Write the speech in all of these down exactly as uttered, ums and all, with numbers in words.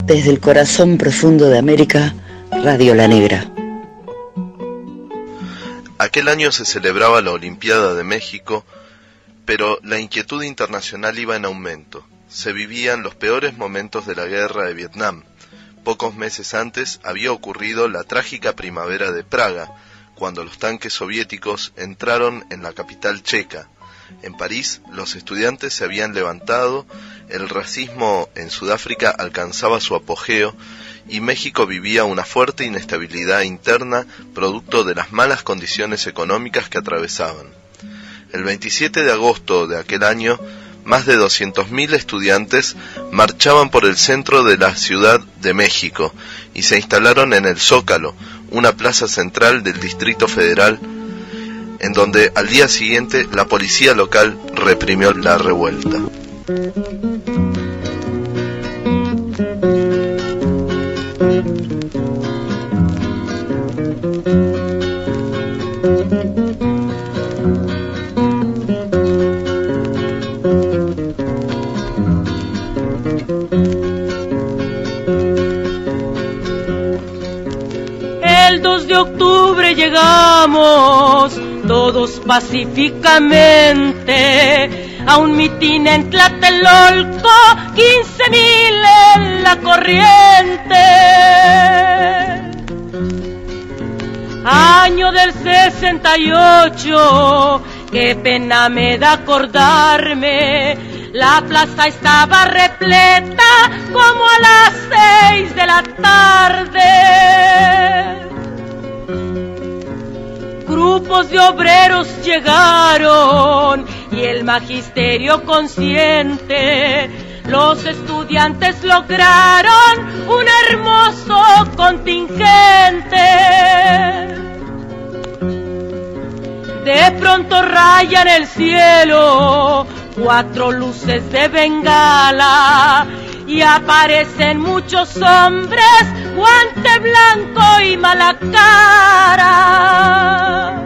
Desde el corazón profundo de América, Radio La Negra. Aquel año se celebraba la Olimpiada de México, pero la inquietud internacional iba en aumento. Se vivían los peores momentos de la guerra de Vietnam. Pocos meses antes había ocurrido la trágica primavera de Praga, cuando los tanques soviéticos entraron en la capital checa. En París, los estudiantes se habían levantado, el racismo en Sudáfrica alcanzaba su apogeo y México vivía una fuerte inestabilidad interna producto de las malas condiciones económicas que atravesaban. El veintisiete de agosto de aquel año, más de doscientos mil estudiantes marchaban por el centro de la Ciudad de México y se instalaron en el Zócalo, una plaza central del Distrito Federal, en donde al día siguiente la policía local reprimió la revuelta. El dos de octubre llegamos todos pacíficamente a un mitin en Tlatelolco, quince mil en la corriente. Año del sesenta y ocho, qué pena me da acordarme, la plaza estaba repleta como a las seis de la tarde. Grupos de obreros llegaron y el magisterio consciente, los estudiantes lograron un hermoso contingente. De pronto rayan el cielo cuatro luces de bengala y aparecen muchos hombres, guante blanco y mala cara.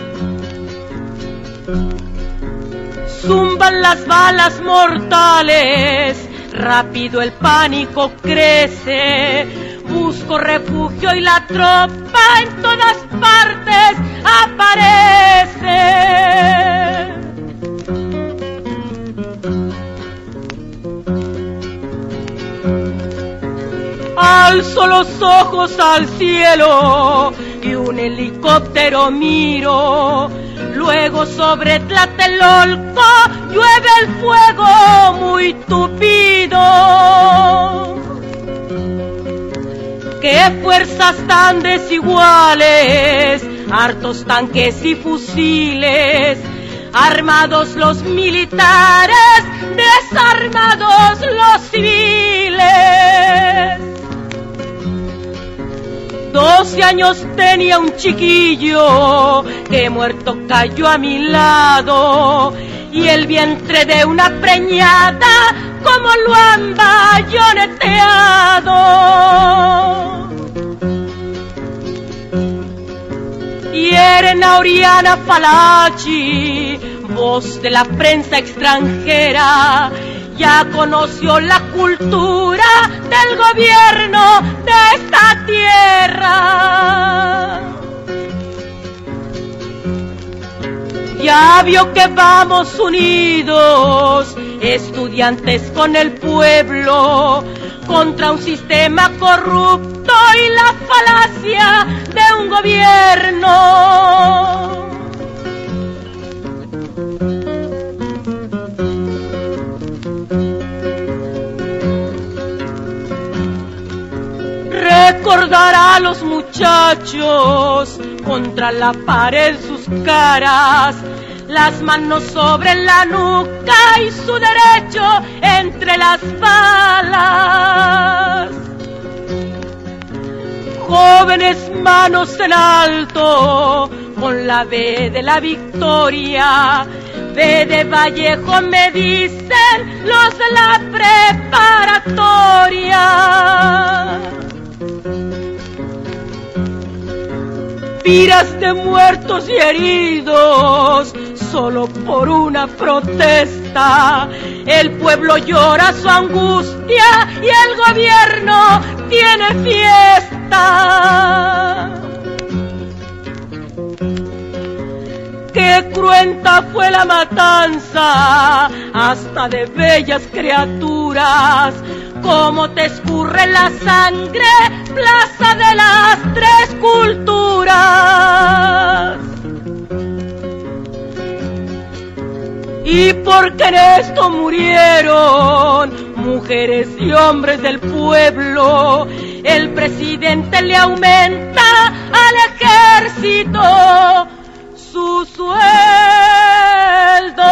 Zumban las balas mortales, rápido el pánico crece, busco refugio y la tropa en todas partes aparece. Alzo los ojos al cielo y un helicóptero miro, luego sobre Tlatelolco llueve el fuego muy tupido. Qué fuerzas tan desiguales, hartos tanques y fusiles, armados los militares, desarmados los civiles. Doce años tenía un chiquillo que muerto cayó a mi lado, y el vientre de una preñada como lo han bayoneteado. Hieren a Oriana Fallaci, voz de la prensa extranjera, ya conoció la cultura del gobierno de esta tierra. Ya vio que vamos unidos, estudiantes con el pueblo, contra un sistema corrupto y la falacia de un gobierno. Recordará a los muchachos contra la pared sus caras, las manos sobre la nuca y su derecho entre las balas. Jóvenes manos en alto con la B de la victoria, B de Vallejo me dicen los de la preparatoria. piras de muertos y heridos, solo por una protesta. El pueblo llora su angustia y el gobierno tiene fiesta. Qué cruenta fue la matanza, hasta de bellas criaturas. Cómo te escurre la sangre, plaza de las tres culturas. Y porque en esto murieron mujeres y hombres del pueblo, el presidente le aumenta al ejército su sueldo.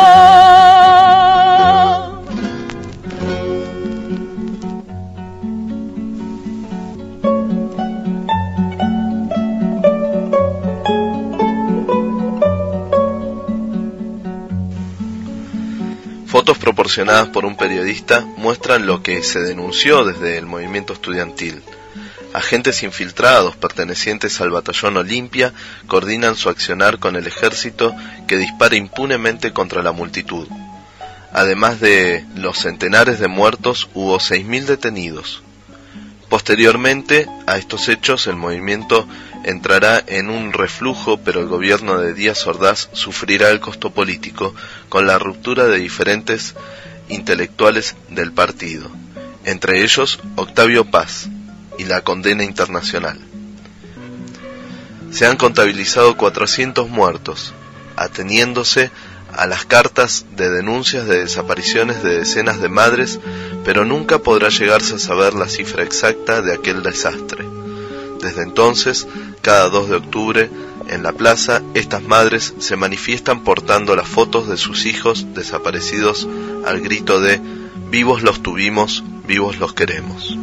Fotos proporcionadas por un periodista muestran lo que se denunció desde el movimiento estudiantil. Agentes infiltrados pertenecientes al batallón Olimpia coordinan su accionar con el ejército, que dispara impunemente contra la multitud. Además de los centenares de muertos, hubo seis mil detenidos. Posteriormente a estos hechos, el movimiento entrará en un reflujo, pero el gobierno de Díaz Ordaz sufrirá el costo político con la ruptura de diferentes intelectuales del partido, entre ellos Octavio Paz, y la condena internacional. Se han contabilizado cuatrocientos muertos, ateniéndose a las cartas de denuncias de desapariciones de decenas de madres, pero nunca podrá llegarse a saber la cifra exacta de aquel desastre. Desde entonces, cada dos de octubre, en la plaza, estas madres se manifiestan portando las fotos de sus hijos desaparecidos al grito de "Vivos los tuvimos, vivos los queremos".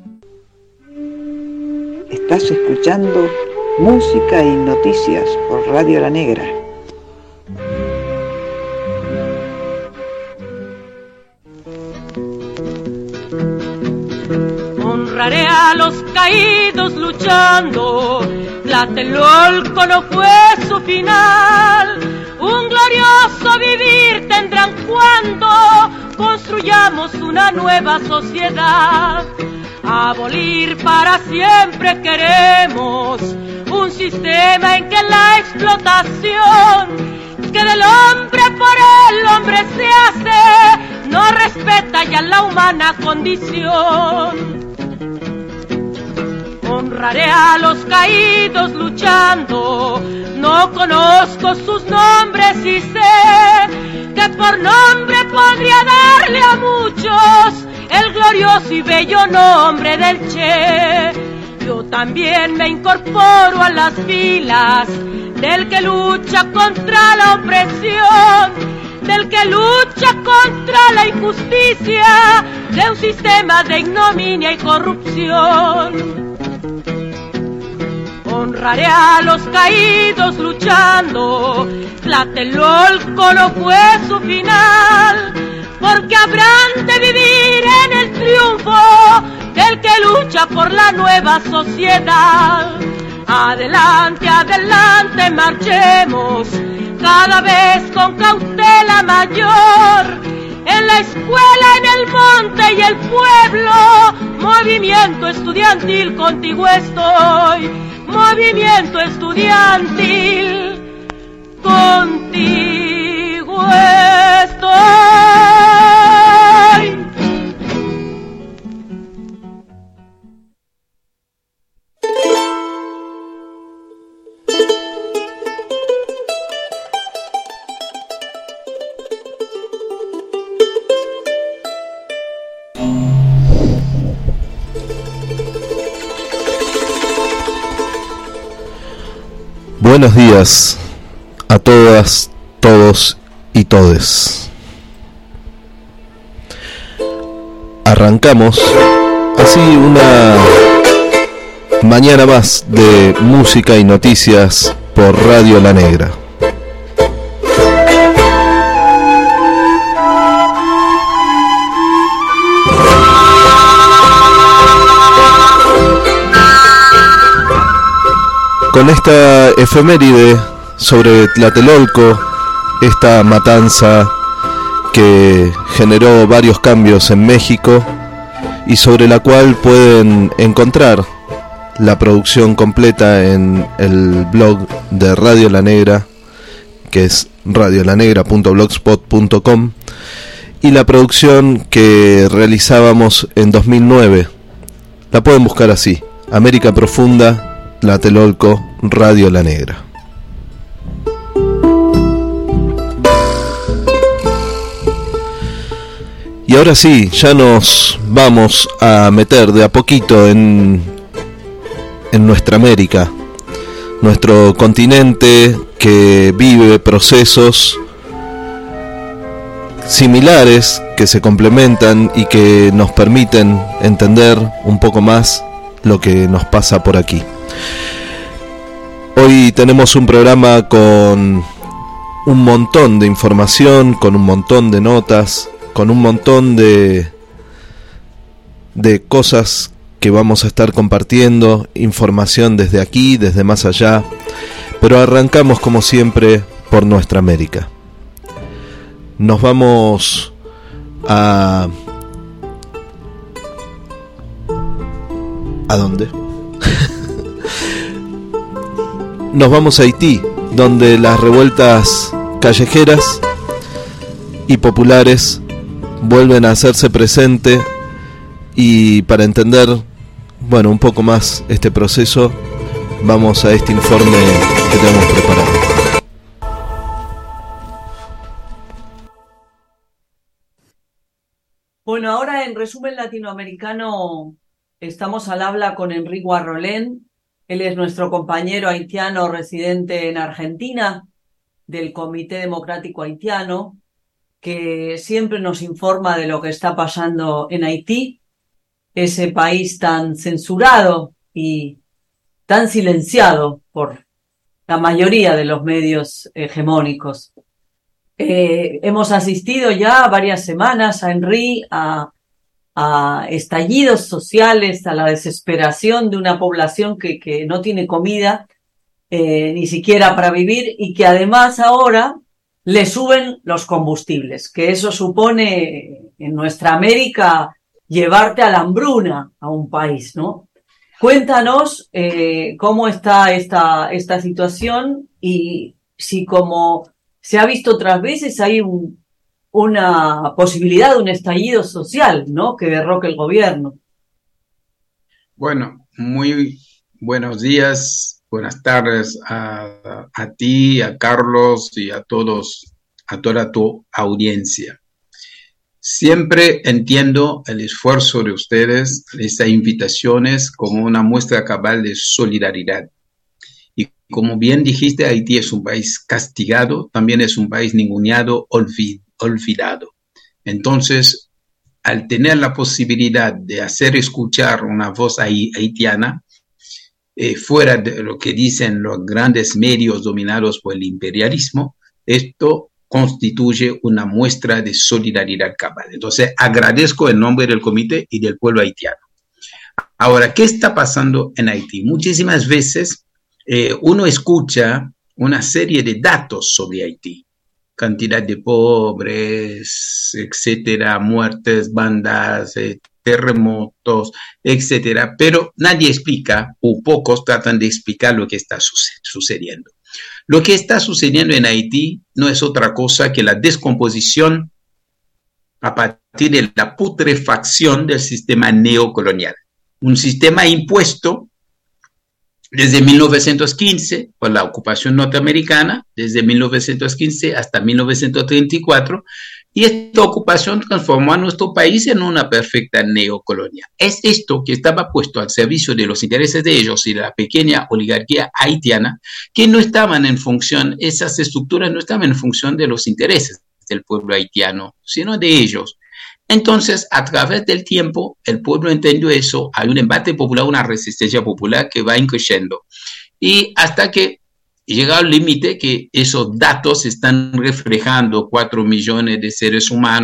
Estás escuchando música y noticias por Radio La Negra. Honraré a los caídos luchando, Tlatelolco no fue su final. Un glorioso vivir tendrán cuando construyamos una nueva sociedad. Abolir para siempre queremos un sistema en que la explotación que del hombre por el hombre se hace no respeta ya la humana condición. Honraré a los caídos luchando, no conozco sus nombres y sé que por nombre podría darle a muchos el glorioso y bello nombre del Che. Yo también me incorporo a las filas del que lucha contra la opresión, del que lucha contra la injusticia de un sistema de ignominia y corrupción. Honraré a los caídos luchando, Tlatelolco no fue su final, porque habrán de vivir en el triunfo del que lucha por la nueva sociedad. Adelante, adelante, marchemos, cada vez con cautela mayor, en la escuela, en el monte y el pueblo, movimiento estudiantil, contigo estoy, movimiento estudiantil, contigo estoy. Buenos días a todas, todos y todes. Arrancamos así una mañana más de música y noticias por Radio La Negra. con esta efeméride sobre Tlatelolco, esta matanza que generó varios cambios en México y sobre la cual pueden encontrar la producción completa en el blog de Radio La Negra, que es radio la negra punto blogspot punto com, y la producción que realizábamos en dos mil nueve. La pueden buscar así: América Profunda, Tlatelolco, Radio La Negra. Y ahora sí, ya nos vamos a meter de a poquito en, en nuestra América, nuestro continente que vive procesos similares que se complementan y que nos permiten entender un poco más lo que nos pasa por aquí. Hoy tenemos un programa con un montón de información, con un montón de notas, con un montón de de cosas que vamos a estar compartiendo, información desde aquí, desde más allá, pero arrancamos como siempre por nuestra América. Nos vamos a... ¿A dónde? Nos vamos a Haití, donde las revueltas callejeras y populares vuelven a hacerse presente, y para entender, bueno, un poco más este proceso, vamos a este informe que tenemos preparado. Bueno, ahora en resumen latinoamericano estamos al habla con Enrique Arrolén. Él es nuestro compañero haitiano residente en Argentina, del Comité Democrático Haitiano, que siempre nos informa de lo que está pasando en Haití, ese país tan censurado y tan silenciado por la mayoría de los medios hegemónicos. Eh, hemos asistido ya varias semanas a Henry a, a estallidos sociales, a la desesperación de una población que, que no tiene comida eh, ni siquiera para vivir, y que además ahora le suben los combustibles, que eso supone en nuestra América llevarte a la hambruna a un país, ¿no? Cuéntanos eh, cómo está esta, esta situación y si, como se ha visto otras veces, hay un, una posibilidad de un estallido social, ¿no?, que derroque el gobierno. Bueno, muy buenos días, buenas tardes a, a ti, a Carlos y a todos, a toda tu audiencia. Siempre entiendo el esfuerzo de ustedes, estas invitaciones, como una muestra cabal de solidaridad. Y como bien dijiste, Haití es un país castigado, también es un país ninguneado, olvid, olvidado. Entonces, al tener la posibilidad de hacer escuchar una voz haitiana, eh, fuera de lo que dicen los grandes medios dominados por el imperialismo, esto constituye una muestra de solidaridad cabal. Entonces, agradezco en nombre del comité y del pueblo haitiano. Ahora, ¿qué está pasando en Haití? Muchísimas veces eh, uno escucha una serie de datos sobre Haití. Cantidad de pobres, etcétera, muertes, bandas, eh, terremotos, etcétera. Pero nadie explica, o pocos tratan de explicar lo que está suce- sucediendo. Lo que está sucediendo en Haití no es otra cosa que la descomposición a partir de la putrefacción del sistema neocolonial. Un sistema impuesto desde mil novecientos quince por la ocupación norteamericana, desde mil novecientos quince hasta mil novecientos treinta y cuatro, y esta ocupación transformó a nuestro país en una perfecta neocolonia. Es esto que estaba puesto al servicio de los intereses de ellos y de la pequeña oligarquía haitiana, que no estaban en función, esas estructuras no estaban en función de los intereses del pueblo haitiano, sino de ellos. Entonces, a través del tiempo, el pueblo entendió eso, hay un embate popular, una resistencia popular que va creciendo. Y hasta que llega al límite que esos datos están reflejando cuatro millones de seres humanos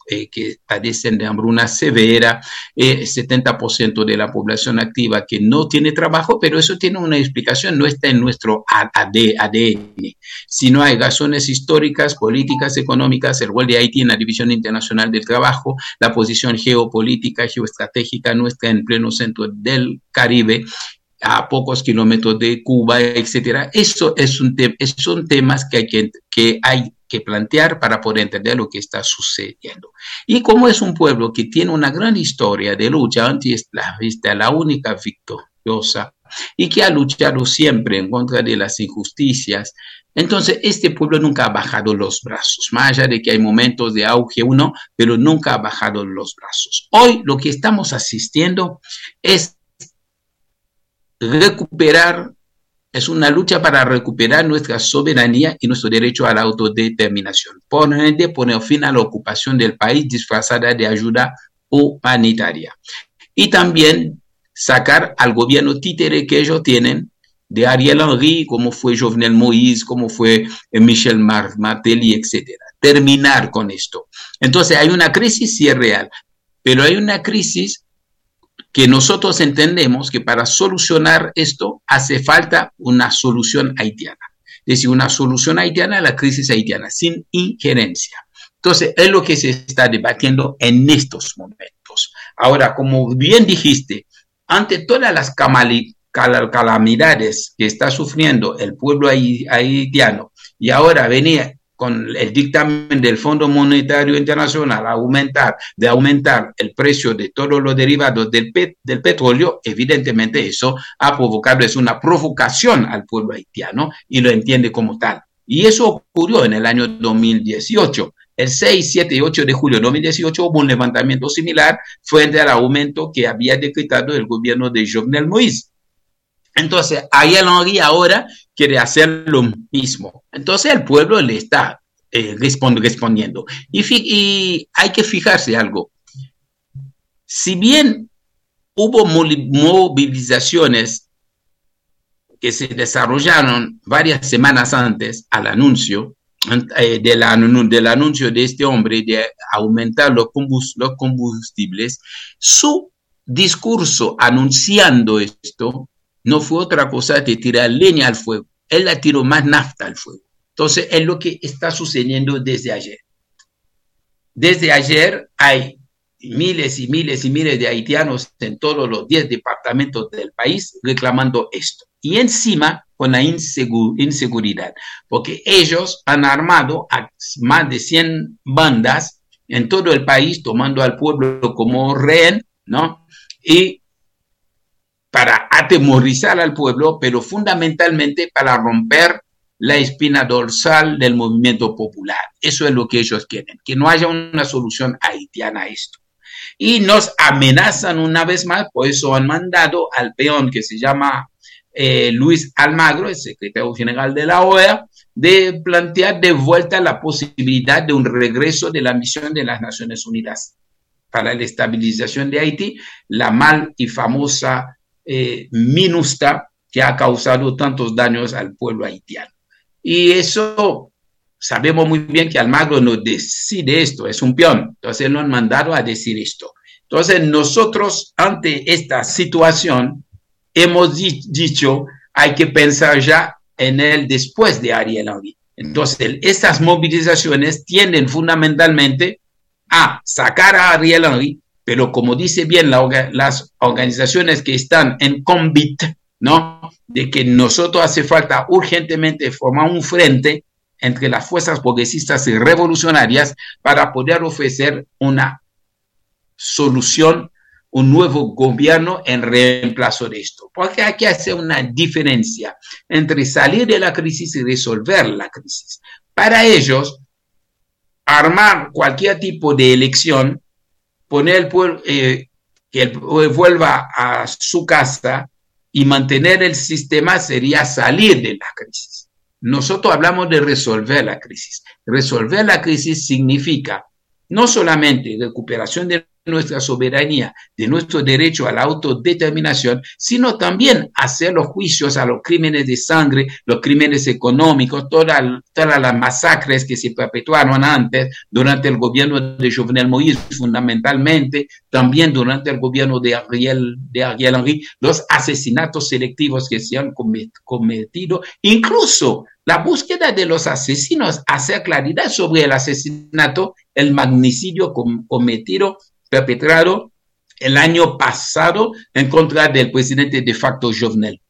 eh, que padecen de hambruna severa, eh, setenta por ciento de la población activa que no tiene trabajo, pero eso tiene una explicación, no está en nuestro A D N. Si no hay razones históricas, políticas, económicas, el rol de Haití en la División Internacional del Trabajo, la posición geopolítica, geoestratégica nuestra en pleno centro del Caribe, a pocos kilómetros de Cuba, etcétera. Eso es un te son temas que hay que, que hay que plantear para poder entender lo que está sucediendo. Y como es un pueblo que tiene una gran historia de lucha antiesclavista, la única victoriosa, y que ha luchado siempre en contra de las injusticias, entonces este pueblo nunca ha bajado los brazos, más allá de que hay momentos de auge uno, pero nunca ha bajado los brazos. Hoy lo que estamos asistiendo es recuperar, es una lucha para recuperar nuestra soberanía y nuestro derecho a la autodeterminación. Por ende, poner fin a la ocupación del país disfrazada de ayuda humanitaria. Y también sacar al gobierno títere que ellos tienen de Ariel Henry, como fue Jovenel Moïse, como fue Michel Martelly, etcétera. Terminar con esto. Entonces, hay una crisis, sí es real, pero hay una crisis que nosotros entendemos que para solucionar esto hace falta una solución haitiana. Es decir, una solución haitiana a la crisis haitiana, sin injerencia. Entonces, es lo que se está debatiendo en estos momentos. Ahora, como bien dijiste, ante todas las calamidades que está sufriendo el pueblo haitiano, y ahora venía con el dictamen del Fondo Monetario Internacional a aumentar, de aumentar el precio de todos los derivados del, pet, del petróleo, evidentemente eso ha provocado, es una provocación al pueblo haitiano y lo entiende como tal. Y eso ocurrió en el año dos mil dieciocho. El seis, siete y ocho de julio de dos mil dieciocho hubo un levantamiento similar frente al aumento que había decretado el gobierno de Jovenel Moïse. Entonces, Ariel Henry ahora quiere hacer lo mismo. Entonces, el pueblo le está eh, respond respondiendo. Y, y hay que fijarse algo. Si bien hubo movilizaciones que se desarrollaron varias semanas antes al anuncio, eh, del, del anuncio de este hombre de aumentar los, combust los combustibles, su discurso anunciando esto no fue otra cosa que tirar leña al fuego. Él la tiró más nafta al fuego. Entonces, es lo que está sucediendo desde ayer. Desde ayer hay miles y miles y miles de haitianos en todos los diez departamentos del país reclamando esto. Y encima, con la insegu inseguridad, porque ellos han armado a más de cien bandas en todo el país, tomando al pueblo como rehén, ¿no? Y para atemorizar al pueblo, pero fundamentalmente para romper la espina dorsal del movimiento popular. Eso es lo que ellos quieren, que no haya una solución haitiana a esto. Y nos amenazan una vez más, por eso han mandado al peón que se llama eh, Luis Almagro, el secretario general de la O E A, de plantear de vuelta la posibilidad de un regreso de la misión de las Naciones Unidas para la estabilización de Haití, la mal y famosa Eh, MINUSTAH, que ha causado tantos daños al pueblo haitiano. Y eso sabemos muy bien que Almagro no decide esto, es un peón. Entonces lo han mandado a decir esto. Entonces nosotros ante esta situación hemos di dicho hay que pensar ya en el después de Ariel Henry. Entonces estas movilizaciones tienden fundamentalmente a sacar a Ariel Henry, pero como dice bien la, las organizaciones que están en CONVIT, ¿no? De que nosotros hace falta urgentemente formar un frente entre las fuerzas progresistas y revolucionarias para poder ofrecer una solución, un nuevo gobierno en reemplazo de esto. Porque hay que hacer una diferencia entre salir de la crisis y resolver la crisis. Para ellos, armar cualquier tipo de elección, poner el pueblo, eh, que el pueblo vuelva a su casa y mantener el sistema sería salir de la crisis. Nosotros hablamos de resolver la crisis. Resolver la crisis significa no solamente recuperación de nuestra soberanía, de nuestro derecho a la autodeterminación, sino también hacer los juicios a los crímenes de sangre, los crímenes económicos, todas toda las masacres que se perpetuaron antes, durante el gobierno de Jovenel Moïse, fundamentalmente, también durante el gobierno de Ariel, de Ariel Henry, los asesinatos selectivos que se han cometido, incluso la búsqueda de los asesinos, hacer claridad sobre el asesinato, el magnicidio cometido, perpetrado el año pasado en contra del presidente de facto Jovenel.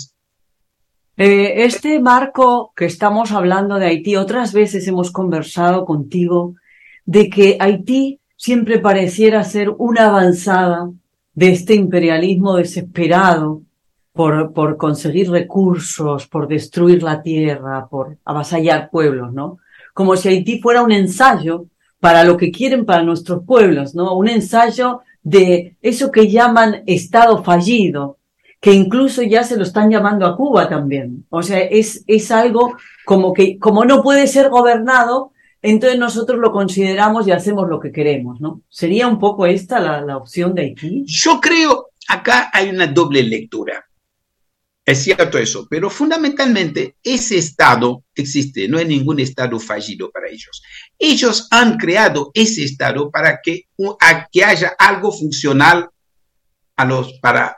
Eh, este marco que estamos hablando de Haití, otras veces hemos conversado contigo de que Haití siempre pareciera ser una avanzada de este imperialismo desesperado por, por conseguir recursos, por destruir la tierra, por avasallar pueblos, ¿no? Como si Haití fuera un ensayo para lo que quieren para nuestros pueblos, ¿no? Un ensayo de eso que llaman Estado fallido, que incluso ya se lo están llamando a Cuba también. O sea, es, es algo como que, como no puede ser gobernado, entonces nosotros lo consideramos y hacemos lo que queremos, ¿no? ¿Sería un poco esta la, la opción de Haití? Yo creo, acá hay una doble lectura. Es cierto eso, pero fundamentalmente ese Estado existe, no hay ningún Estado fallido para ellos. Ellos han creado ese Estado para que, a, que haya algo funcional a los, para,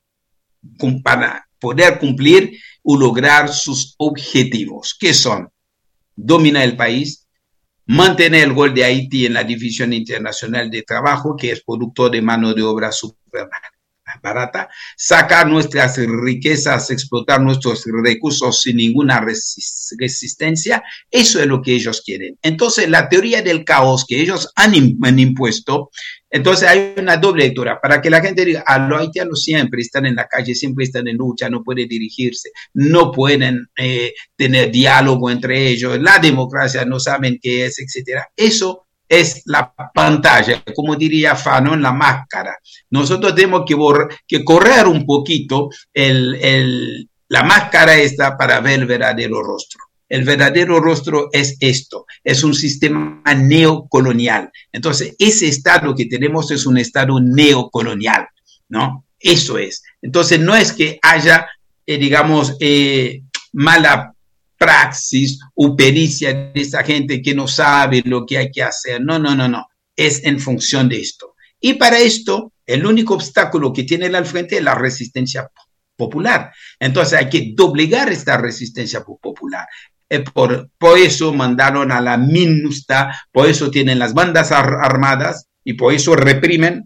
para poder cumplir o lograr sus objetivos, que son dominar el país, mantener el rol de Haití en la División Internacional de Trabajo, que es productor de mano de obra super barata, sacar nuestras riquezas, explotar nuestros recursos sin ninguna resist resistencia, eso es lo que ellos quieren. Entonces, la teoría del caos que ellos han, han impuesto, entonces hay una doble lectura, para que la gente diga, a los haitianos siempre están en la calle, siempre están en lucha, no pueden dirigirse, no pueden eh, tener diálogo entre ellos, la democracia no saben qué es, etcétera. Eso es la pantalla, como diría Fanon, la máscara. Nosotros tenemos que, que correr un poquito el, el, la máscara esta para ver el verdadero rostro. El verdadero rostro es esto, es un sistema neocolonial. Entonces, ese Estado que tenemos es un Estado neocolonial, ¿no? Eso es. Entonces, no es que haya, eh, digamos, eh, mala praxis o pericia de esa gente que no sabe lo que hay que hacer. No, no, no, no. Es en función de esto. Y para esto, el único obstáculo que tiene al frente es la resistencia popular. Entonces hay que doblegar esta resistencia popular. Eh, por, por eso mandaron a la MINUSTA, por eso tienen las bandas ar armadas y por eso reprimen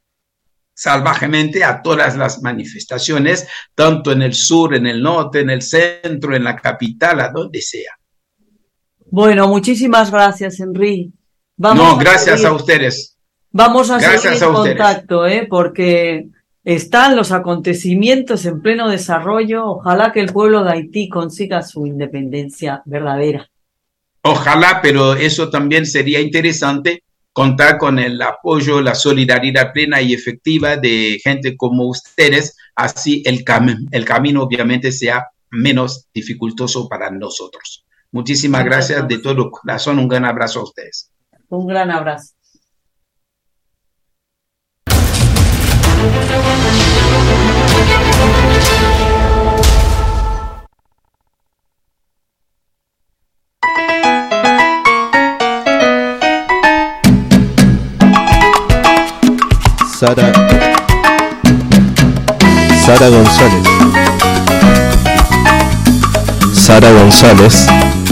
salvajemente a todas las manifestaciones, tanto en el sur, en el norte, en el centro, en la capital, a donde sea. Bueno, muchísimas gracias, Henry. Vamos no, gracias a, seguir, a ustedes. Vamos a gracias seguir en contacto, ¿eh? Porque están los acontecimientos en pleno desarrollo. Ojalá que el pueblo de Haití consiga su independencia verdadera. Ojalá, pero eso también sería interesante, contar con el apoyo, la solidaridad plena y efectiva de gente como ustedes, así el, cam el camino obviamente sea menos dificultoso para nosotros. Muchísimas Muchas gracias, gracias de todo corazón, un gran abrazo a ustedes. Un gran abrazo. Sara, Sara González, Sara González,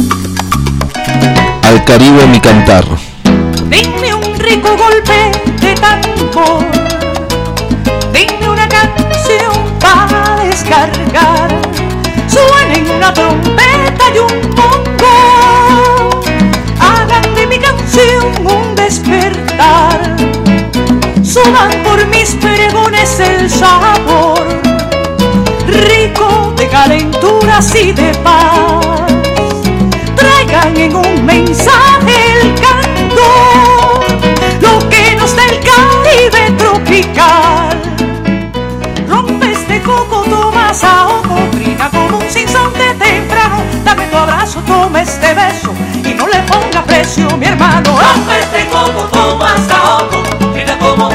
al Caribe mi cantar. Dime un rico golpe de tambor, dime una canción para descargar, suenen una trompeta y un bongo, hagan de mi canción un despertar. Suban por mis pregones el sabor, rico de calenturas y de paz. Traigan en un mensaje el canto, lo que nos da el Caribe tropical. Rompe este coco, toma saoco, brilla como un sinsonte temprano. Dame tu abrazo, toma este beso y no le ponga precio, mi hermano. Rompe este coco, toma saoco, brilla como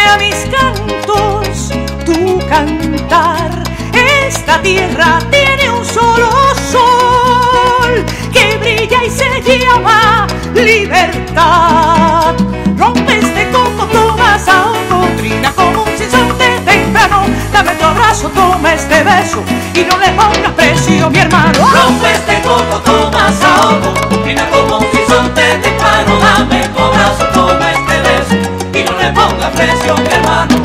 a mis cantos tu cantar. Esta tierra tiene un solo sol que brilla y se llama libertad. Rompe este coco, toma saoco, trina como un sinsonte temprano. Dame tu abrazo, toma este beso y no le pongas precio, mi hermano. Rompe este coco, toma saoco, trina como un sinsonte temprano. Dame tu abrazo, toma este beso y no le pongas precio, mi hermano.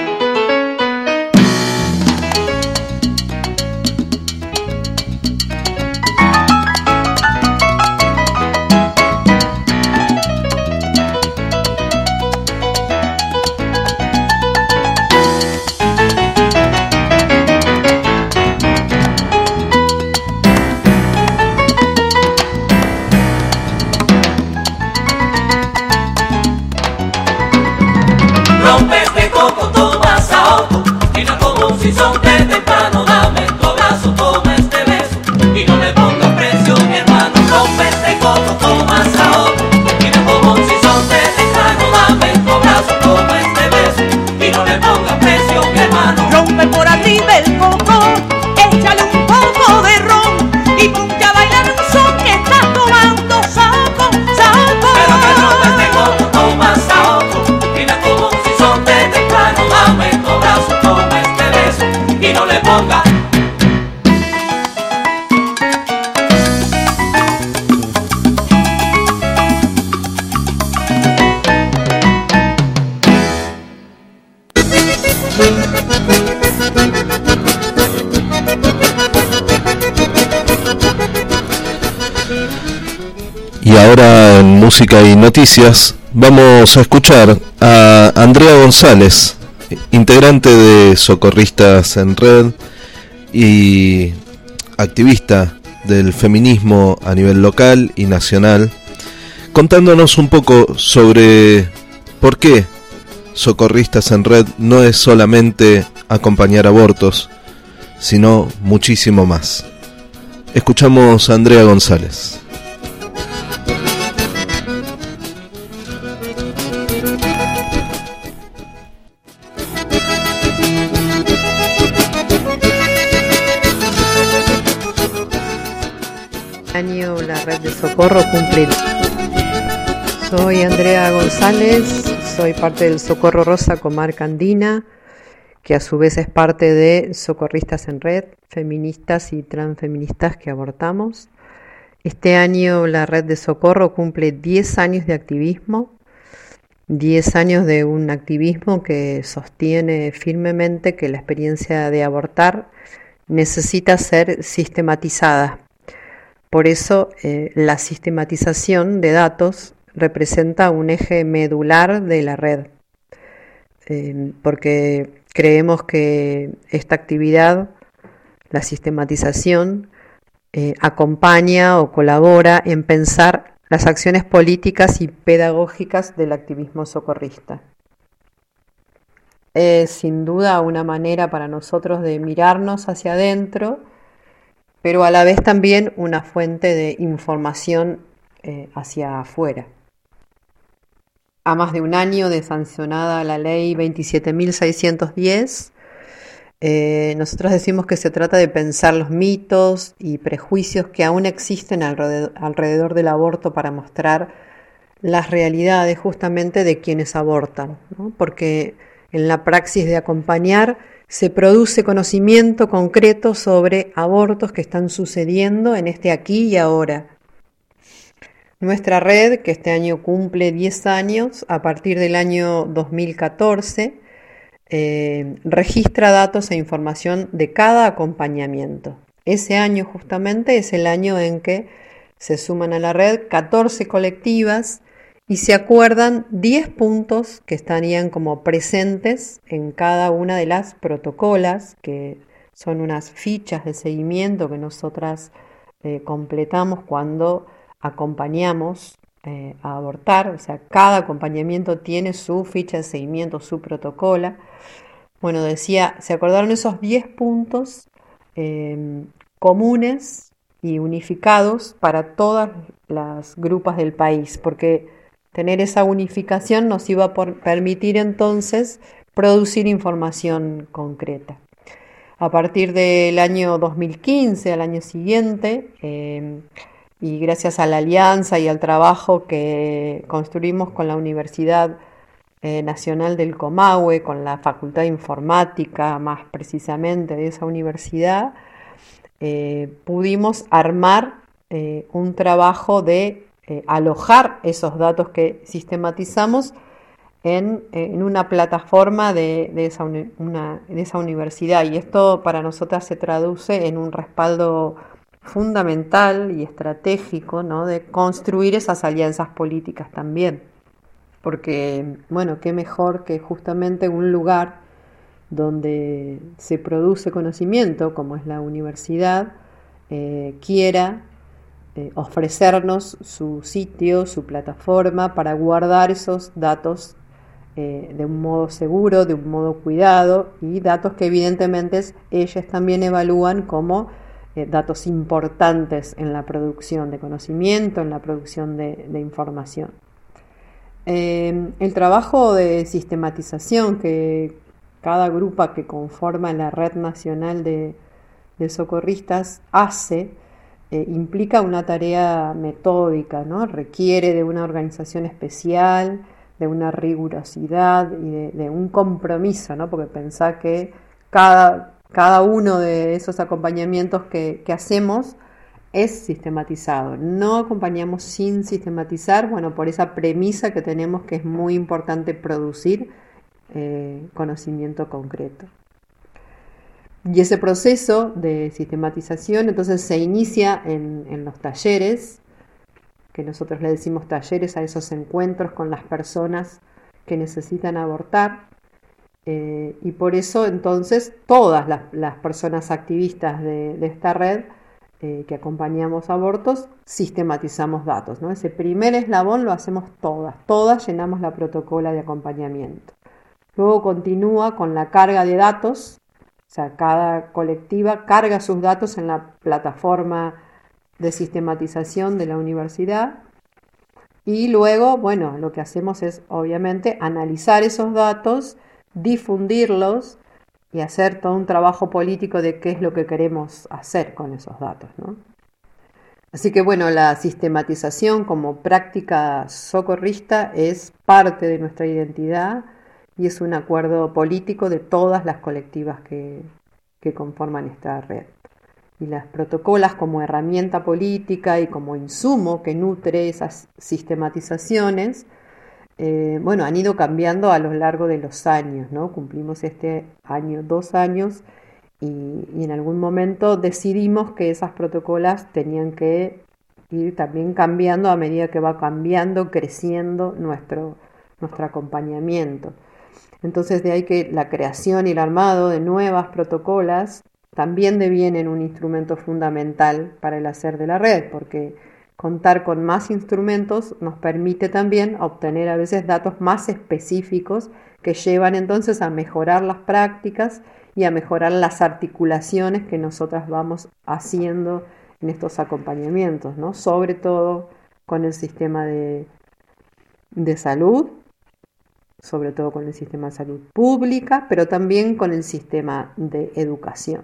Sinsonte temprano, dame tu abrazo, toma este beso y no le pongas precio, mi hermano. Rompe este coco, toma saoco, mira como un sinsonte temprano. Dame tu abrazo, toma este beso y no le pongas precio, mi hermano. Rompe por arriba el coco, échale un poco de ron y ponte a bailar un son que estás tomando saoco, saoco. Pero que rompe este coco, toma saoco, mira como un sinsonte temprano. Dame tu abrazo, toma este beso y no le ponga. Y ahora en música y noticias vamos a escuchar a Andrea González, integrante de Socorristas en Red y activista del feminismo a nivel local y nacional, contándonos un poco sobre por qué Socorristas en Red no es solamente acompañar abortos, sino muchísimo más. Escuchamos a Andrea González. Año la red de socorro cumple. Soy Andrea González, soy parte del Socorro Rosa Comarca Andina, que a su vez es parte de Socorristas en Red, feministas y transfeministas que abortamos. Este año la red de socorro cumple diez años de activismo, diez años de un activismo que sostiene firmemente que la experiencia de abortar necesita ser sistematizada. Por eso, eh, la sistematización de datos representa un eje medular de la red, eh, porque creemos que esta actividad, la sistematización, eh, acompaña o colabora en pensar las acciones políticas y pedagógicas del activismo socorrista. Es sin duda una manera para nosotros de mirarnos hacia adentro, pero a la vez también una fuente de información eh, hacia afuera. A más de un año de sancionada la ley veintisiete mil seiscientos diez, eh, nosotros decimos que se trata de pensar los mitos y prejuicios que aún existen alrededor, alrededor del aborto para mostrar las realidades justamente de quienes abortan, ¿no? Porque en la praxis de acompañar se produce conocimiento concreto sobre abortos que están sucediendo en este aquí y ahora. Nuestra red, que este año cumple diez años, a partir del año dos mil catorce, eh, registra datos e información de cada acompañamiento. Ese año justamente es el año en que se suman a la red catorce colectivas y se acuerdan diez puntos que estarían como presentes en cada una de las protocolas, que son unas fichas de seguimiento que nosotras eh, completamos cuando acompañamos eh, a abortar. O sea, cada acompañamiento tiene su ficha de seguimiento, su protocolo. Bueno, decía, se acordaron esos diez puntos eh, comunes y unificados para todas las grupas del país, porque tener esa unificación nos iba a por permitir entonces producir información concreta. A partir del año dos mil quince, al año siguiente, eh, y gracias a la alianza y al trabajo que construimos con la Universidad eh, Nacional del Comahue, con la Facultad de Informática más precisamente de esa universidad, eh, pudimos armar eh, un trabajo de eh, alojar esos datos que sistematizamos En, en una plataforma de, de, esa uni, una, de esa universidad, y esto para nosotras se traduce en un respaldo fundamental y estratégico, ¿no?, de construir esas alianzas políticas también, porque, bueno, qué mejor que justamente un lugar donde se produce conocimiento, como es la universidad, eh, quiera eh, ofrecernos su sitio, su plataforma para guardar esos datos Eh, de un modo seguro, de un modo cuidado, y datos que evidentemente ellas también evalúan como eh, datos importantes en la producción de conocimiento, en la producción de, de información. Eh, el trabajo de sistematización que cada grupo que conforma la Red Nacional de, de Socorristas hace eh, implica una tarea metódica, ¿no? Requiere de una organización especial, de una rigurosidad y de, de un compromiso, ¿no? Porque pensá que cada, cada uno de esos acompañamientos que, que hacemos es sistematizado. No acompañamos sin sistematizar, bueno, por esa premisa que tenemos que es muy importante producir eh, conocimiento concreto. Y ese proceso de sistematización entonces se inicia en, en los talleres, que nosotros le decimos talleres a esos encuentros con las personas que necesitan abortar, eh, y por eso entonces todas las, las personas activistas de, de esta red eh, que acompañamos abortos sistematizamos datos, ¿no? Ese primer eslabón lo hacemos todas, todas llenamos la protocola de acompañamiento. Luego continúa con la carga de datos, o sea, cada colectiva carga sus datos en la plataforma de sistematización de la universidad, y luego, bueno, lo que hacemos es obviamente analizar esos datos, difundirlos y hacer todo un trabajo político de qué es lo que queremos hacer con esos datos, ¿no? Así que bueno, la sistematización como práctica socorrista es parte de nuestra identidad y es un acuerdo político de todas las colectivas que, que conforman esta red. Y las protocolas como herramienta política y como insumo que nutre esas sistematizaciones, eh, bueno, han ido cambiando a lo largo de los años, ¿no? Cumplimos este año dos años y, y en algún momento decidimos que esas protocolas tenían que ir también cambiando a medida que va cambiando, creciendo nuestro, nuestro acompañamiento. Entonces de ahí que la creación y el armado de nuevas protocolas también devienen un instrumento fundamental para el hacer de la red, porque contar con más instrumentos nos permite también obtener a veces datos más específicos que llevan entonces a mejorar las prácticas y a mejorar las articulaciones que nosotras vamos haciendo en estos acompañamientos, ¿no? Sobre todo con el sistema de, de salud, sobre todo con el sistema de salud pública, pero también con el sistema de educación.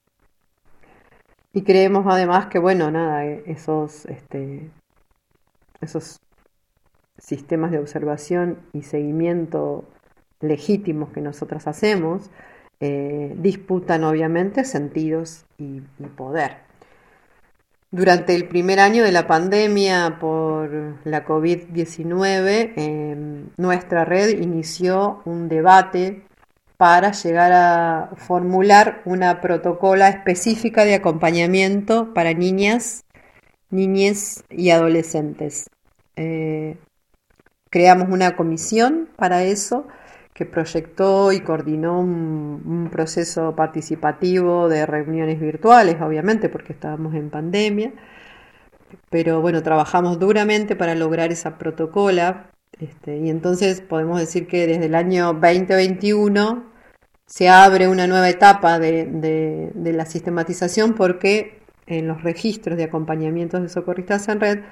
Y creemos además que, bueno, nada, esos, este, esos sistemas de observación y seguimiento legítimos que nosotras hacemos eh, disputan obviamente sentidos y, y poder. Durante el primer año de la pandemia por la covid diecinueve, eh, nuestra red inició un debate para llegar a formular una protocola específica de acompañamiento para niñas, niñez y adolescentes. Eh, creamos una comisión para eso que proyectó y coordinó un, un proceso participativo de reuniones virtuales, obviamente, porque estábamos en pandemia. Pero bueno, trabajamos duramente para lograr esa protocola. Este, y entonces podemos decir que desde el año veinte veintiuno se abre una nueva etapa de, de, de la sistematización, porque en los registros de acompañamientos de socorristas en red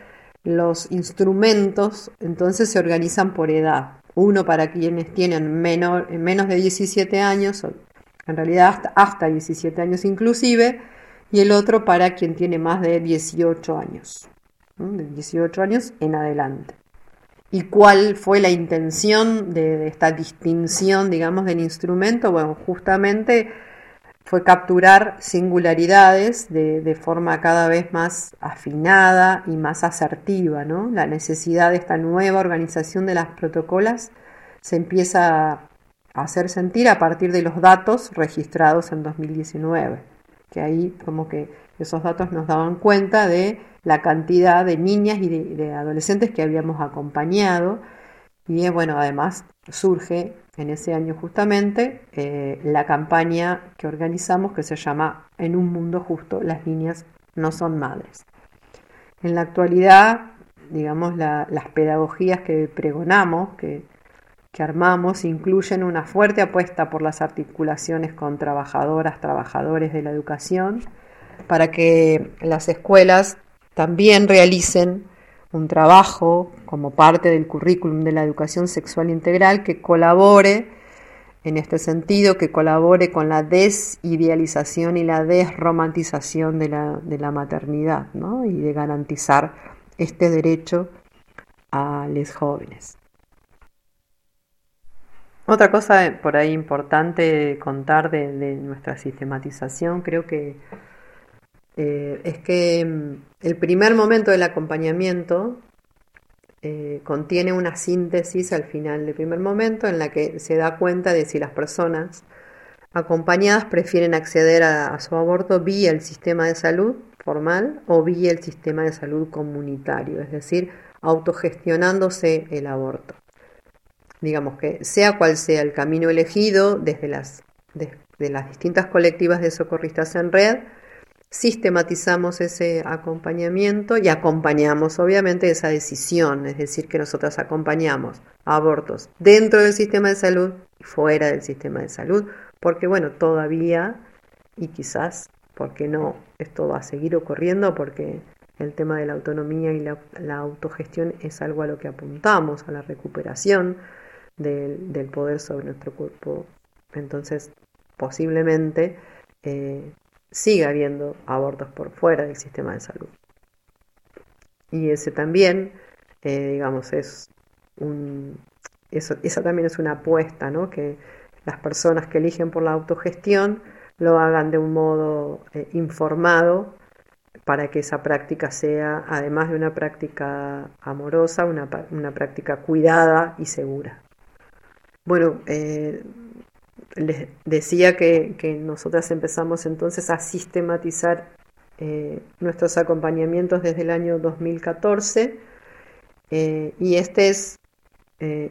Los instrumentos entonces se organizan por edad. Uno para quienes tienen menor, menos de diecisiete años, en realidad hasta, hasta diecisiete años inclusive, y el otro para quien tiene más de dieciocho años, ¿no? De dieciocho años en adelante. ¿Y cuál fue la intención de, de esta distinción, digamos, del instrumento? Bueno, justamente fue capturar singularidades de, de forma cada vez más afinada y más asertiva, ¿no? La necesidad de esta nueva organización de las protocolas se empieza a hacer sentir a partir de los datos registrados en dos mil diecinueve, que ahí como que esos datos nos daban cuenta de la cantidad de niñas y de, de adolescentes que habíamos acompañado. Y bueno, además surge en ese año justamente eh, la campaña que organizamos que se llama En un mundo justo, las niñas no son madres. En la actualidad, digamos, la, las pedagogías que pregonamos, que, que armamos, incluyen una fuerte apuesta por las articulaciones con trabajadoras, trabajadores de la educación, para que las escuelas también realicen un trabajo como parte del currículum de la educación sexual integral que colabore en este sentido, que colabore con la desidealización y la desromantización de la, de la maternidad, ¿no? Y de garantizar este derecho a los jóvenes. Otra cosa por ahí importante contar de, de nuestra sistematización, creo que Eh, es que el primer momento del acompañamiento eh, contiene una síntesis al final del primer momento en la que se da cuenta de si las personas acompañadas prefieren acceder a, a su aborto vía el sistema de salud formal o vía el sistema de salud comunitario, es decir, autogestionándose el aborto. Digamos que sea cual sea el camino elegido desde las, de, de las distintas colectivas de socorristas en red, sistematizamos ese acompañamiento y acompañamos obviamente esa decisión, es decir, que nosotros acompañamos abortos dentro del sistema de salud y fuera del sistema de salud, porque bueno, todavía, y quizás, porque no, esto va a seguir ocurriendo porque el tema de la autonomía y la, la autogestión es algo a lo que apuntamos, a la recuperación del, del poder sobre nuestro cuerpo. Entonces, posiblemente eh, siga habiendo abortos por fuera del sistema de salud. Y ese también, eh, digamos, es un, eso, esa también es una apuesta, ¿no? Que las personas que eligen por la autogestión lo hagan de un modo eh, informado para que esa práctica sea, además de una práctica amorosa, una, una práctica cuidada y segura. Bueno, eh, les decía que, que nosotras empezamos entonces a sistematizar eh, nuestros acompañamientos desde el año dos mil catorce eh, y este es, eh,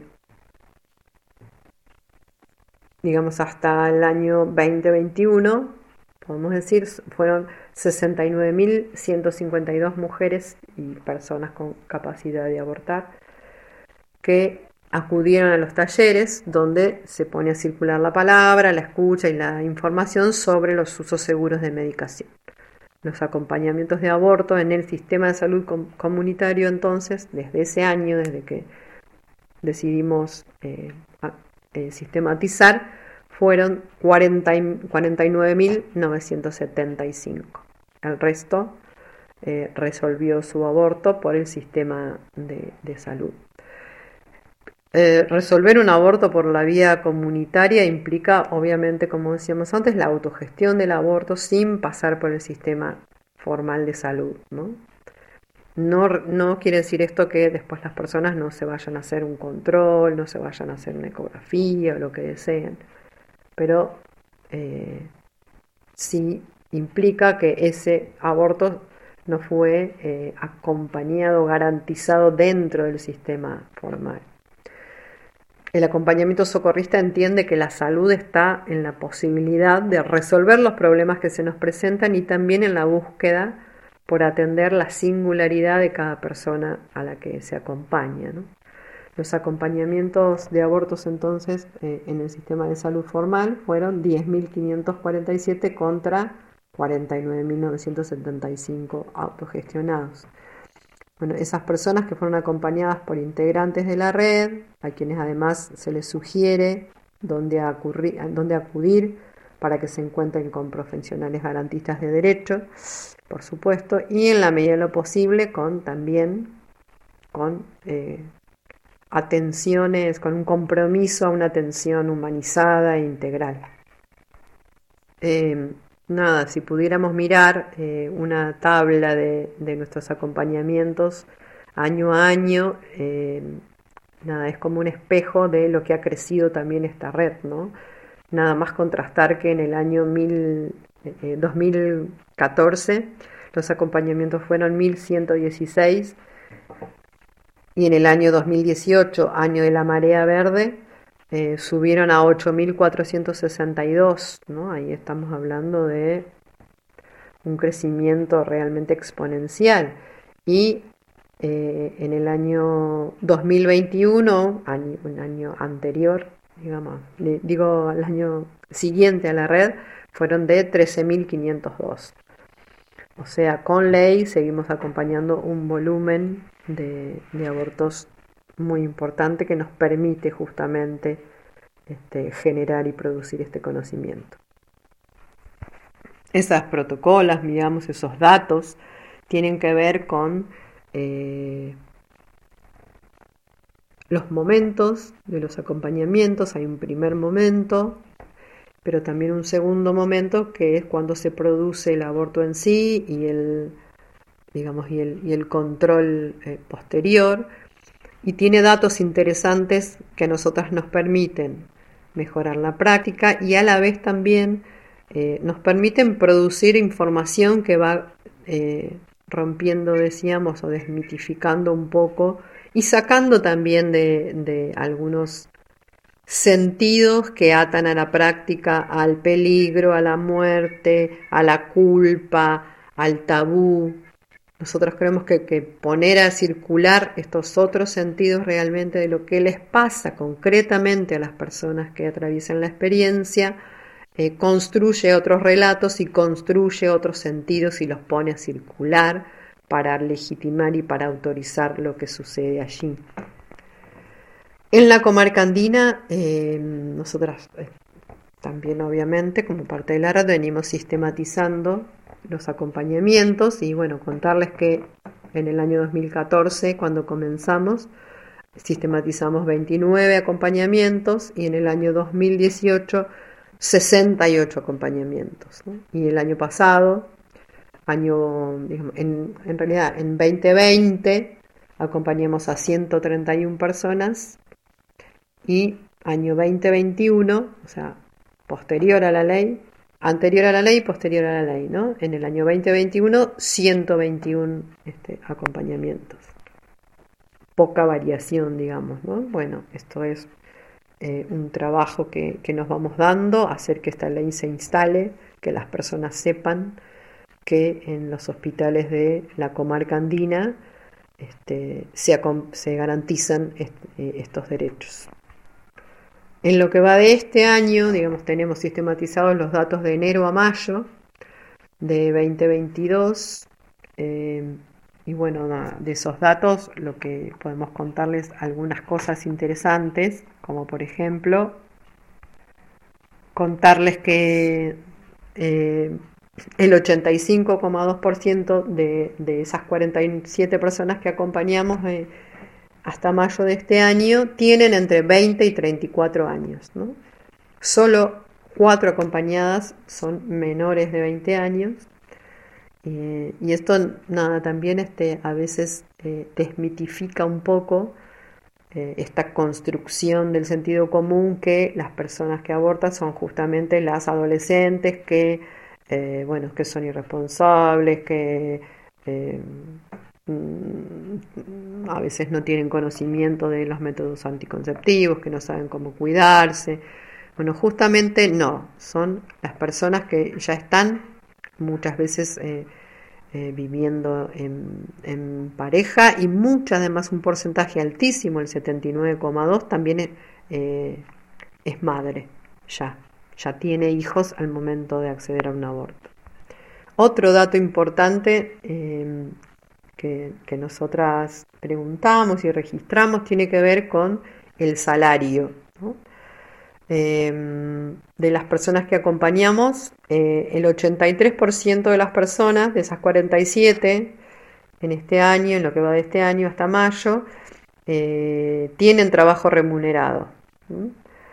digamos, hasta el año veinte veintiuno, podemos decir, fueron sesenta y nueve mil ciento cincuenta y dos mujeres y personas con capacidad de abortar que acudieron a los talleres donde se pone a circular la palabra, la escucha y la información sobre los usos seguros de medicación. Los acompañamientos de aborto en el sistema de salud com- comunitario entonces, desde ese año, desde que decidimos eh, a, eh, sistematizar, fueron cuarenta y nueve mil novecientos setenta y cinco. El resto eh, resolvió su aborto por el sistema de, de salud. Eh, resolver un aborto por la vía comunitaria implica, obviamente, como decíamos antes, la autogestión del aborto sin pasar por el sistema formal de salud, ¿no? No, no quiere decir esto que después las personas no se vayan a hacer un control, no se vayan a hacer una ecografía o lo que deseen, pero eh, sí implica que ese aborto no fue eh, acompañado, garantizado dentro del sistema formal. El acompañamiento socorrista entiende que la salud está en la posibilidad de resolver los problemas que se nos presentan y también en la búsqueda por atender la singularidad de cada persona a la que se acompaña, ¿no? Los acompañamientos de abortos entonces eh, en el sistema de salud formal fueron diez mil quinientos cuarenta y siete contra cuarenta y nueve mil novecientos setenta y cinco autogestionados. Bueno, esas personas que fueron acompañadas por integrantes de la red, a quienes además se les sugiere dónde, acurrir, dónde acudir para que se encuentren con profesionales garantistas de derechos, por supuesto, y en la medida de lo posible con también con eh, atenciones, con un compromiso a una atención humanizada e integral. Eh, nada, si pudiéramos mirar eh, una tabla de, de nuestros acompañamientos año a año, eh, nada, es como un espejo de lo que ha crecido también esta red, ¿no? Nada más contrastar que en el año mil, eh, dos mil catorce los acompañamientos fueron mil ciento dieciséis y en el año dos mil dieciocho, año de la marea verde, eh, subieron a ocho mil cuatrocientos sesenta y dos, ¿no? Ahí estamos hablando de un crecimiento realmente exponencial. Y eh, en el año dos mil veintiuno, año, un año anterior, digamos, digo el año siguiente a la red, fueron de trece mil quinientos dos. O sea, con ley seguimos acompañando un volumen de, de abortos muy importante que nos permite justamente este, generar y producir este conocimiento. Esas protocolos, digamos, esos datos, tienen que ver con eh, los momentos de los acompañamientos. Hay un primer momento, pero también un segundo momento que es cuando se produce el aborto en sí y el, digamos, y el, y el control eh, posterior, y tiene datos interesantes que a nosotras nos permiten mejorar la práctica y a la vez también eh, nos permiten producir información que va eh, rompiendo, decíamos, o desmitificando un poco y sacando también de, de algunos sentidos que atan a la práctica, al peligro, a la muerte, a la culpa, al tabú. Nosotros creemos que, que poner a circular estos otros sentidos realmente de lo que les pasa concretamente a las personas que atraviesan la experiencia, eh, construye otros relatos y construye otros sentidos y los pone a circular para legitimar y para autorizar lo que sucede allí. En la comarca andina, eh, nosotras eh, también obviamente como parte de la red venimos sistematizando los acompañamientos y bueno, contarles que en el año dos mil catorce, cuando comenzamos, sistematizamos veintinueve acompañamientos y en el año dos mil dieciocho, sesenta y ocho acompañamientos, ¿no? Y el año pasado, año, digamos, en, en realidad en veinte veinte, acompañamos a ciento treinta y una personas y año veinte veintiuno, o sea, posterior a la ley, anterior a la ley y posterior a la ley, ¿no? En el año veinte veintiuno, ciento veintiuno este, acompañamientos. Poca variación, digamos, ¿no? Bueno, esto es eh, un trabajo que, que nos vamos dando, hacer que esta ley se instale, que las personas sepan que en los hospitales de la comarca andina este, se, se garantizan este, estos derechos. En lo que va de este año, digamos, tenemos sistematizados los datos de enero a mayo de veinte veintidós eh, y bueno, de esos datos lo que podemos contarles algunas cosas interesantes, como por ejemplo contarles que eh, el ochenta y cinco coma dos por ciento de, de esas cuarenta y siete personas que acompañamos eh, hasta mayo de este año tienen entre veinte y treinta y cuatro años, ¿no? Solo cuatro acompañadas son menores de veinte años eh, y esto nada también este, a veces eh, desmitifica un poco eh, esta construcción del sentido común que las personas que abortan son justamente las adolescentes que, eh, bueno, que son irresponsables, que eh, a veces no tienen conocimiento de los métodos anticonceptivos, que no saben cómo cuidarse. Bueno, justamente no, son las personas que ya están muchas veces eh, eh, viviendo en, en pareja y muchas, además un porcentaje altísimo, el setenta y nueve coma dos, también es, eh, es madre, ya, ya tiene hijos al momento de acceder a un aborto. Otro dato importante eh, que, que nosotras preguntamos y registramos tiene que ver con el salario, ¿no? Eh, de las personas que acompañamos, eh, el ochenta y tres por ciento de las personas, de esas cuarenta y siete en este año, en lo que va de este año hasta mayo, eh, tienen trabajo remunerado. ¿Mm?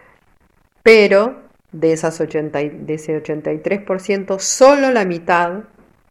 Pero de, esas ochenta, de ese ochenta y tres por ciento, solo la mitad,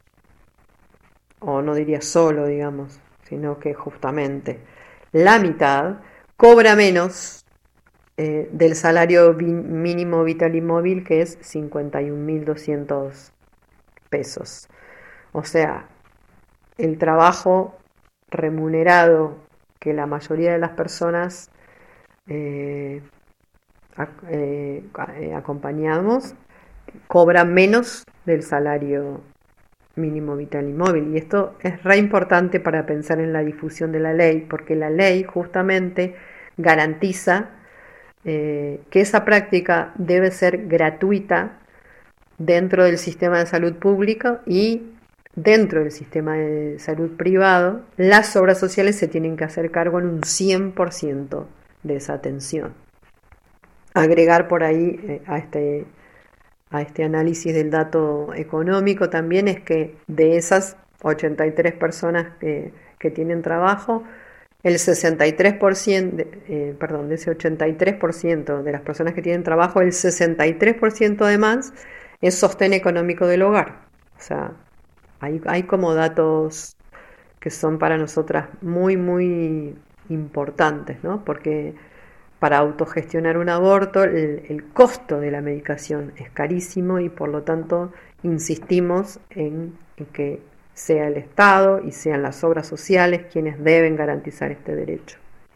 o no diría solo, digamos, sino que justamente la mitad, cobra menos eh, del salario mínimo vital y móvil, que es cincuenta y un mil doscientos pesos. O sea, el trabajo remunerado que la mayoría de las personas eh, ac- eh, eh, acompañamos cobra menos del salario mínimo vital y móvil. Y esto es re importante para pensar en la difusión de la ley, porque la ley justamente garantiza eh, que esa práctica debe ser gratuita dentro del sistema de salud pública, y dentro del sistema de salud privado las obras sociales se tienen que hacer cargo en un cien por ciento de esa atención. Agregar por ahí eh, a este a este análisis del dato económico también es que de esas ochenta y tres personas que, que tienen trabajo, el sesenta y tres por ciento, eh, perdón, de ese ochenta y tres por ciento de las personas que tienen trabajo, el sesenta y tres por ciento además es sostén económico del hogar. O sea, hay, hay como datos que son para nosotras muy, muy importantes, ¿no? Porque para autogestionar un aborto, el, el costo de la medicación es carísimo, y por lo tanto insistimos en, en que sea el Estado y sean las obras sociales quienes deben garantizar este derecho.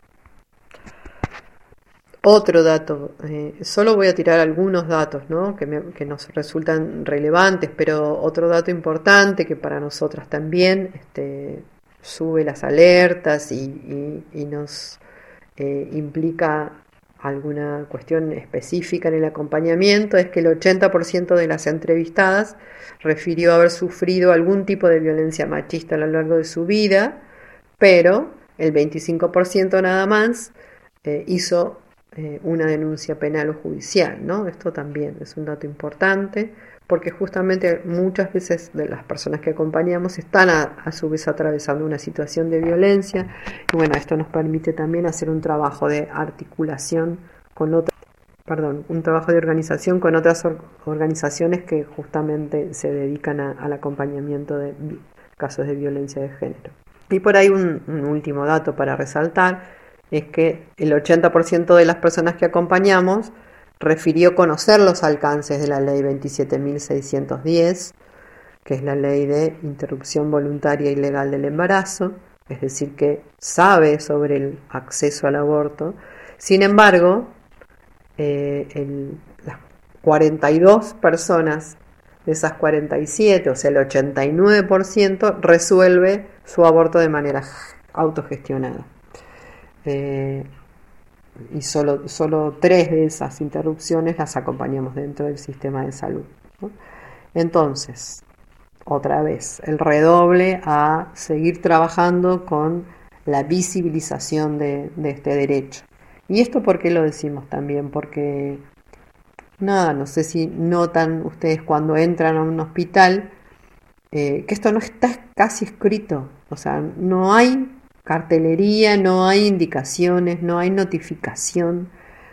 Otro dato, eh, solo voy a tirar algunos datos, ¿no? que, me, que nos resultan relevantes, pero otro dato importante que para nosotras también este, sube las alertas y, y, y nos Eh, implica alguna cuestión específica en el acompañamiento, es que el ochenta por ciento de las entrevistadas refirió haber sufrido algún tipo de violencia machista a lo largo de su vida, pero el veinticinco por ciento nada más eh, hizo eh, una denuncia penal o judicial, ¿no? Esto también es un dato importante, porque justamente muchas veces de las personas que acompañamos están a, a su vez atravesando una situación de violencia, y bueno, esto nos permite también hacer un trabajo de articulación con otras, perdón, un trabajo de organización con otras or, organizaciones que justamente se dedican a, al acompañamiento de vi, casos de violencia de género. Y por ahí un, un último dato para resaltar es que el ochenta por ciento de las personas que acompañamos refirió conocer los alcances de la ley veintisiete mil seiscientos diez, que es la ley de interrupción voluntaria y legal del embarazo, es decir, que sabe sobre el acceso al aborto. Sin embargo, eh, el, las cuarenta y dos personas de esas cuarenta y siete, o sea, el ochenta y nueve por ciento, resuelve su aborto de manera autogestionada. Eh, y solo, solo tres de esas interrupciones las acompañamos dentro del sistema de salud, ¿no? Entonces, otra vez, el redoble a seguir trabajando con la visibilización de, de este derecho. ¿Y esto por qué lo decimos también? Porque, nada, no sé si notan ustedes cuando entran a un hospital eh, que esto no está casi escrito, o sea, no hay cartelería, no hay indicaciones, no hay notificación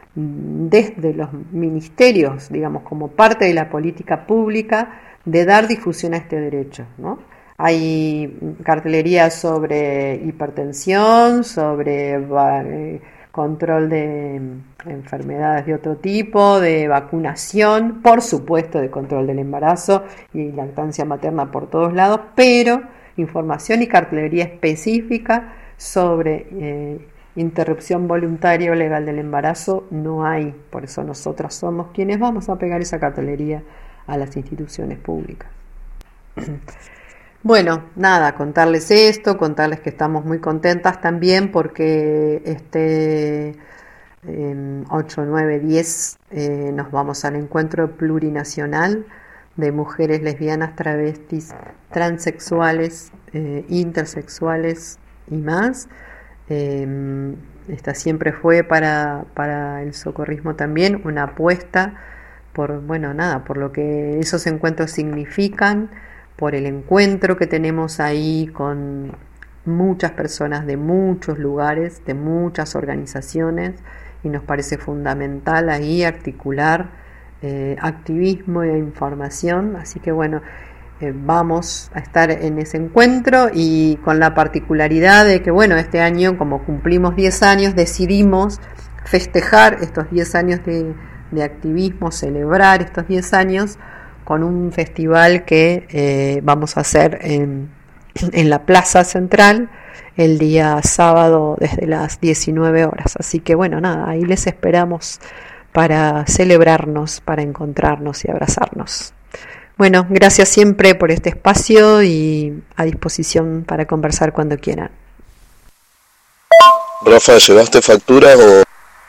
desde los ministerios, digamos, como parte de la política pública de dar difusión a este derecho, ¿no? Hay cartelería sobre hipertensión, sobre eh, control de enfermedades de otro tipo, de vacunación, por supuesto de control del embarazo y lactancia materna por todos lados, pero información y cartelería específica sobre eh, interrupción voluntaria o legal del embarazo no hay. Por eso nosotras somos quienes vamos a pegar esa cartelería a las instituciones públicas. Bueno, nada, contarles esto, contarles que estamos muy contentas también porque este eh, ocho, nueve, diez eh, nos vamos al encuentro plurinacional de mujeres lesbianas, travestis, transexuales, eh, intersexuales y más. Eh, esta siempre fue para, para el socorrismo también una apuesta por, bueno, nada, por lo que esos encuentros significan, por el encuentro que tenemos ahí con muchas personas de muchos lugares, de muchas organizaciones, y nos parece fundamental ahí articular eh, activismo e información. Así que bueno, eh, vamos a estar en ese encuentro, y con la particularidad de que bueno, este año, como cumplimos diez años, decidimos festejar estos diez años de, de activismo, celebrar estos diez años con un festival que eh, vamos a hacer en, en la Plaza Central el día sábado desde las diecinueve horas. Así que bueno, nada, ahí les esperamos para celebrarnos, para encontrarnos y abrazarnos. Bueno, gracias siempre por este espacio y a disposición para conversar cuando quieran. Rafa, ¿llevaste facturas o...?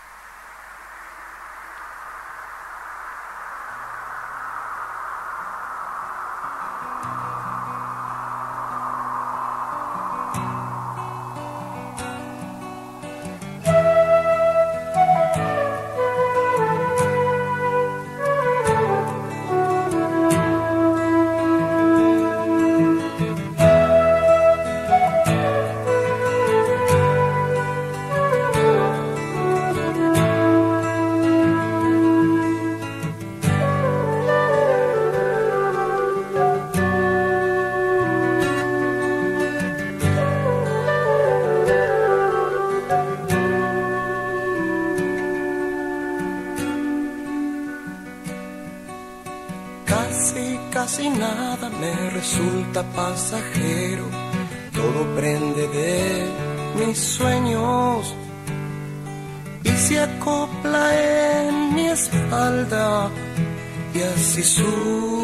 Casi nada me resulta pasajero, todo prende de mis sueños y se acopla en mi espalda y así subo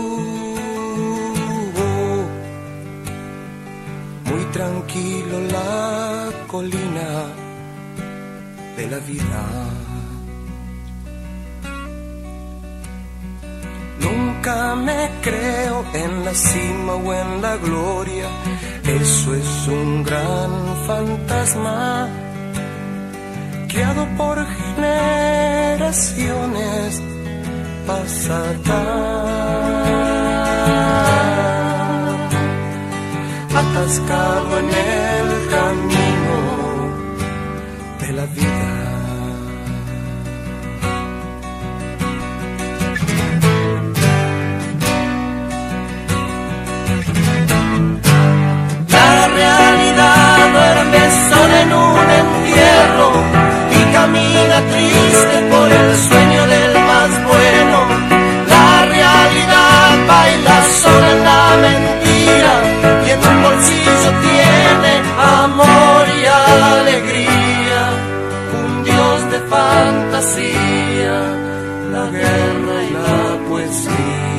muy tranquilo la colina de la vida. Nunca me creo en la cima o en la gloria, eso es un gran fantasma creado por generaciones pasadas, atascado en el camino de la vida. En un entierro y camina triste por el sueño del más bueno. La realidad baila sola en la mentira y en un bolsillo tiene amor y alegría. Un dios de fantasía, la guerra y la poesía.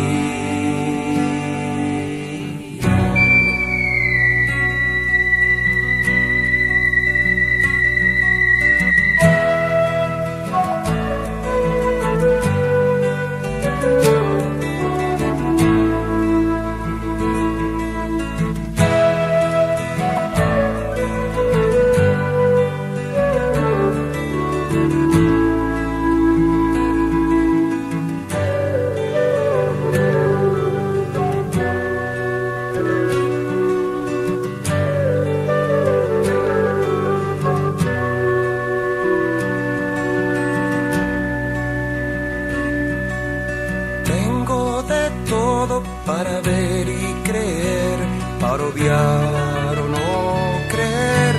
Para ver y creer, para obviar o no creer,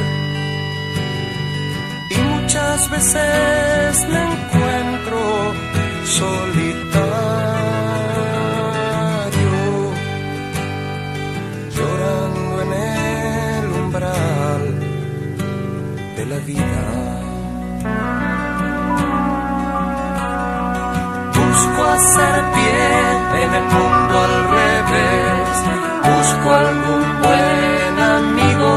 y muchas veces me encuentro solitario, llorando en el umbral de la vida. Busco hacer pie en el mundo al revés, busco algún buen amigo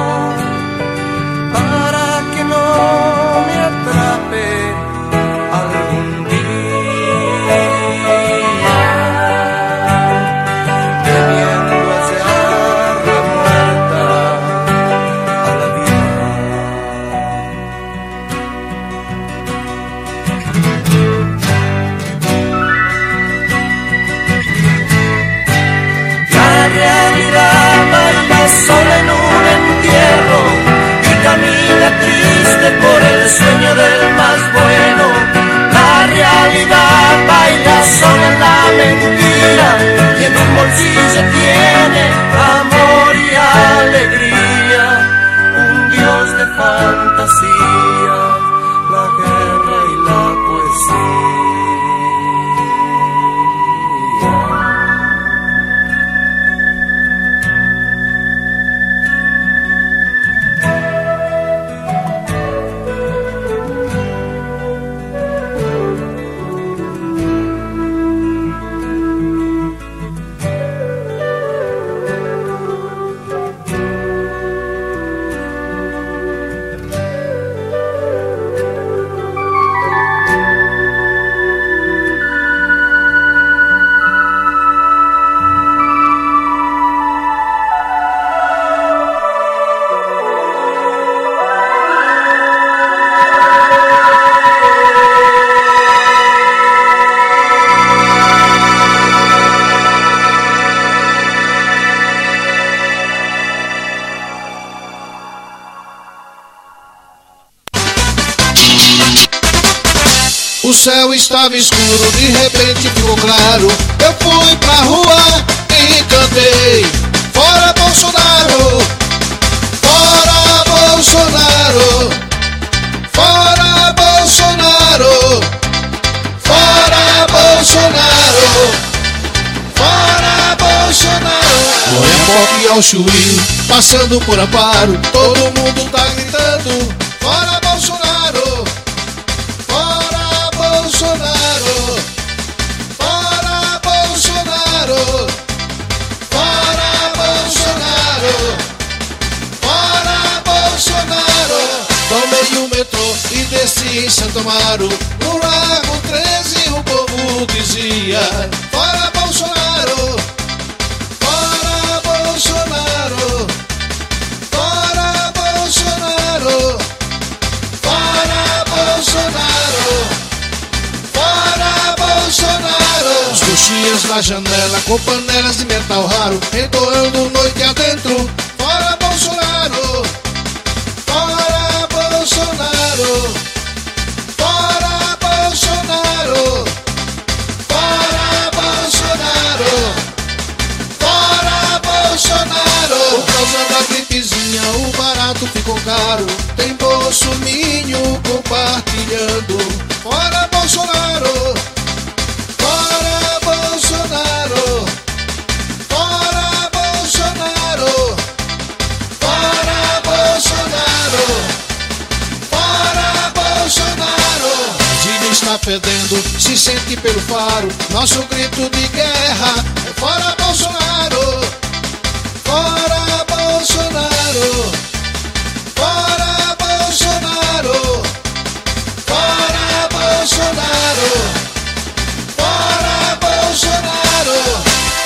para que no me atrape algún día. mentira y en un bolsillo tiene amor y alegría, un Dios de fantasía, la guerra y la poesía. O céu estava escuro, de repente ficou claro. Eu fui pra rua e cantei: fora Bolsonaro, fora Bolsonaro, fora Bolsonaro, fora Bolsonaro, fora Bolsonaro. O Repórter e ao Chuí, passando por Amparo, todo mundo tá gritando: fora Bolsonaro, fora Bolsonaro, fora Bolsonaro, fora Bolsonaro, fora Bolsonaro. Tomei o metrô e desci em Santo Amaro, no Largo treze o povo dizia: fora Bolsonaro, fora Bolsonaro, fora Bolsonaro, fora Bolsonaro, fora Bolsonaro. Os coxinhas na janela com panelas de metal raro, entoando noite adentro: fora Bolsonaro, fora Bolsonaro, fora Bolsonaro, fora Bolsonaro, fora Bolsonaro. Por causa da gripezinha o barato ficou caro, tem bolsominho compartilhando: fora Bolsonaro, fora Bolsonaro, fora Bolsonaro, fora Bolsonaro, fora Bolsonaro. Brasília está fedendo, se sente pelo faro, nosso grito de guerra é: fora Bolsonaro, fora Bolsonaro, fora Bolsonaro, fora Bolsonaro, fora Bolsonaro.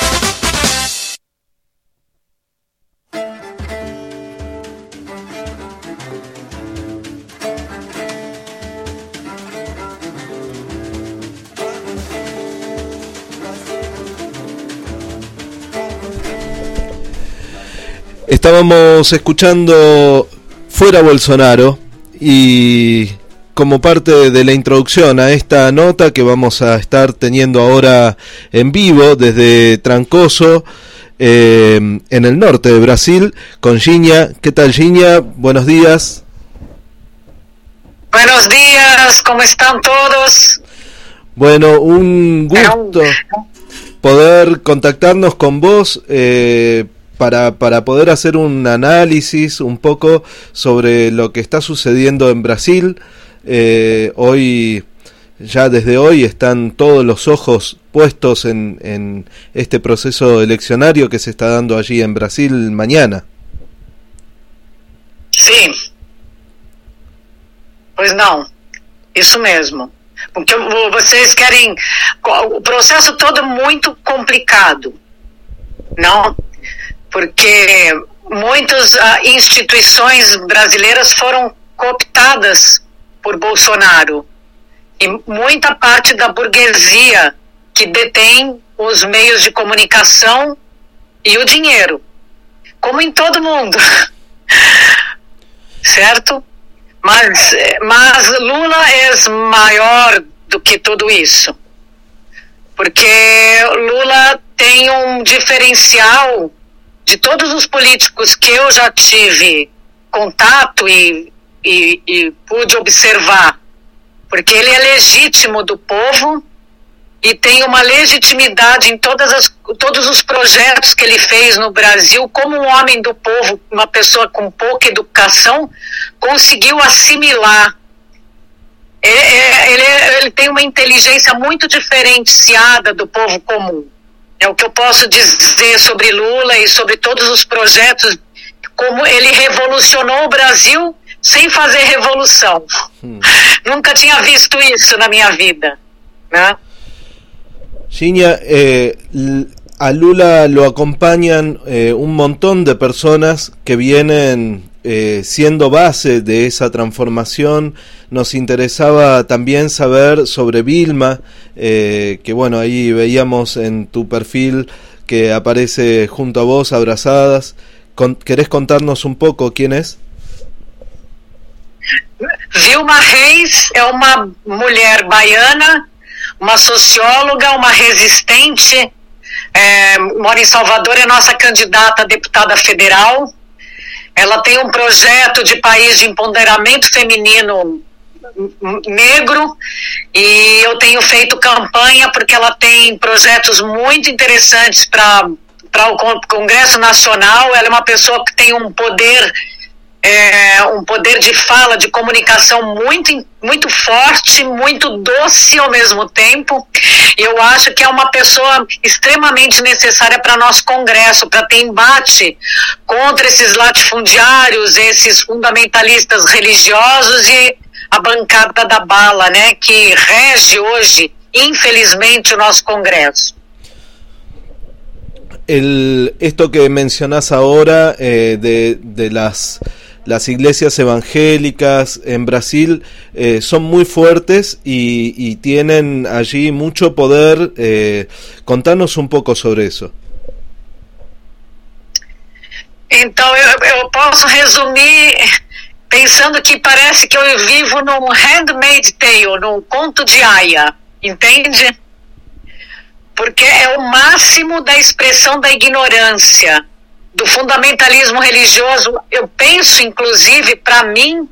Estábamos escuchando Fuera Bolsonaro y como parte de la introducción a esta nota que vamos a estar teniendo ahora en vivo desde Trancoso, eh, en el norte de Brasil, con Ginha. ¿Qué tal, Ginha? Buenos días. Buenos días, ¿cómo están todos? Bueno, un gusto poder contactarnos con vos eh, para, para poder hacer un análisis un poco sobre lo que está sucediendo en Brasil. Eh, hoy, ya desde hoy, están todos los ojos puestos en, en este proceso eleccionario que se está dando allí en Brasil mañana. Sim. Pois não, isso mesmo. Porque vocês querem o processo todo muito complicado, não? Porque muitas uh, instituições brasileiras foram cooptadas por Bolsonaro e muita parte da burguesia que detém os meios de comunicação e o dinheiro, como em todo mundo, certo? Mas, mas Lula é maior do que tudo isso. porque Lula tem um diferencial de todos os políticos que eu já tive contato e, e, e pude observar, porque ele é legítimo do povo e tem uma legitimidade em todas as, todos os projetos que ele fez no Brasil. Como um homem do povo, uma pessoa com pouca educação, conseguiu assimilar. É, é, ele, ele tem uma inteligência muito diferenciada do povo comum. É o que eu posso dizer sobre Lula e sobre todos os projetos, como ele revolucionou o Brasil sem fazer revolução. Hum. Nunca tinha visto isso na minha vida, né? Ginia, eh, a Lula lo acompañan eh, un montón de personas que vienen eh, siendo base de esa transformación. Nos interesaba también saber sobre Vilma, eh, que bueno, ahí veíamos en tu perfil que aparece junto a vos, abrazadas. Con, ¿Querés contarnos un poco quién es? Vilma Reis é uma mulher baiana, uma socióloga, uma resistente, é, mora em Salvador, é nossa candidata a deputada federal. Ela tem um projeto de país de empoderamento feminino negro, e eu tenho feito campanha porque ela tem projetos muito interessantes para para o Congresso Nacional. Ela é uma pessoa que tem um poder é, um poder de fala, de comunicação muito, muito forte, muito doce ao mesmo tempo. E eu acho que é uma pessoa extremamente necessária para nosso Congresso, para ter embate contra esses latifundiários, esses fundamentalistas religiosos e a bancada da bala, né, que rege hoje, infelizmente, o nosso Congresso. El, esto que mencionás ahora eh, de, de las, las iglesias evangélicas en Brasil eh, son muy fuertes y, y tienen allí mucho poder. Eh, contanos un pouco sobre isso. Então eu, eu posso resumir pensando que parece que eu vivo num Handmaid's Tale, num conto de Aya, entende? Porque é o máximo da expressão da ignorância, do fundamentalismo religioso. Eu penso, inclusive, para mim,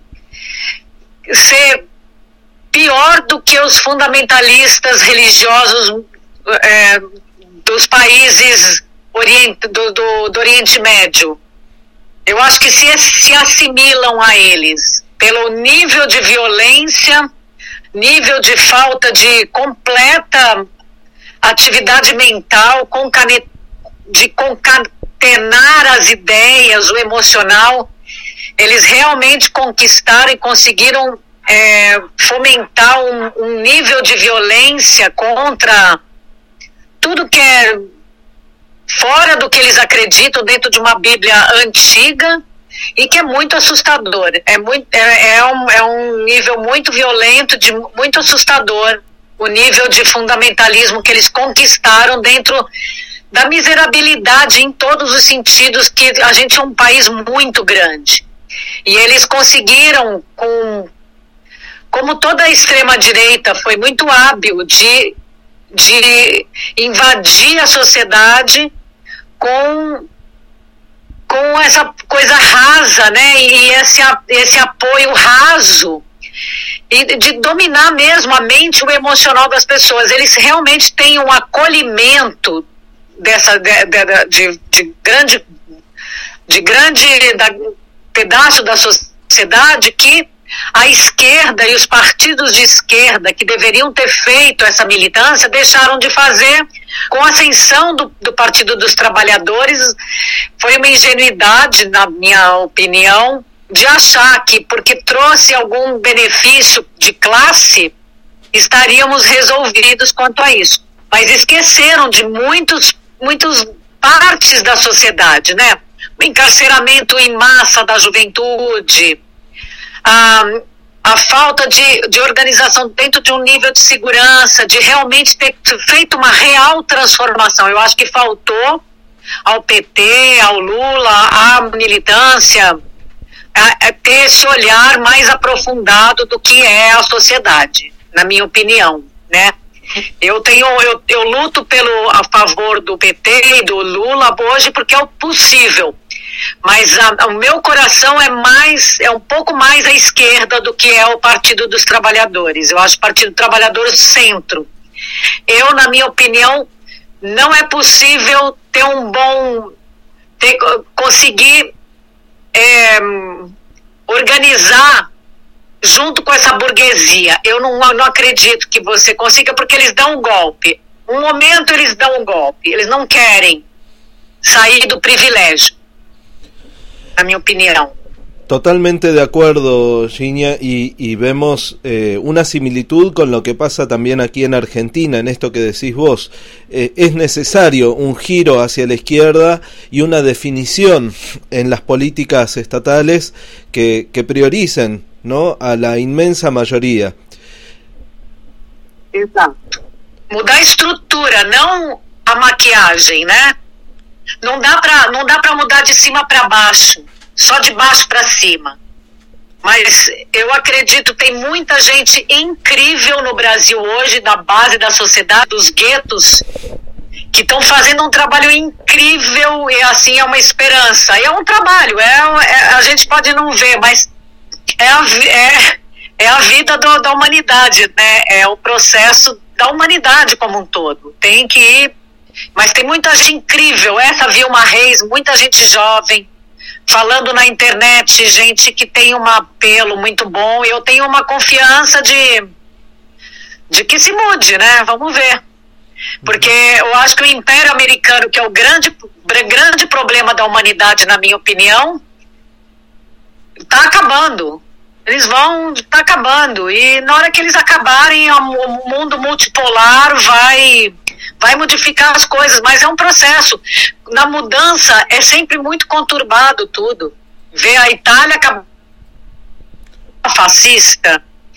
ser pior do que os fundamentalistas religiosos é, dos países orient, do, do, do Oriente Médio. Eu acho que se, se assimilam a eles pelo nível de violência, nível de falta de completa atividade mental, de concatenar as ideias, o emocional. Eles realmente conquistaram e conseguiram é, fomentar um, um nível de violência contra tudo que é fora do que eles acreditam, dentro de uma Bíblia antiga, e que é muito assustador. É, muito, é, é, um, é um nível muito violento, de, muito assustador, o nível de fundamentalismo que eles conquistaram dentro da miserabilidade em todos os sentidos, que a gente é um país muito grande. E eles conseguiram, com, como toda a extrema-direita foi muito hábil de, de invadir a sociedade com, com essa coisa rasa, né? E esse, esse apoio raso, e de dominar mesmo a mente e o emocional das pessoas. Eles realmente têm um acolhimento dessa, de, de, de, de grande, de grande da, pedaço da sociedade, que a esquerda e os partidos de esquerda que deveriam ter feito essa militância deixaram de fazer. Com a ascensão do, do Partido dos Trabalhadores, foi uma ingenuidade, na minha opinião, de achar que porque trouxe algum benefício de classe, estaríamos resolvidos quanto a isso. Mas esqueceram de muitos, muitas partes da sociedade, né? O encarceramento em massa da juventude, a, a falta de, de organização dentro de um nível de segurança, de realmente ter feito uma real transformação. Eu acho que faltou ao P T, ao Lula, à militância, a, a ter esse olhar mais aprofundado do que é a sociedade, na minha opinião, né? Eu tenho, eu, eu luto pelo, a favor do P T e do Lula hoje porque é o possível. Mas a, o meu coração é mais, é um pouco mais à esquerda do que é o Partido dos Trabalhadores. Eu acho o Partido dos Trabalhadores centro. Eu, na minha opinião, não é possível ter um bom, ter, conseguir é, organizar junto com essa burguesia. Eu não, não acredito que você consiga, porque eles dão um golpe. Um momento eles dão um golpe. Eles não querem sair do privilégio, na minha opinión. Totalmente de acuerdo, Ginia, y, y vemos eh, una similitud con lo que pasa también aquí en Argentina, en esto que decís vos. Eh, es necesario un giro hacia la izquierda y una definición en las políticas estatales que, que prioricen, ¿no?, a la inmensa mayoría. Exato. Mudar a estrutura, não a maquiagem, né? Não dá pra, não dá pra mudar de cima para baixo, só de baixo para cima. Mas eu acredito, tem muita gente incrível no Brasil hoje, da base da sociedade, dos guetos, que estão fazendo um trabalho incrível, e assim é uma esperança. E é um trabalho, é, é, a gente pode não ver, mas é a, é, é a vida do, da humanidade, né? É o processo da humanidade como um todo. Tem que ir, mas tem muita gente incrível, essa Vilma Reis, muita gente jovem, falando na internet, gente que tem um apelo muito bom, e eu tenho uma confiança de, de que se mude, né? Vamos ver. Porque eu acho que o Império Americano, que é o grande, grande problema da humanidade, na minha opinião, está acabando. Eles vão, tá acabando. E na hora que eles acabarem, o mundo multipolar vai, vai modificar as coisas. Mas é um processo. Na mudança é sempre muito conturbado tudo. Ver a Itália acabar fascista.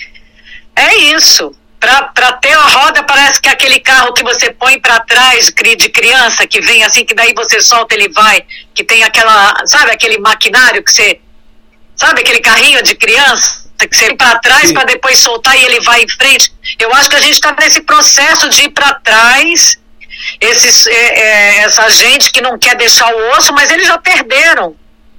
É isso. Para ter a roda, parece que é aquele carro que você põe para trás de criança, que vem assim, que daí você solta, ele vai, que tem aquela, sabe, aquele maquinário que você, sabe, aquele carrinho de criança que você ir para trás para depois soltar e ele vai em frente. Eu acho que a gente está nesse processo de ir para trás, esses, é, é, essa gente que não quer deixar o osso, mas eles já perderam.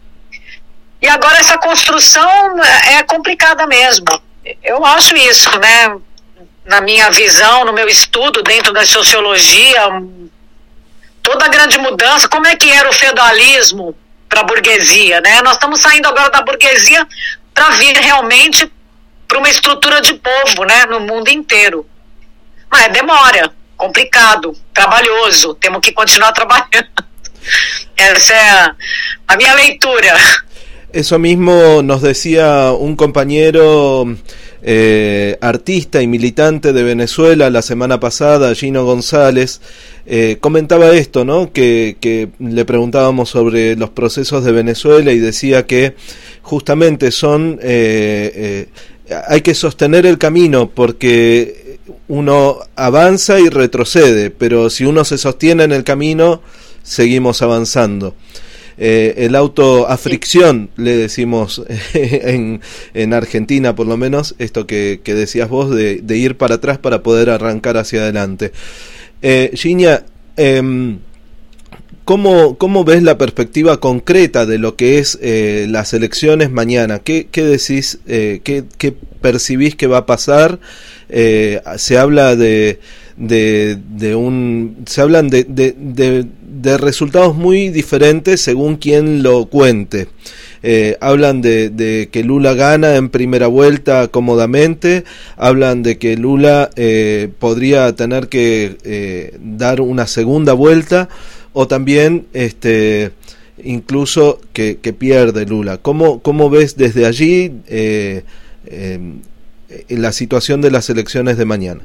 E agora essa construção é complicada mesmo. Eu acho isso, né? Na minha visão, no meu estudo dentro da sociologia, toda a grande mudança, como é que era o feudalismo para a burguesia, né? Nós estamos saindo agora da burguesia para vir realmente para uma estrutura de povo, né? No mundo inteiro. Mas demora, complicado, trabalhoso, temos que continuar trabalhando. Essa é a, a minha leitura. Eso mismo nos decía un compañero eh, artista y militante de Venezuela la semana pasada, Gino González. Eh, comentaba esto, ¿no? Que, que le preguntábamos sobre los procesos de Venezuela y decía que justamente son eh, eh, hay que sostener el camino porque uno avanza y retrocede, pero si uno se sostiene en el camino seguimos avanzando. Eh, el auto a fricción, le decimos en, en Argentina por lo menos, esto que, que decías vos de, de ir para atrás para poder arrancar hacia adelante. Eh, Ginia, eh, ¿cómo, ¿cómo ves la perspectiva concreta de lo que es eh, las elecciones mañana? ¿Qué, qué decís, eh, qué, qué percibís que va a pasar? Eh, se habla de de, de un se hablan de, de, de, de resultados muy diferentes según quien lo cuente. Eh, hablan de, de que Lula gana en primera vuelta cómodamente, hablan de que Lula eh, podría tener que eh, dar una segunda vuelta, o también este incluso que, que pierde Lula. ¿Cómo, cómo ves desde allí eh, eh, la situación de las elecciones de mañana?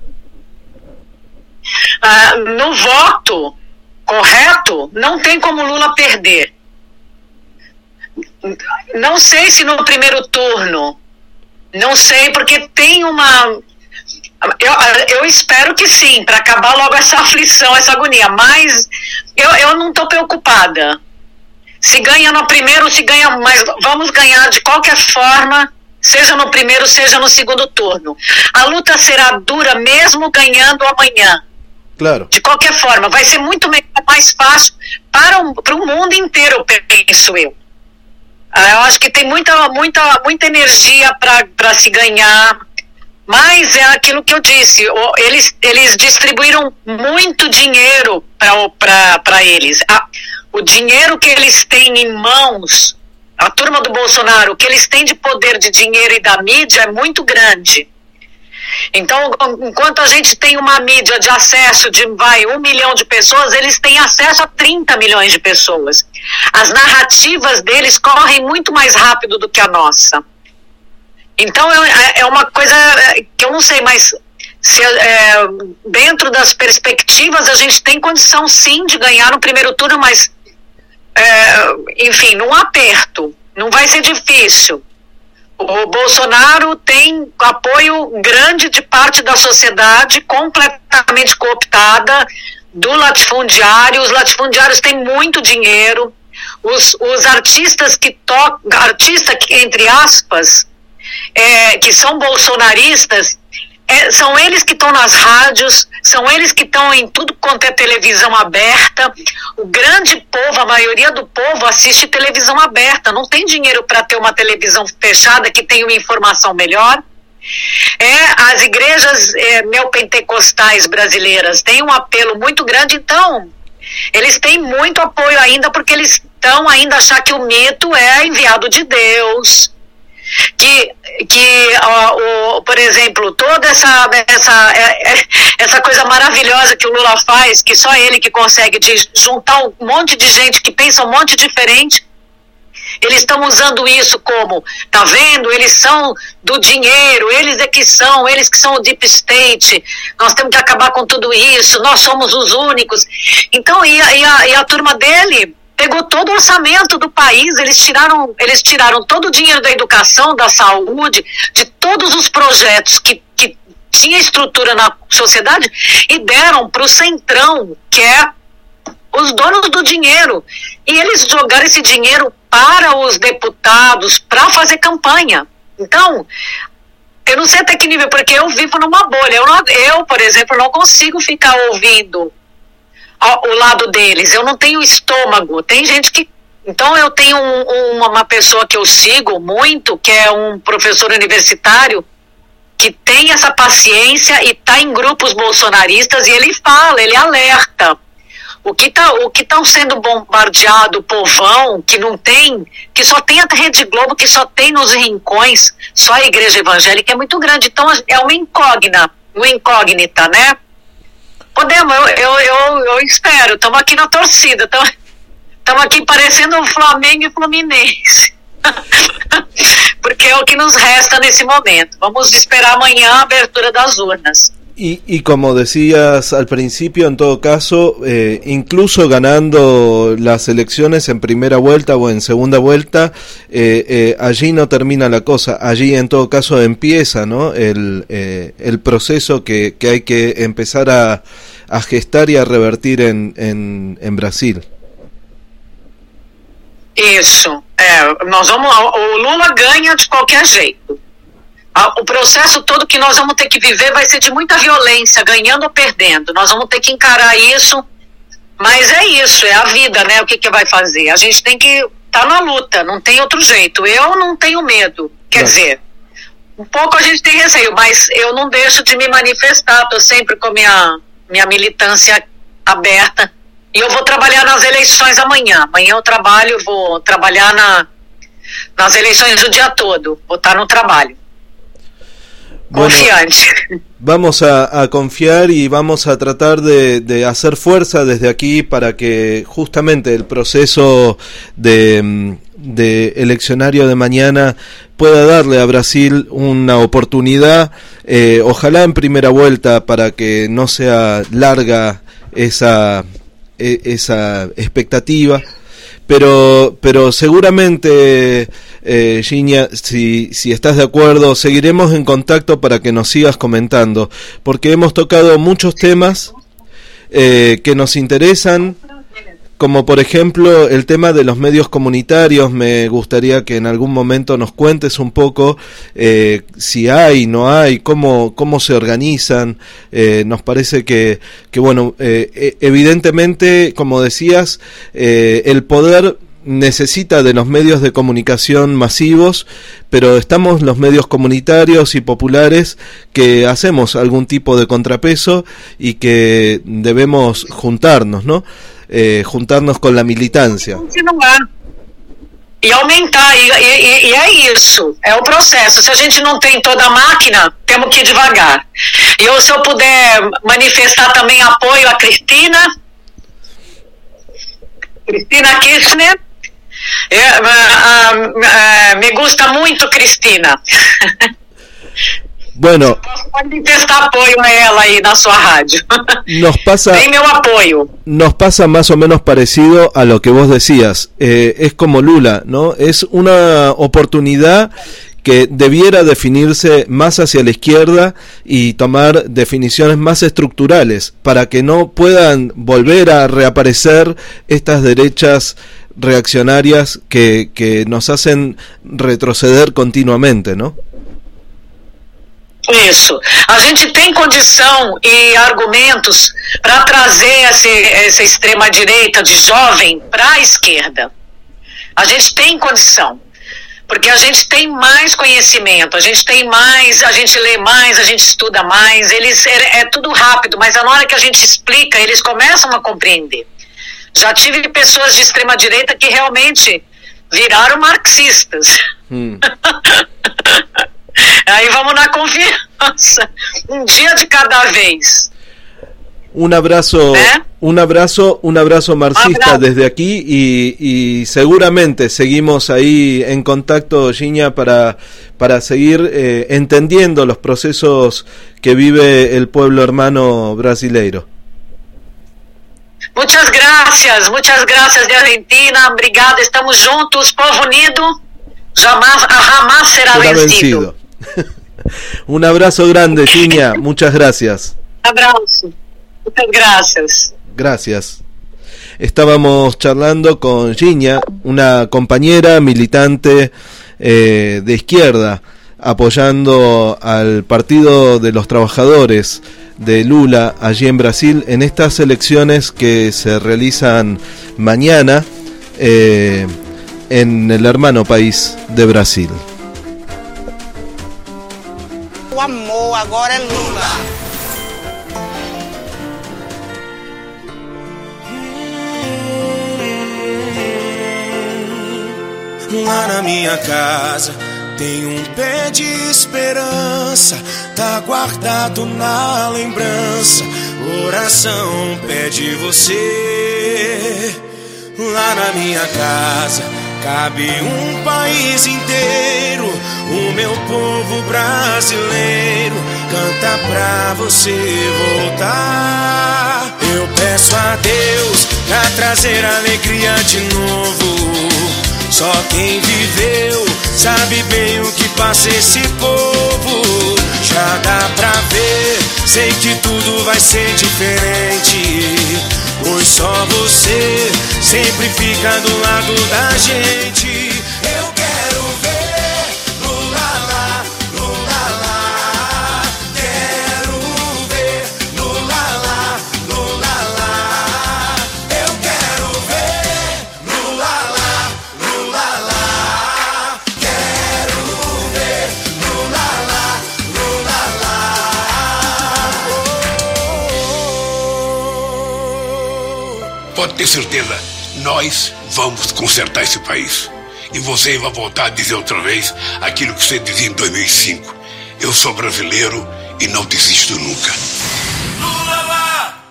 Ah, no voto correto, não tem como Lula perder. Não sei se no primeiro turno, não sei, porque tem uma... Eu, eu espero que sim, para acabar logo essa aflição, essa agonia, mas eu, eu não estou preocupada. Se ganha no primeiro, se ganha, mas vamos ganhar de qualquer forma, seja no primeiro, seja no segundo turno. A luta será dura mesmo ganhando amanhã. Claro. De qualquer forma, vai ser muito mais fácil para o, para o mundo inteiro, penso eu. Eu acho que tem muita, muita, muita energia para se ganhar, mas é aquilo que eu disse, eles, eles distribuíram muito dinheiro para eles. A, o dinheiro que eles têm em mãos, a turma do Bolsonaro, o que eles têm de poder de dinheiro e da mídia é muito grande. Então, enquanto a gente tem uma mídia de acesso de vai, um milhão de pessoas, eles têm acesso a trinta milhões de pessoas. As narrativas deles correm muito mais rápido do que a nossa. Então, é, é uma coisa que eu não sei, mas se, é, dentro das perspectivas, a gente tem condição sim de ganhar no primeiro turno, mas, é, enfim, num aperto. Não vai ser difícil. O Bolsonaro tem apoio grande de parte da sociedade, completamente cooptada, do latifundiário. Os latifundiários têm muito dinheiro. Os, os artistas que tocam, artistas que, entre aspas, é, que são bolsonaristas, é, são eles que estão nas rádios, são eles que estão em tudo quanto é televisão aberta. O grande povo, a maioria do povo assiste televisão aberta, não tem dinheiro para ter uma televisão fechada que tenha uma informação melhor. É, as igrejas é, neopentecostais brasileiras têm um apelo muito grande, então eles têm muito apoio ainda, porque eles estão ainda a achar que o mito é enviado de Deus, que, que ó, o, por exemplo, toda essa, essa, essa coisa maravilhosa que o Lula faz, que só ele que consegue, de juntar um monte de gente que pensa um monte diferente, eles estão usando isso como, tá vendo, eles são do dinheiro, eles é que são, eles que são o deep state, nós temos que acabar com tudo isso, nós somos os únicos. Então, e a, e a, e a turma dele pegou todo o orçamento do país, eles tiraram, eles tiraram todo o dinheiro da educação, da saúde, de todos os projetos que, que tinha estrutura na sociedade e deram para o Centrão, que é os donos do dinheiro. E eles jogaram esse dinheiro para os deputados, para fazer campanha. Então, eu não sei até que nível, porque eu vivo numa bolha. Eu, não, eu por exemplo, não consigo ficar ouvindo o lado deles, eu não tenho estômago. Tem gente que... Então eu tenho um, um, uma pessoa que eu sigo muito, que é um professor universitário, que tem essa paciência e está em grupos bolsonaristas, e ele fala, ele alerta. O que tá, o que estão sendo bombardeado, o povão, que não tem, que só tem a Rede Globo, que só tem nos rincões, só a igreja evangélica é muito grande. Então é uma incógnita, uma incógnita, né? Podemos, eu, eu, eu, eu espero, estamos aqui na torcida, estamos aqui parecendo o Flamengo e Fluminense, porque é o que nos resta nesse momento. Vamos esperar amanhã a abertura das urnas. Y, y como decías al principio, en todo caso, eh, incluso ganando las elecciones en primera vuelta o en segunda vuelta, eh, eh, allí no termina la cosa, allí en todo caso empieza, ¿no? el, eh, el proceso que, que hay que empezar a, a gestar y a revertir en, en, en Brasil. Isso, é, nós vamos, o Lula ganha de qualquer jeito. O processo todo que nós vamos ter que viver vai ser de muita violência, ganhando ou perdendo. Nós vamos ter que encarar isso, mas é isso, é a vida, né? O que que vai fazer? A gente tem que estar tá na luta, não tem outro jeito. Eu não tenho medo, quer é. dizer, um pouco a gente tem receio, mas eu não deixo de me manifestar, estou sempre com a minha, minha militância aberta. E eu vou trabalhar nas eleições amanhã. Amanhã eu trabalho, vou trabalhar na, nas eleições o dia todo, vou estar no trabalho. Bueno, vamos a, a confiar y vamos a tratar de, de hacer fuerza desde aquí para que justamente el proceso de, de eleccionario de mañana pueda darle a Brasil una oportunidad, eh, ojalá en primera vuelta, para que no sea larga esa, esa expectativa. Pero, pero seguramente, eh, Ginia, si, si estás de acuerdo, seguiremos en contacto para que nos sigas comentando, porque hemos tocado muchos temas eh, que nos interesan, como por ejemplo el tema de los medios comunitarios. Me gustaría que en algún momento nos cuentes un poco eh, si hay, no hay, cómo, cómo se organizan. Eh, nos parece que, que bueno, eh, evidentemente, como decías, eh, el poder necesita de los medios de comunicación masivos, pero estamos los medios comunitarios y populares que hacemos algún tipo de contrapeso y que debemos juntarnos, ¿no? Eh, juntarnos con la militancia. E aumentar, e, e, e é isso, é o processo. Se a gente não tem toda a máquina, temos que ir devagar. E eu, se eu puder manifestar também apoio a Cristina, Cristina Kirchner, é, a, a, a, me gusta muito Cristina. Bueno, pode manifestar apoio a ela aí na sua rádio. Nos pasa, tem meu apoio. Nos pasa más o menos parecido a lo que vos decías. Eh, es como Lula, ¿no? Es una oportunidad que debiera definirse más hacia la izquierda y tomar definiciones más estructurales para que no puedan volver a reaparecer estas derechas reaccionarias que, que nos hacen retroceder continuamente, ¿no? Isso. A gente tem condição e argumentos para trazer esse, essa extrema-direita de jovem para a esquerda. A gente tem condição. Porque a gente tem mais conhecimento, a gente tem mais, a gente lê mais, a gente estuda mais, eles, é, é tudo rápido, mas na hora que a gente explica, eles começam a compreender. Já tive pessoas de extrema-direita que realmente viraram marxistas. Hum. Aí vamos na confiança, um dia de cada vez. Un abrazo, ¿Eh? un abrazo, un abrazo marxista abrazo. Desde aquí y, y seguramente seguimos ahí en contacto, Ginha, para, para seguir eh, entendiendo los procesos que vive el pueblo hermano brasileiro. Muchas gracias, muchas gracias de Argentina, obrigada, estamos juntos, povo unido, jamás, jamás será, será vencido. vencido. Un abrazo grande, Ginha, muchas gracias. Abrazo. Muchas gracias. Gracias. Estábamos charlando con Ginha, una compañera militante eh, de izquierda, apoyando al Partido de los Trabajadores de Lula allí en Brasil, en estas elecciones que se realizan mañana eh, en el hermano país de Brasil. O amor agora é Lula. Lá na minha casa tem um pé de esperança, tá guardado na lembrança. Oração pede você. Lá na minha casa cabe um país inteiro. O meu povo brasileiro canta pra você voltar. Eu peço a Deus pra trazer alegria de novo. Só quem viveu sabe bem o que passa esse povo. Já dá pra ver, sei que tudo vai ser diferente, pois só você sempre fica do lado da gente. Eu quero ver Lula lá, Lula lá. Quero ver Lula lá, Lula lá. Eu quero ver Lula lá, Lula lá. Quero ver Lula lá, Lula lá. Pode ter certeza, nós vamos consertar esse país. E você vai voltar a dizer outra vez aquilo que você dizia em dois mil e cinco. Eu sou brasileiro e não desisto nunca. Lula lá!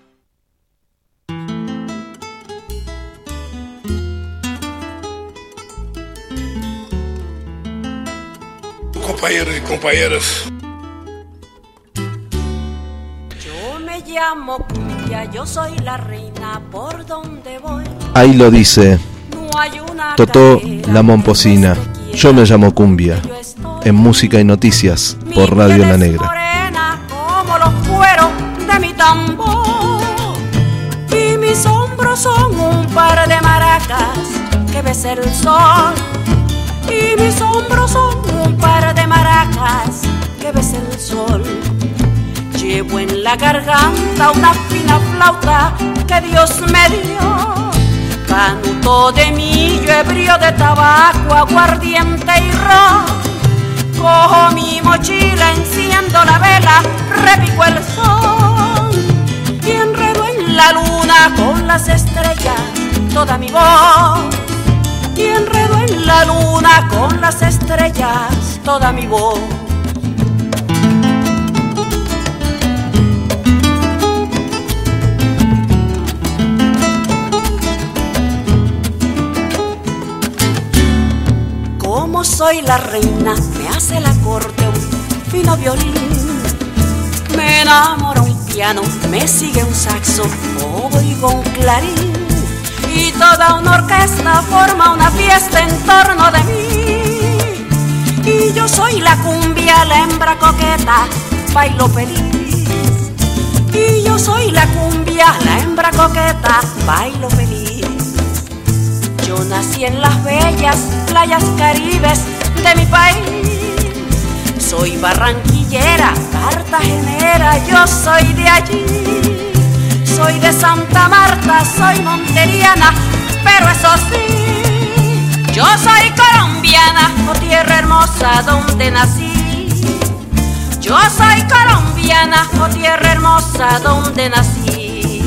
Companheiros e companheiras. Yo me llamo Cumbia, yo soy la reina por donde voy. Ahí lo dice Totó la Momposina. Yo me llamo Cumbia, en Música y Noticias por Radio La Negra. Como los cueros de mi tambor y mis hombros son un par de maracas que besa el sol. Y mis hombros son un par de maracas que besa el sol. Llevo en la garganta una fina flauta que Dios me dio. Canuto de millo, ebrio de tabaco, aguardiente y ron. Cojo mi mochila, enciendo la vela, repico el sol y enredo en la luna con las estrellas toda mi voz. Y enredo en la luna con las estrellas toda mi voz. Como soy la reina, me hace la corte un fino violín. Me enamora un piano, me sigue un saxo, oigo un clarín. Y toda una orquesta forma una fiesta en torno de mí. Y yo soy la cumbia, la hembra coqueta, bailo feliz. Y yo soy la cumbia, la hembra coqueta, bailo feliz. Yo nací en las bellas playas caribes de mi país. Soy barranquillera, cartagenera, yo soy de allí. Soy de Santa Marta, soy monteriana, pero eso sí, yo soy colombiana, oh tierra hermosa donde nací. Yo soy colombiana, oh tierra hermosa donde nací.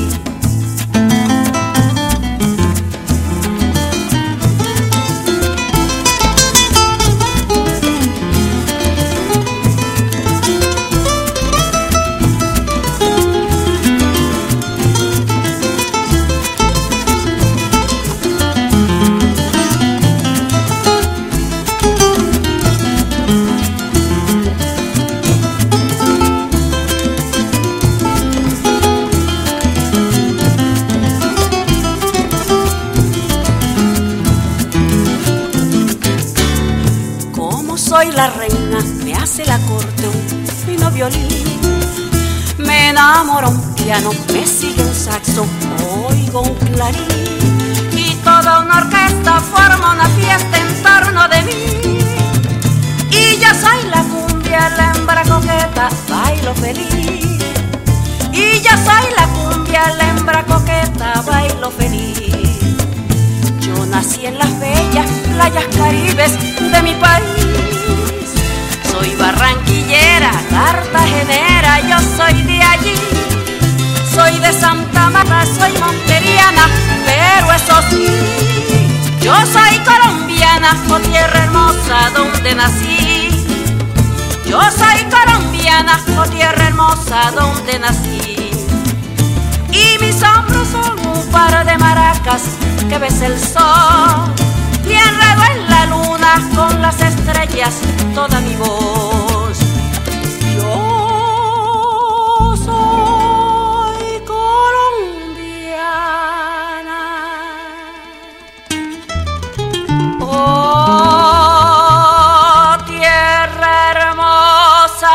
Soy la reina, me hace la corte un fino violín. Me enamora un piano, me sigue un saxo, oigo un clarín. Y toda una orquesta forma una fiesta en torno de mí. Y yo soy la cumbia, la hembra coqueta, bailo feliz. Y yo soy la cumbia, la hembra coqueta, bailo feliz. Yo nací en las bellas playas caribes de mi país. Soy barranquillera, cartagenera, yo soy de allí. Soy de Santa Marta, soy monteriana, pero eso sí, yo soy colombiana, oh tierra hermosa donde nací. Yo soy colombiana, oh tierra hermosa donde nací. Y mis hombros son un par de maracas que besa el sol. Y enredo en la luna con las estrellas toda mi voz. Yo soy colombiana, oh tierra hermosa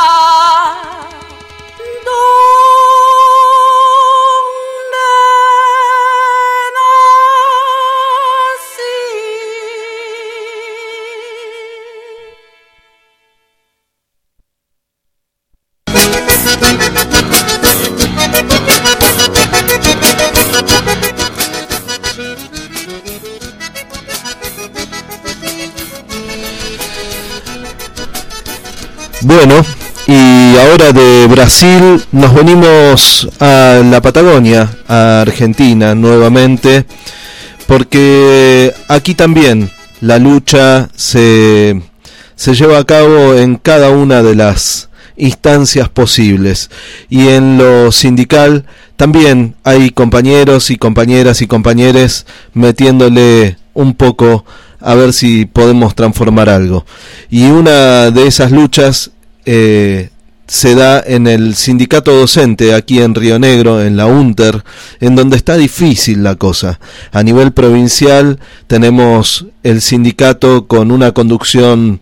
Bueno, y ahora de Brasil nos venimos a la Patagonia, a Argentina nuevamente, porque aquí también la lucha se, se lleva a cabo en cada una de las instancias posibles, y en lo sindical también hay compañeros y compañeras y compañeres metiéndole un poco a ver si podemos transformar algo. Y una de esas luchas eh, se da en el sindicato docente aquí en Río Negro, en la UNTER, en donde está difícil la cosa. A nivel provincial tenemos el sindicato con una conducción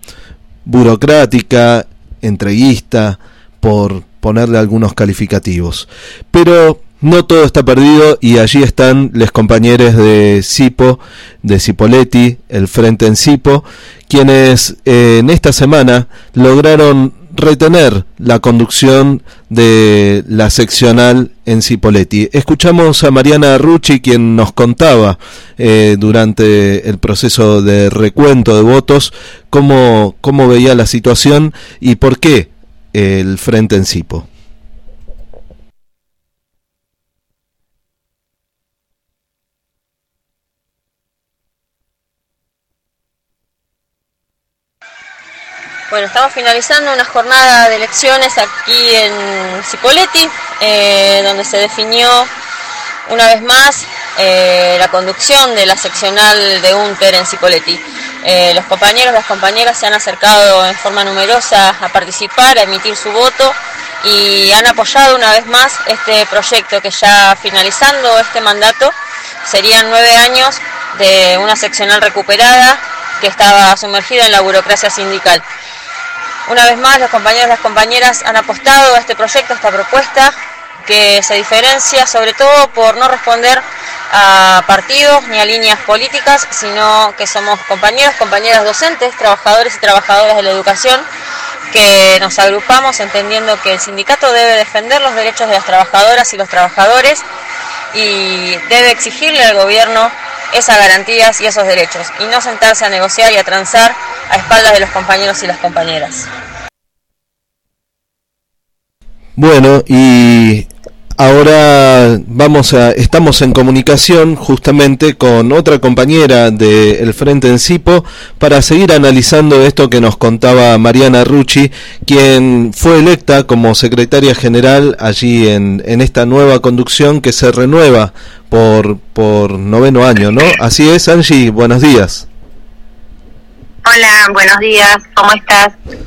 burocrática, entreguista, por ponerle algunos calificativos. Pero no todo está perdido y allí están los compañeros de Cipo, de Cipolletti, el Frente en Cipo, quienes eh, en esta semana lograron retener la conducción de la seccional en Cipolletti. Escuchamos a Mariana Rucci, quien nos contaba eh, durante el proceso de recuento de votos cómo, cómo veía la situación y por qué el Frente en Cipo. Bueno, estamos finalizando una jornada de elecciones aquí en Cipolletti, eh, donde se definió una vez más eh, la conducción de la seccional de UNTER en Cipolletti. Eh, los compañeros y las compañeras se han acercado en forma numerosa a participar, a emitir su voto y han apoyado una vez más este proyecto que ya finalizando este mandato serían nueve años de una seccional recuperada que estaba sumergida en la burocracia sindical. Una vez más, los compañeros y las compañeras han apostado a este proyecto, a esta propuesta, que se diferencia sobre todo por no responder a partidos ni a líneas políticas, sino que somos compañeros, compañeras docentes, trabajadores y trabajadoras de la educación, que nos agrupamos entendiendo que el sindicato debe defender los derechos de las trabajadoras y los trabajadores y debe exigirle al gobierno esas garantías y esos derechos, y no sentarse a negociar y a transar a espaldas de los compañeros y las compañeras. Bueno, y ahora vamos a, estamos en comunicación justamente con otra compañera del Frente en Cipo para seguir analizando esto que nos contaba Mariana Rucci, quien fue electa como secretaria general allí en, en esta nueva conducción que se renueva por, por noveno año, ¿no? Así es, Angie, buenos días. Hola, buenos días, ¿cómo estás?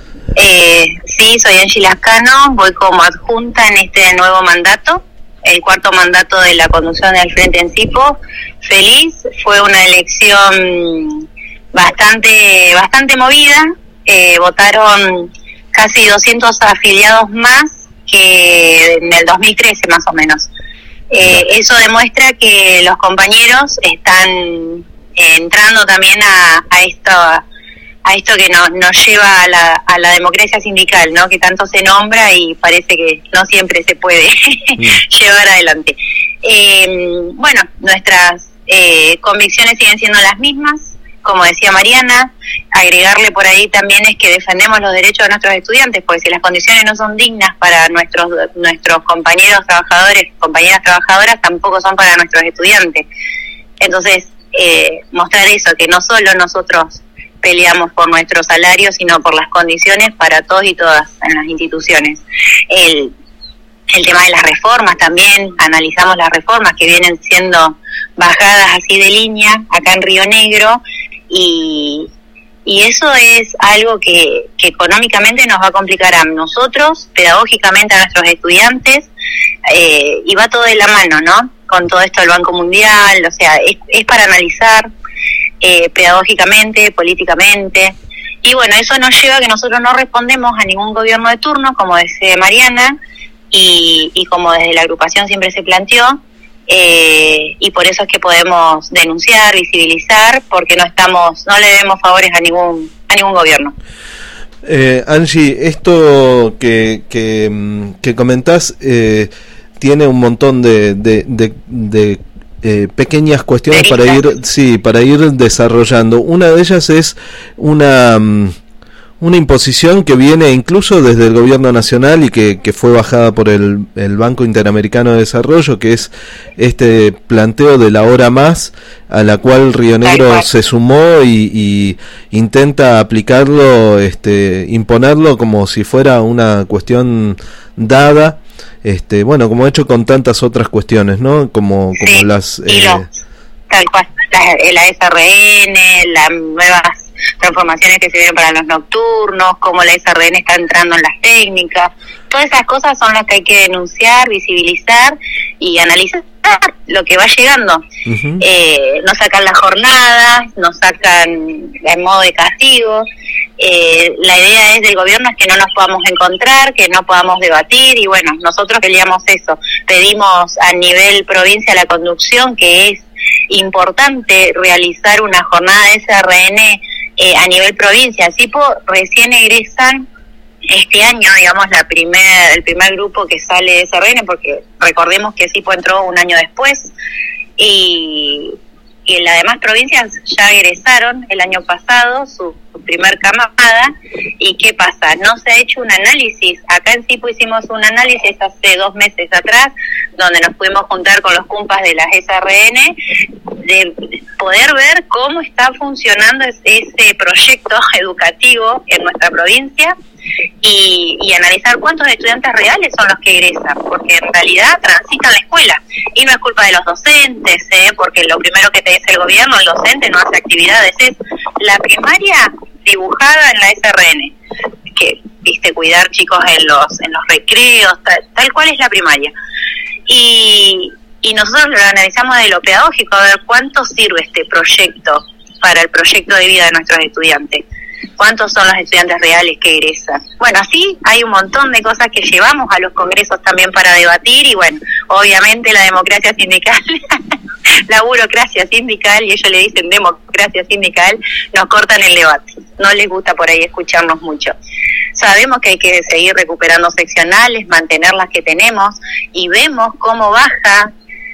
Eh, sí, soy Angie Lascano, voy como adjunta en este nuevo mandato, el cuarto mandato de la conducción del Frente en Cipo. Feliz, fue una elección bastante bastante movida, eh, votaron casi doscientos afiliados más que en el dos mil trece más o menos. Eh, eso demuestra que los compañeros están eh, entrando también a, a esto a esto que no, nos lleva a la, a la democracia sindical, ¿no? Que tanto se nombra y parece que no siempre se puede llevar adelante. Eh, bueno, nuestras eh, convicciones siguen siendo las mismas, como decía Mariana. Agregarle por ahí también es que defendemos los derechos de nuestros estudiantes, porque si las condiciones no son dignas para nuestros nuestros compañeros trabajadores, compañeras trabajadoras, tampoco son para nuestros estudiantes. Entonces, eh, mostrar eso, que no solo nosotros peleamos por nuestro salario, sino por las condiciones para todos y todas en las instituciones. El, el tema de las reformas también, analizamos las reformas que vienen siendo bajadas así de línea acá en Río Negro, y, y eso es algo que, que económicamente nos va a complicar a nosotros, pedagógicamente a nuestros estudiantes, eh, y va todo de la mano, ¿no? Con todo esto del Banco Mundial, o sea, es, es para analizar Eh, pedagógicamente, políticamente, y bueno, eso nos lleva a que nosotros no respondemos a ningún gobierno de turno, como dice Mariana, y, y como desde la agrupación siempre se planteó, eh, y por eso es que podemos denunciar, visibilizar, porque no estamos, no le demos favores a ningún a ningún gobierno. Eh, Angie, esto que, que, que comentás eh, tiene un montón de, de, de, de Eh, pequeñas cuestiones para ir, sí, para ir desarrollando. Una de ellas es una una imposición que viene incluso desde el gobierno nacional y que, que fue bajada por el, el Banco Interamericano de Desarrollo, que es este planteo de la hora más, a la cual Río Negro se sumó y, y intenta aplicarlo, este, imponerlo como si fuera una cuestión dada. Este, bueno, como he hecho con tantas otras cuestiones, ¿no? Como, como sí, las... Eh... Los, tal cual, la, la S R N, las nuevas transformaciones que se vienen para los nocturnos, como la S R N está entrando en las técnicas, todas esas cosas son las que hay que denunciar, visibilizar y analizar lo que va llegando. Uh-huh. Eh, nos sacan las jornadas, nos sacan en modo de castigo, Eh, la idea es del gobierno es que no nos podamos encontrar, que no podamos debatir, y bueno, nosotros peleamos eso. Pedimos a nivel provincia la conducción, que es importante realizar una jornada de S R N eh, a nivel provincia. SIPO recién egresan este año, digamos, la primer, el primer grupo que sale de S R N, porque recordemos que SIPO entró un año después, y, y las demás provincias ya egresaron el año pasado su, su primer camada. ¿Y qué pasa? No se ha hecho un análisis. Acá en SIPO hicimos un análisis hace dos meses atrás, donde nos pudimos juntar con los cumpas de las S R N, de poder ver cómo está funcionando ese proyecto educativo en nuestra provincia, y, y analizar cuántos estudiantes reales son los que egresan, porque en realidad transitan la escuela, y no es culpa de los docentes, ¿eh? Porque lo primero que te dice el gobierno, el docente no hace actividades, es la primaria dibujada en la S R N, que, viste, cuidar chicos en los en los recreos, tal, tal cual es la primaria. Y, y nosotros lo analizamos de lo pedagógico, a ver cuánto sirve este proyecto para el proyecto de vida de nuestros estudiantes. ¿Cuántos son los estudiantes reales que egresan? Bueno, así hay un montón de cosas que llevamos a los congresos también para debatir, y bueno, obviamente la democracia sindical, la burocracia sindical, y ellos le dicen democracia sindical, nos cortan el debate. No les gusta por ahí escucharnos mucho. Sabemos que hay que seguir recuperando seccionales, mantener las que tenemos, y vemos cómo baja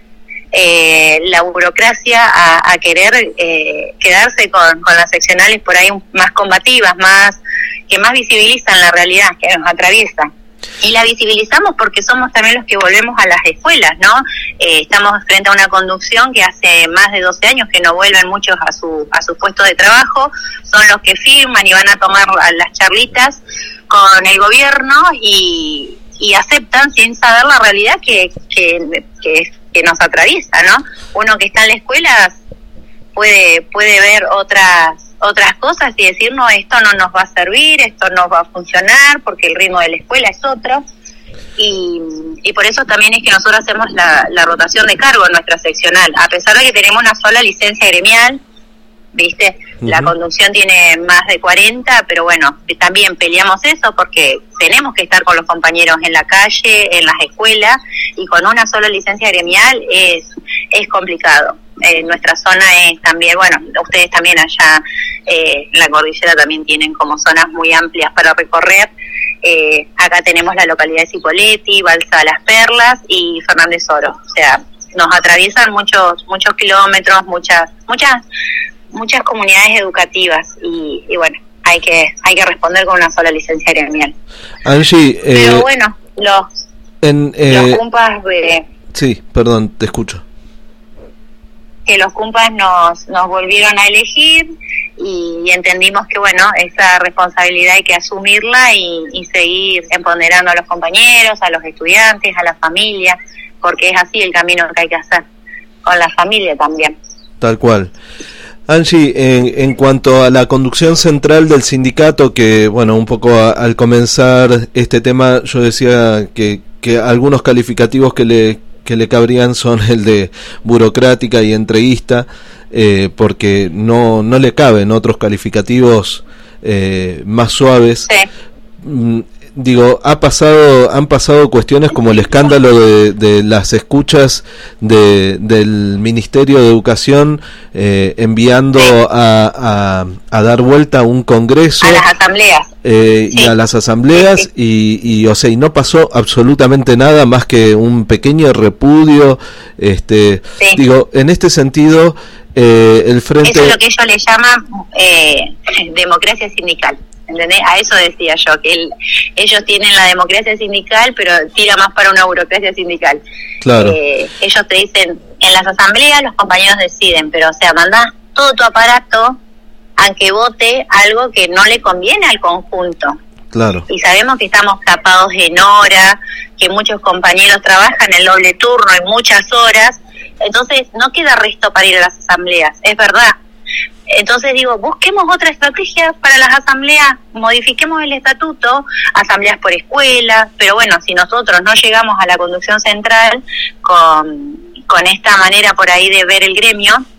Eh, la burocracia a, a querer eh, quedarse con, con las seccionales por ahí más combativas, más que más visibilizan la realidad que nos atraviesa. Y la visibilizamos porque somos también los que volvemos a las escuelas, ¿no? Eh, estamos frente a una conducción que hace más de doce años que no vuelven muchos a su a su puesto de trabajo, son los que firman y van a tomar las charlitas con el gobierno, y, y aceptan sin saber la realidad que, que, que es que nos atraviesa, ¿no? Uno que está en la escuela puede puede ver otras otras cosas y decir, no, esto no nos va a servir, esto no va a funcionar, porque el ritmo de la escuela es otro, y, y por eso también es que nosotros hacemos la, la rotación de cargo en nuestra seccional, a pesar de que tenemos una sola licencia gremial, ¿viste? Uh-huh. La conducción tiene más de cuarenta, pero bueno, también peleamos eso porque tenemos que estar con los compañeros en la calle, en las escuelas, y con una sola licencia gremial es es complicado. Eh, nuestra zona es también, bueno, ustedes también allá eh, en la cordillera también tienen como zonas muy amplias para recorrer. Eh, acá tenemos la localidad de Cipolletti, Balsa de las Perlas y Fernández Oro. O sea, nos atraviesan muchos muchos kilómetros, muchas muchas muchas comunidades educativas, y, y bueno, hay que hay que responder con una sola licencia gremial. Angie, eh, pero bueno, los en, eh, los cumpas de sí, perdón, te escucho. Que los cumpas nos nos volvieron a elegir, y, y entendimos que bueno, esa responsabilidad hay que asumirla y, y seguir empoderando a los compañeros, a los estudiantes, a la familia, porque es así el camino que hay que hacer con la familia también. Tal cual. Angie, en, en cuanto a la conducción central del sindicato, que bueno, un poco a, al comenzar este tema yo decía que, que algunos calificativos que le que le cabrían son el de burocrática y entreguista, eh, porque no no le caben otros calificativos eh, más suaves. Sí. Mm, digo, ha pasado, han pasado cuestiones como el escándalo de, de las escuchas de, del Ministerio de Educación eh, enviando a, a, a dar vuelta a un congreso, a las asambleas, eh, sí. y a las asambleas, sí, sí. Y, y o sea, y no pasó absolutamente nada más que un pequeño repudio, este, sí. Digo, en este sentido, eh, el frente, eso es lo que ellos le llaman eh, democracia sindical. ¿Entendés? A eso decía yo, que el, ellos tienen la democracia sindical, pero tira más para una burocracia sindical. Claro. Eh, ellos te dicen, en las asambleas los compañeros deciden, pero o sea, mandás todo tu aparato a que vote algo que no le conviene al conjunto. Claro. Y sabemos que estamos tapados en hora, que muchos compañeros trabajan el doble turno en muchas horas, entonces no queda resto para ir a las asambleas, es verdad. Entonces digo, busquemos otra estrategia para las asambleas, modifiquemos el estatuto, asambleas por escuela, pero bueno, si nosotros no llegamos a la conducción central con, con esta manera por ahí de ver el gremio,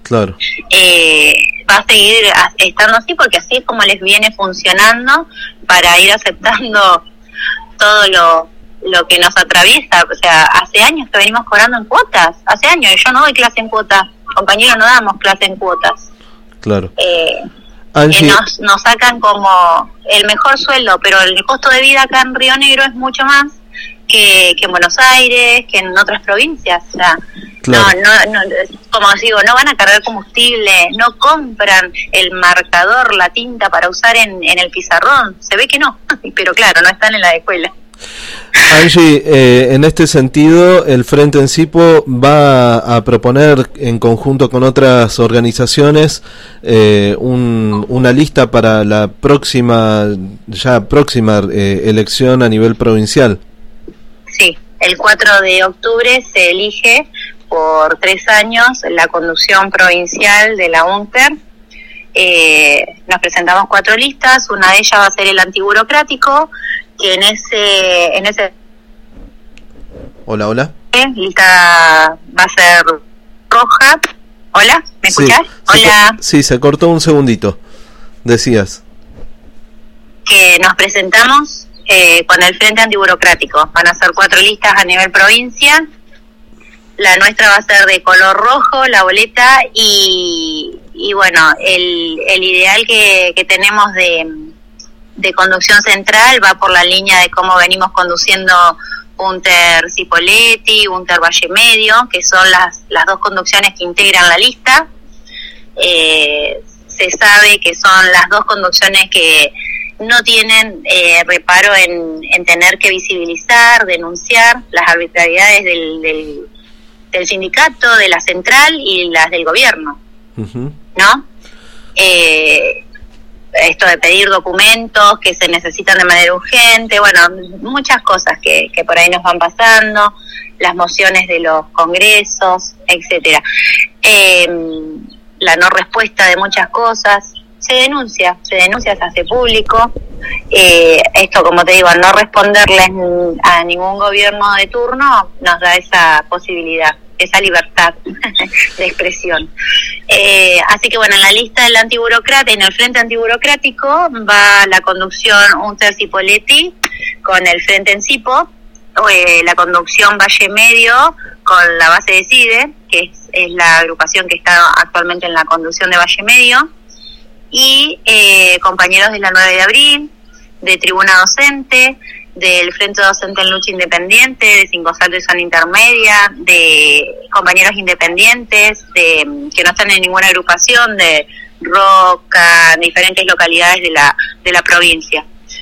Claro. Eh, va a seguir estando así porque así es como les viene funcionando para ir aceptando todo lo, lo que nos atraviesa. O sea, hace años que venimos cobrando en cuotas, hace años, y yo no doy clase en cuotas, compañeros no damos clase en cuotas. Claro. Eh, Angie, eh, nos, nos sacan como el mejor sueldo, pero el costo de vida acá en Río Negro es mucho más que, que en Buenos Aires, que en otras provincias. O sea, claro. no, no, no, como digo, no van a cargar combustible, no compran el marcador, la tinta para usar en, en el pizarrón. Se ve que no, pero claro, no están en la escuela. Angie, eh, en este sentido, el Frente Encipo va a proponer en conjunto con otras organizaciones eh, un, una lista para la próxima, ya próxima eh, elección a nivel provincial. Sí, el cuatro de octubre se elige por tres años la conducción provincial de la UNTER. Eh, nos presentamos cuatro listas, una de ellas va a ser el antiburocrático, que en ese en ese Hola, hola. lista va a ser roja. Hola, ¿me escuchás? Sí, Hola. Se, sí, se cortó un segundito. Decías. Que nos presentamos eh, con el Frente Antiburocrático. Van a ser cuatro listas a nivel provincia. La nuestra va a ser de color rojo, la boleta, y, y bueno, el, el ideal que, que tenemos de, de conducción central va por la línea de cómo venimos conduciendo UNTER Cipolletti, UNTER Valle Medio, que son las, las dos conducciones que integran la lista. Eh, se sabe que son las dos conducciones que no tienen eh, reparo en, en tener que visibilizar, denunciar las arbitrariedades del, del, del sindicato, de la central y las del gobierno, uh-huh. ¿no? Eh, esto de pedir documentos que se necesitan de manera urgente, bueno, muchas cosas que, que por ahí nos van pasando, las mociones de los congresos, etcétera. Eh, la no respuesta de muchas cosas, se denuncia, se denuncia, se hace público. Eh, esto, como te digo, al no responderle a ningún gobierno de turno, nos da esa posibilidad, esa libertad de expresión. Eh, así que bueno, en la lista del antiburocrático, en el Frente Antiburocrático, va la conducción UNTER Cipolletti con el Frente Encipo, eh, la conducción Valle Medio con la base de CIDE, que es, es la agrupación que está actualmente en la conducción de Valle Medio, y eh, compañeros de la nueve de abril, de Tribuna Docente, del Frente Docente en Lucha Independiente, de Cinco Saltos y Zona Intermedia, de compañeros independientes, de que no están en ninguna agrupación, de Roca, diferentes localidades de la de la provincia,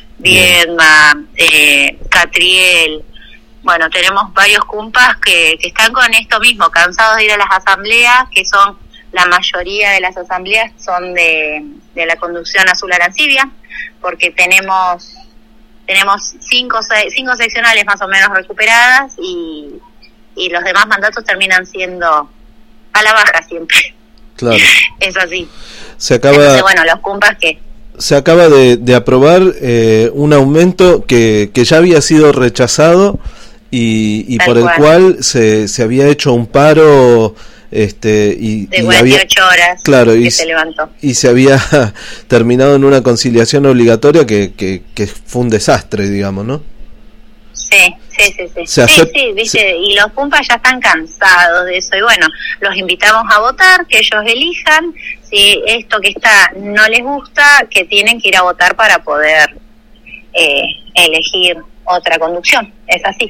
Viedma, eh, Catriel. Bueno, tenemos varios cumpas que, que están con esto mismo, cansados de ir a las asambleas, que son la mayoría de las asambleas son de, de la conducción Azul Arancibia, porque tenemos tenemos cinco, seis, cinco seccionales más o menos recuperadas y, y los demás mandatos terminan siendo a la baja siempre. Claro. Es así. Se acaba, Entonces, bueno, los cumpas que... Se acaba de, de aprobar eh, un aumento que, que ya había sido rechazado y, y por el cual, cual se, se había hecho un paro... Este, y, de y cuarenta y ocho había, horas claro, que y, se levantó. Y se había terminado en una conciliación obligatoria que, que, que fue un desastre, digamos, ¿no? Sí, sí, sí, sí. Se sí, acept- sí, viste, y los cumpas ya están cansados de eso. Y bueno, los invitamos a votar, que ellos elijan. Si esto que está no les gusta, que tienen que ir a votar para poder eh, elegir otra conducción. Es así.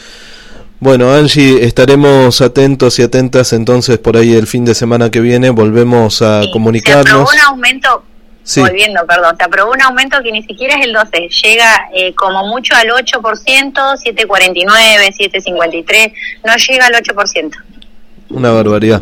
Bueno, Angie, estaremos atentos y atentas entonces por ahí el fin de semana que viene, volvemos a Sí, comunicarnos. se aprobó un aumento, Sí. volviendo, perdón, se aprobó un aumento que ni siquiera es el doce, llega eh, como mucho al ocho por ciento, siete cuarenta y nueve, siete cincuenta y tres, no llega al ocho por ciento. Una barbaridad.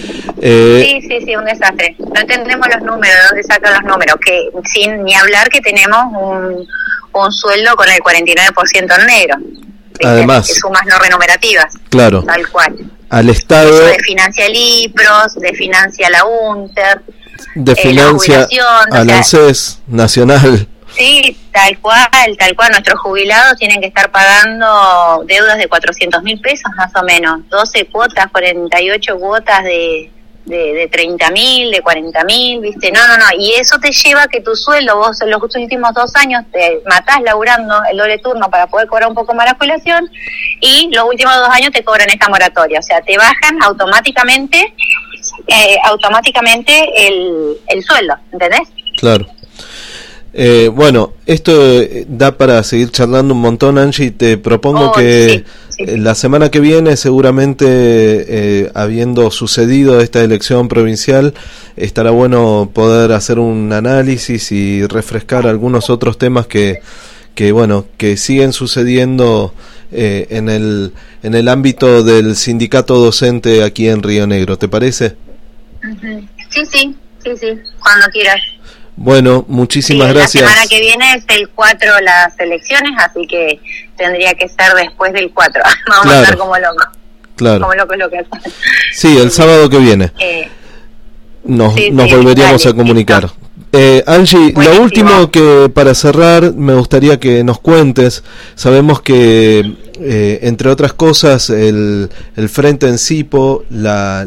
Eh, Sí, sí, sí, un desastre. No entendemos los números, de dónde sacan los números, que sin ni hablar que tenemos un, un sueldo con el cuarenta y nueve por ciento en negro. Además, de sumas no renumerativas. Claro. Tal cual. Al Estado Eso de financia el IPROS, de financia la UNTER, de eh, la financia jubilación, al o sea, ANSES nacional. sí, tal cual, tal cual. Nuestros jubilados tienen que estar pagando deudas de cuatrocientos mil pesos más o menos, doce cuotas, cuarenta y ocho cuotas de, de, de treinta mil, de cuarenta mil, ¿viste? No, no, no, y eso te lleva a que tu sueldo, vos en los últimos dos años te matás laburando el doble turno para poder cobrar un poco más la jubilación, y los últimos dos años te cobran esta moratoria, o sea, te bajan automáticamente, eh, automáticamente el, el sueldo, ¿entendés? Claro. Eh, bueno, esto da para seguir charlando un montón, Angie. Te propongo oh, que sí, sí. la semana que viene, seguramente, eh, habiendo sucedido esta elección provincial, estará bueno poder hacer un análisis y refrescar algunos otros temas que, que bueno, que siguen sucediendo eh, en el en el ámbito del sindicato docente aquí en Río Negro. ¿Te parece? Uh-huh. Sí, sí, sí, sí, cuando quieras. Bueno, muchísimas sí, gracias. La semana que viene es el cuatro las elecciones, así que tendría que ser después del cuatro. Vamos claro. a estar como locos. Claro. Como locos, locos. Sí, el sábado que viene. Eh, nos sí, nos sí, volveríamos dale, a comunicar. Eh, Angie, buenísimo. Lo último que para cerrar me gustaría que nos cuentes. Sabemos que, eh, entre otras cosas, el, el Frente Encipo, la,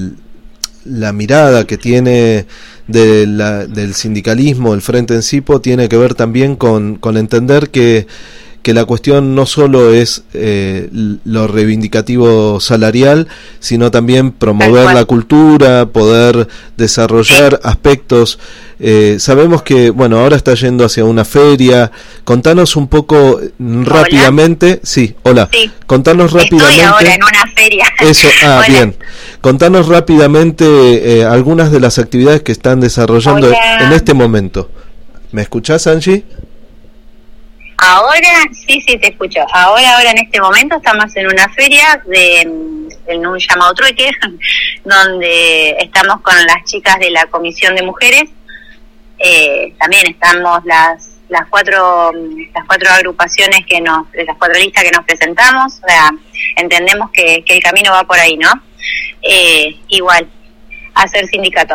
la mirada que tiene de la, del sindicalismo, el Frente Encipo, tiene que ver también con, con entender que, que la cuestión no solo es eh, lo reivindicativo salarial, sino también promover la cultura, poder desarrollar aspectos. Eh, sabemos que, bueno, ahora está yendo hacia una feria. Contanos un poco rápidamente. Hola. Sí, hola. Sí. Contanos rápidamente. Estoy ahora en una feria. Eso, ah, hola. Bien. Contanos rápidamente eh, algunas de las actividades que están desarrollando hola. en este momento. ¿Me escuchás, Angie? Ahora, sí, sí, te escucho. Ahora, ahora en este momento estamos en una feria de, en un llamado trueque, donde estamos con las chicas de la Comisión de Mujeres. Eh, también estamos las las cuatro las cuatro agrupaciones que nos, las cuatro listas que nos presentamos. O sea, entendemos que, que el camino va por ahí, ¿no? Eh, igual, hacer sindicato.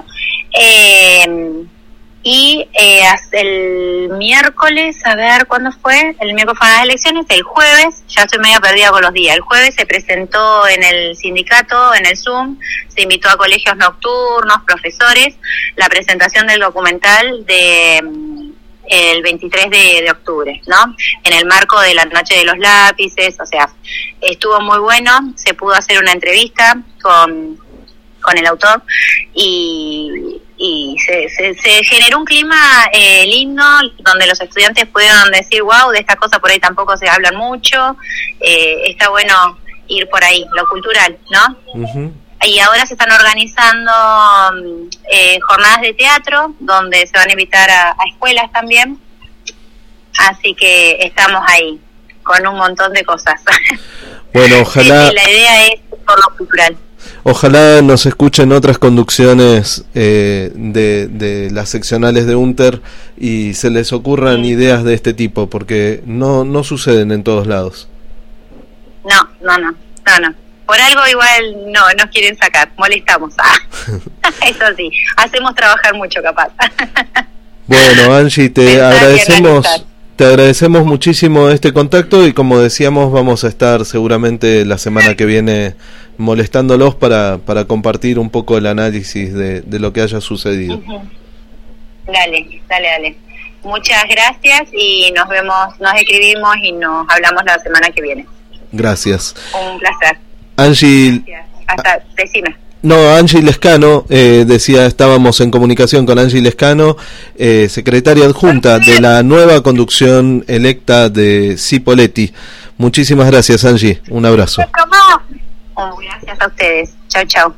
Eh, Y eh, el miércoles, a ver, ¿cuándo fue? El miércoles fueron las elecciones, el jueves, ya estoy medio perdida con los días, el jueves se presentó en el sindicato, en el Zoom, se invitó a colegios nocturnos, profesores, la presentación del documental de el veintitrés de octubre, ¿no? En el marco de la Noche de los Lápices, o sea, estuvo muy bueno, se pudo hacer una entrevista con, con el autor y... y se, se, se generó un clima eh, lindo, donde los estudiantes pudieron decir, wow, de estas cosas por ahí tampoco se hablan mucho, eh, está bueno ir por ahí, lo cultural, ¿no? Uh-huh. Y ahora se están organizando eh, jornadas de teatro, donde se van a invitar a, a escuelas también, así que estamos ahí, con un montón de cosas. Bueno, ojalá... Sí, la idea es por lo cultural. Ojalá nos escuchen otras conducciones eh, de, de las seccionales de UNTER y se les ocurran sí. ideas de este tipo, porque no no suceden en todos lados. No, no, no, no, no. Por algo igual no nos quieren sacar, molestamos. Ah. Eso sí, hacemos trabajar mucho capaz. Bueno, Angie, te Pensar agradecemos... Te agradecemos muchísimo este contacto y, como decíamos, vamos a estar seguramente la semana que viene molestándolos para, para compartir un poco el análisis de, de lo que haya sucedido. Uh-huh. Dale, dale, dale. Muchas gracias y nos vemos, nos escribimos y nos hablamos la semana que viene. Gracias. Un placer. Angie... Gracias. Hasta, decime. No, Angie Lescano, eh, decía, estábamos en comunicación con Angie Lescano, eh, secretaria adjunta de la nueva conducción electa de Cipolletti. Muchísimas gracias, Angie. Un abrazo. Gracias a ustedes. Chau, chau.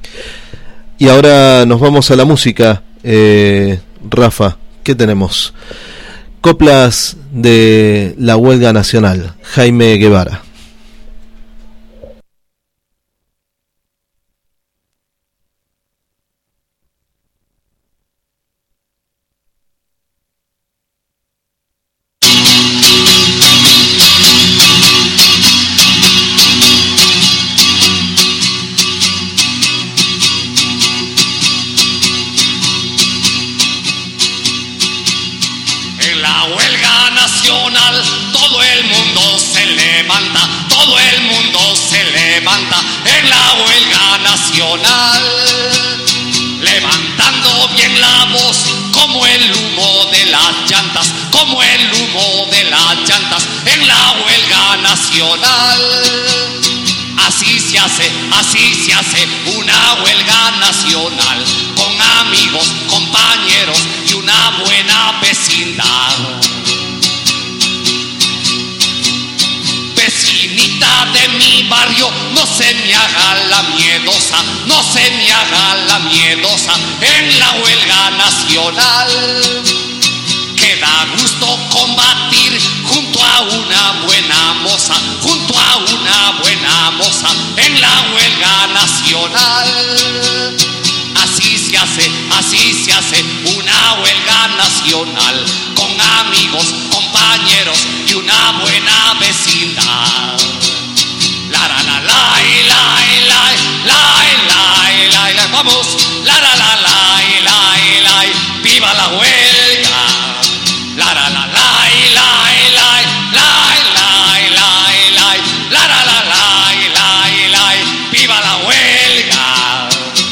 Y ahora nos vamos a la música. Eh, Rafa, ¿qué tenemos? Coplas de la huelga nacional, Jaime Guevara. Todo el mundo se levanta, todo el mundo se levanta en la huelga nacional. buena voz, como el humo de las llantas, como el humo de las llantas en la huelga nacional. Así se hace, así se hace una huelga nacional, con amigos, compañeros y una buena vecindad. Vecinita de mi barrio, no se me haga la miedosa, no se me haga la miedosa en la huelga nacional. Que da gusto combatir junto a una buena moza, junto a una buena moza en la huelga nacional. Así se hace, así se hace una huelga nacional, con amigos, compañeros y una buena vecindad. La la la la la la la la la la, vamos, la la la la la la, viva la huelga. La la la la la la la la la la, la la la la la la, viva la huelga.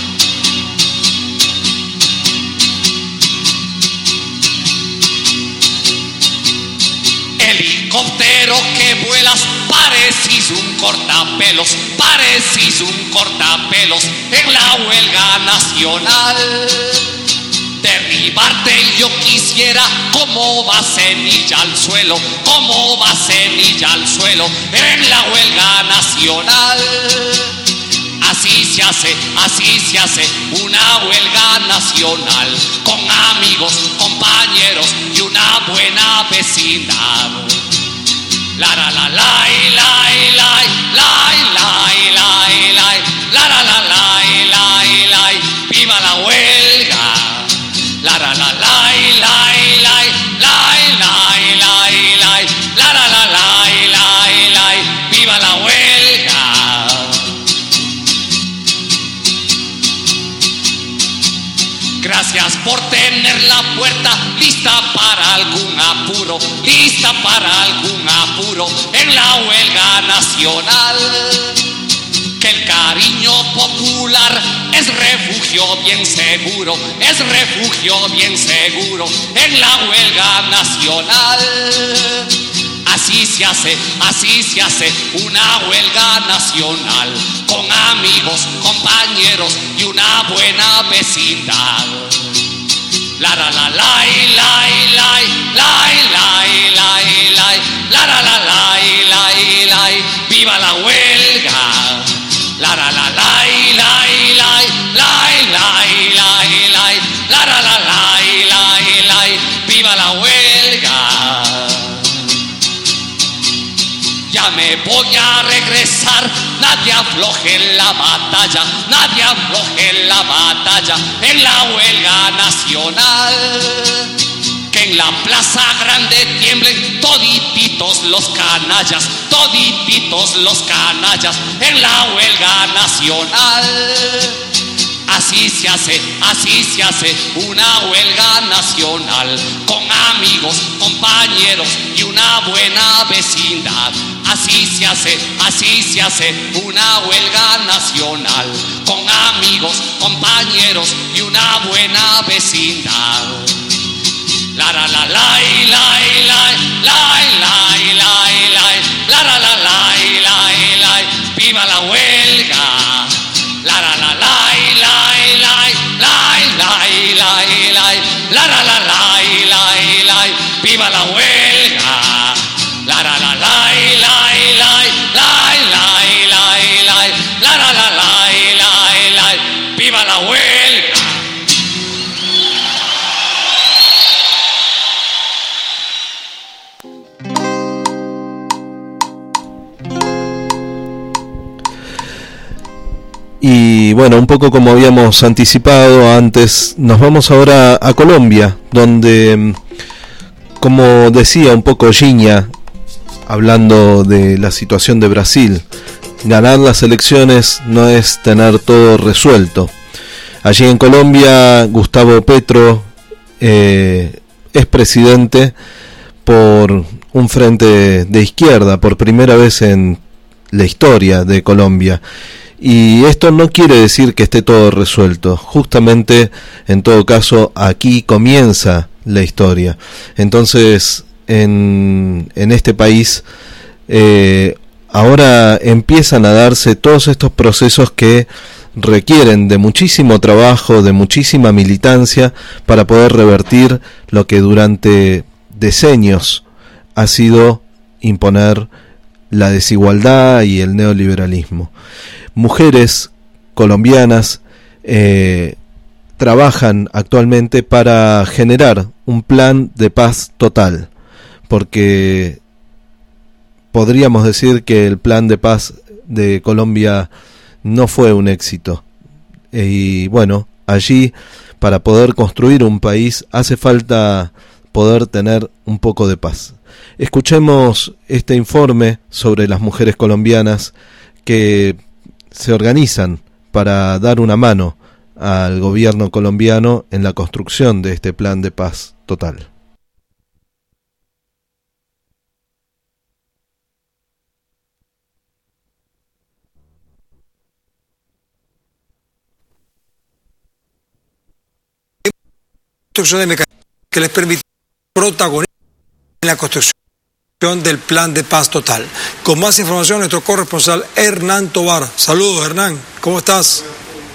Helicóptero que vuelas, parecís un cortapelos, parecís un cortapelos en la huelga nacional. Derribarte yo quisiera, como va semilla al suelo, como va semilla al suelo en la huelga nacional. Así se hace, así se hace una huelga nacional, con amigos, compañeros y una buena vecindad. La la la la la la la la la la, la la la la la la, viva la huelga. La la la la la la la la la la, la la la la la la, viva la huelga. Gracias por tener la puerta lista para algún apuro, lista para algún apuro en la huelga nacional. Que el cariño popular es refugio bien seguro, es refugio bien seguro en la huelga nacional. Así se hace, así se hace una huelga nacional, con amigos, compañeros y una buena vecindad. La la la la la la la la la la, la la la la la la, viva la huelga. La la la la la la la la la la, la la la la la la, viva la huelga. Ya me voy a regresar, nadie afloje la batalla, nadie afloje la batalla en la huelga nacional. Que en la plaza grande tiemblen todititos los canallas, todititos los canallas en la huelga nacional. Así se hace, así se hace una huelga nacional, con amigos, compañeros y una buena vecindad. Así se hace, así se hace una huelga nacional, con amigos, compañeros y una buena vecindad. La la la la la la la la la la, la la la la la la, viva la huelga. La la la la la la la la la la, la la la la la la, viva la huelga. La la la la la la la la la la, la la la la la la, viva la huelga. Y bueno, un poco como habíamos anticipado antes, nos vamos ahora a Colombia, donde, como decía un poco Giña, hablando de la situación de Brasil, ganar las elecciones no es tener todo resuelto. Allí en Colombia, Gustavo Petro eh, es presidente por un frente de izquierda, por primera vez en la historia de Colombia. Y esto no quiere decir que esté todo resuelto. Justamente, en todo caso, aquí comienza la historia. Entonces, en, en este país, eh, ahora empiezan a darse todos estos procesos que requieren de muchísimo trabajo, de muchísima militancia, para poder revertir lo que durante decenios ha sido imponer la desigualdad y el neoliberalismo. Mujeres colombianas eh, trabajan actualmente para generar un plan de paz total, porque podríamos decir que el plan de paz de Colombia no fue un éxito. Y bueno, allí, para poder construir un país, hace falta poder tener un poco de paz. Escuchemos este informe sobre las mujeres colombianas que se organizan para dar una mano al gobierno colombiano en la construcción de este plan de paz total. De mecanismos que les permite protagonizar en la construcción del plan de paz total. Con más información, nuestro corresponsal Hernán Tovar. Saludos, Hernán, ¿cómo estás?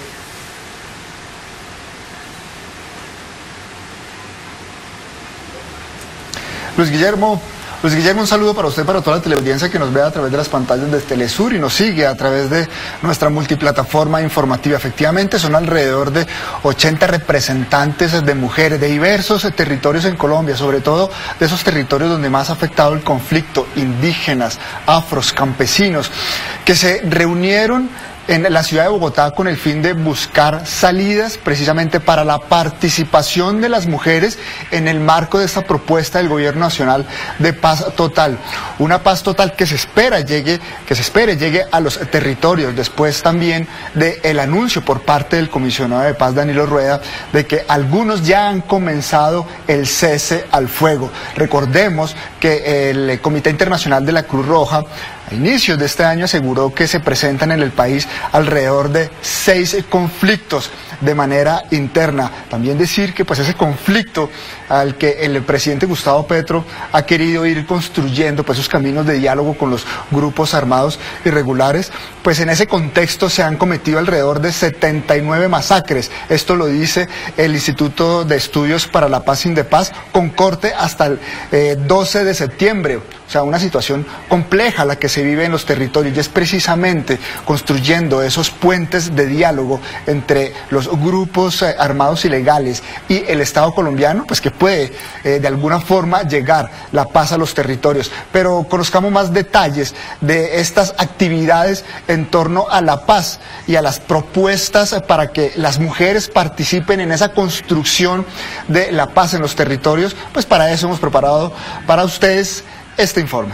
Luis Guillermo, Luis Guillermo, un saludo para usted, para toda la teleaudiencia que nos ve a través de las pantallas de Telesur y nos sigue a través de nuestra multiplataforma informativa. Efectivamente, son alrededor de ochenta representantes de mujeres de diversos territorios en Colombia, sobre todo de esos territorios donde más ha afectado el conflicto, indígenas, afros, campesinos, que se reunieron en la ciudad de Bogotá con el fin de buscar salidas precisamente para la participación de las mujeres en el marco de esta propuesta del Gobierno Nacional de paz total. Una paz total que se espera llegue, que se espere llegue a los territorios, después también del anuncio por parte del comisionado de paz Danilo Rueda de que algunos ya han comenzado el cese al fuego. Recordemos que el Comité Internacional de la Cruz Roja a inicios de este año aseguró que se presentan en el país alrededor de seis conflictos de manera interna. También decir que pues ese conflicto al que el presidente Gustavo Petro ha querido ir construyendo pues esos caminos de diálogo con los grupos armados irregulares, pues en ese contexto se han cometido alrededor de setenta y nueve masacres. Esto lo dice el Instituto de Estudios para la Paz Indepaz, con corte hasta el eh, doce de septiembre. O sea, una situación compleja la que se vive en los territorios, y es precisamente construyendo esos puentes de diálogo entre los grupos eh, armados ilegales y el Estado colombiano, pues que puede eh, de alguna forma llegar la paz a los territorios. Pero conozcamos más detalles de estas actividades en torno a la paz y a las propuestas para que las mujeres participen en esa construcción de la paz en los territorios. Pues para eso hemos preparado para ustedes este informe.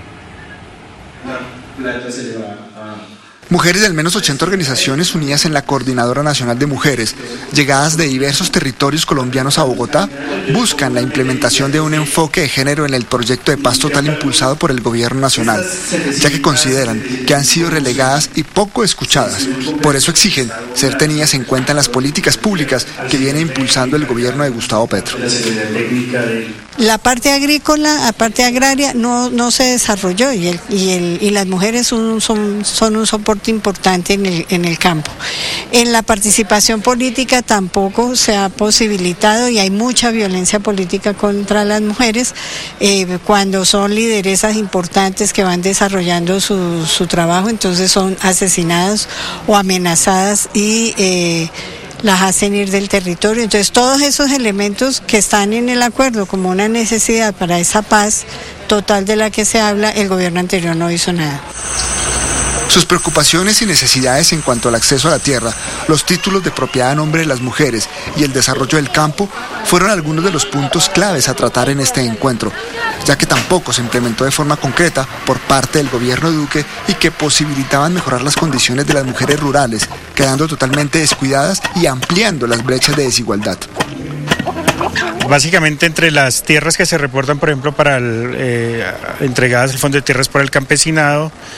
Mujeres de al menos ochenta organizaciones unidas en la Coordinadora Nacional de Mujeres, llegadas de diversos territorios colombianos a Bogotá, buscan la implementación de un enfoque de género en el proyecto de paz total impulsado por el Gobierno Nacional, ya que consideran que han sido relegadas y poco escuchadas. Por eso exigen ser tenidas en cuenta en las políticas públicas que viene impulsando el gobierno de Gustavo Petro. La parte agrícola, la parte agraria no, no se desarrolló y, el, y, el, y las mujeres son, son, son un soporte importante en el, en el campo. En la participación política tampoco se ha posibilitado y hay mucha violencia política contra las mujeres eh, cuando son lideresas importantes que van desarrollando su, su trabajo, entonces son asesinadas o amenazadas y eh, las hacen ir del territorio. Entonces todos esos elementos que están en el acuerdo como una necesidad para esa paz total de la que se habla, el gobierno anterior no hizo nada. Sus preocupaciones y necesidades en cuanto al acceso a la tierra, los títulos de propiedad a nombre de las mujeres y el desarrollo del campo fueron algunos de los puntos claves a tratar en este encuentro, ya que tampoco se implementó de forma concreta por parte del gobierno Duque y que posibilitaban mejorar las condiciones de las mujeres rurales, quedando totalmente descuidadas y ampliando las brechas de desigualdad. Básicamente entre las tierras que se reportan, por ejemplo, para el, eh, entregadas al Fondo de Tierras por el Campesinado,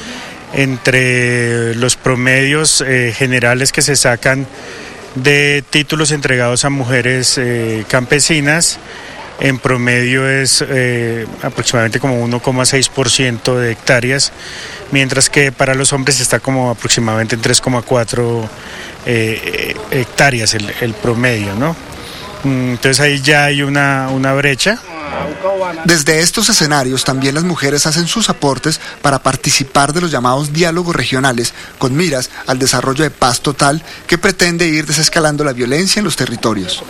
entre los promedios eh, generales que se sacan de títulos entregados a mujeres eh, campesinas, en promedio es eh, aproximadamente como uno coma seis por ciento de hectáreas, mientras que para los hombres está como aproximadamente en tres coma cuatro eh, hectáreas el, el promedio, ¿no? Entonces ahí ya hay una, una brecha. Desde estos escenarios también las mujeres hacen sus aportes para participar de los llamados diálogos regionales con miras al desarrollo de paz total que pretende ir desescalando la violencia en los territorios.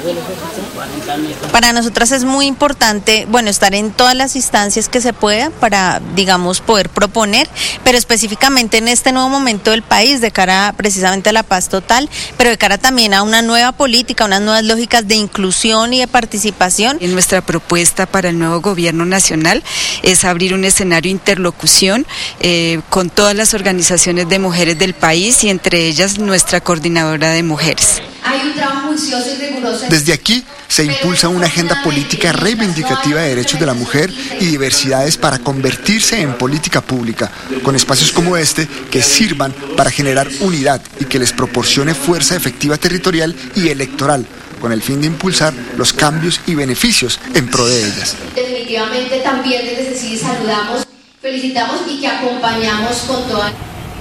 Para nosotras es muy importante, bueno, estar en todas las instancias que se pueda para, digamos, poder proponer, pero específicamente en este nuevo momento del país, de cara precisamente a la paz total, pero de cara también a una nueva política, unas nuevas lógicas de inclusión y de participación. En nuestra propuesta para el nuevo gobierno nacional es abrir un escenario de interlocución eh, con todas las organizaciones de mujeres del país y entre ellas nuestra coordinadora de mujeres. Hay un trabajo juicioso y riguroso. Desde aquí se impulsa una agenda política reivindicativa de derechos de la mujer y diversidades para convertirse en política pública, con espacios como este que sirvan para generar unidad y que les proporcione fuerza efectiva territorial y electoral, con el fin de impulsar los cambios y beneficios en pro de ellas. Definitivamente también desde sí saludamos, felicitamos y que acompañamos con toda...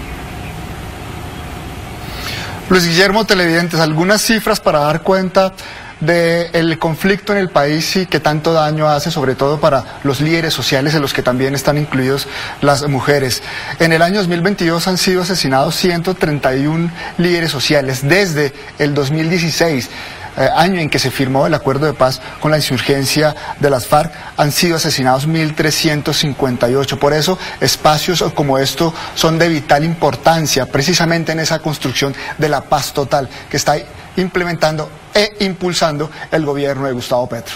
Luis Guillermo, televidentes, algunas cifras para dar cuenta del conflicto en el país y que tanto daño hace, sobre todo para los líderes sociales, en los que también están incluidos las mujeres. En el año dos mil veintidós han sido asesinados ciento treinta y uno líderes sociales desde el dos mil dieciséis. Eh, año en que se firmó el acuerdo de paz con la insurgencia de las FARC, han sido asesinados mil trescientos cincuenta y ocho. Por eso, espacios como estos son de vital importancia, precisamente en esa construcción de la paz total que está implementando e impulsando el gobierno de Gustavo Petro.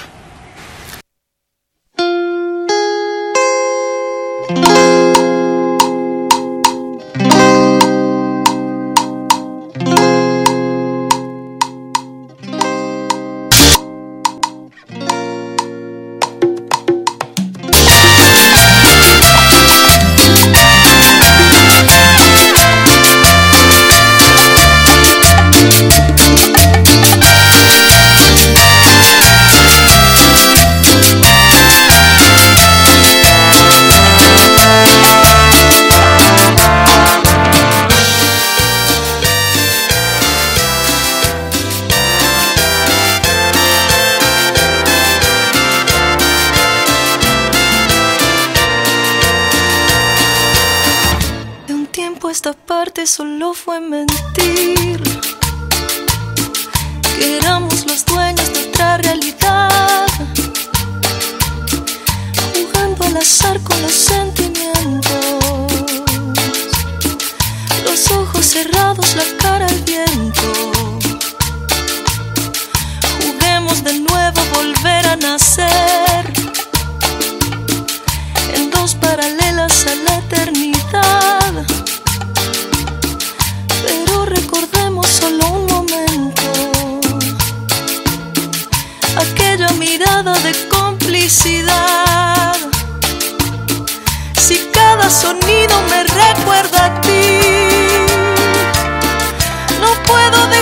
Esta parte solo fue mentir, que éramos los dueños de otra realidad, jugando al azar con los sentimientos, los ojos cerrados, la cara al viento. Juguemos de nuevo a volver a nacer, en dos paralelas a la eternidad. Pero recordemos solo un momento aquella mirada de complicidad. Si cada sonido me recuerda a ti, no puedo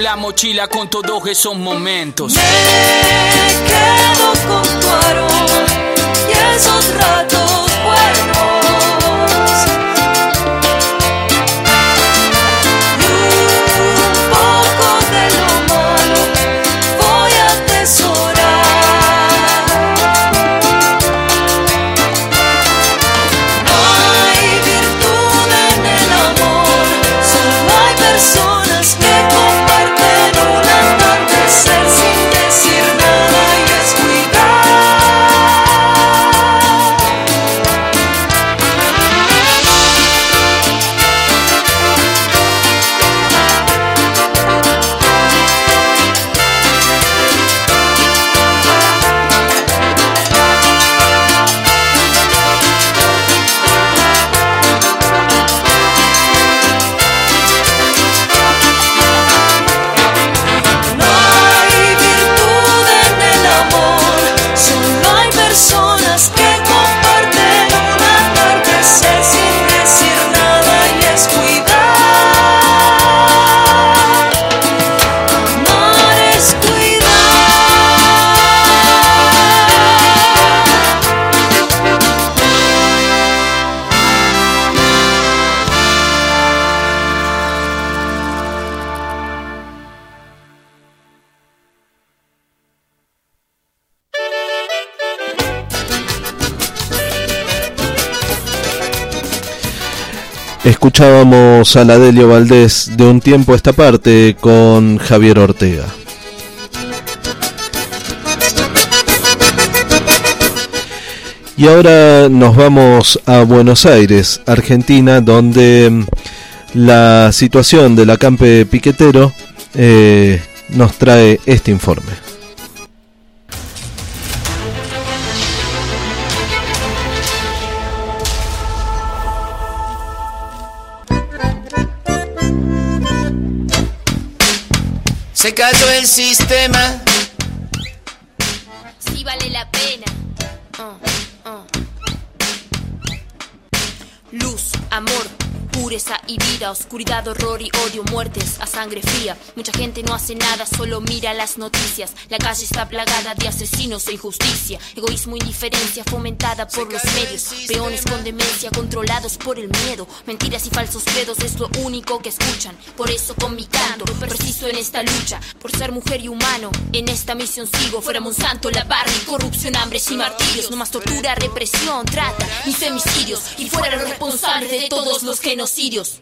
la mochila con todos esos momentos. Me quedo con tu aroma y esos ratos buenos. Escuchábamos a la Delio Valdés de Un tiempo a esta parte con Javier Ortega. Y ahora nos vamos a Buenos Aires, Argentina, donde la situación del acampe piquetero eh, nos trae este informe. Se cayó el sistema. Sí vale la pena. Uh, uh. Luz, amor, pureza y vida, oscuridad, horror y odio, muertes a sangre fría. Mucha gente no hace nada, solo mira las noticias. La calle está plagada de asesinos e injusticia. Egoísmo, indiferencia fomentada por los medios. Peones con demencia controlados por el miedo. Mentiras y falsos credos es lo único que escuchan. Por eso con mi canto persisto en esta lucha. Por ser mujer y humano, en esta misión sigo. Fuera Monsanto, la barra y corrupción, hambres y martirios. No más tortura, represión, trata y femicidios. Y fuera los responsables de todos los genocidios.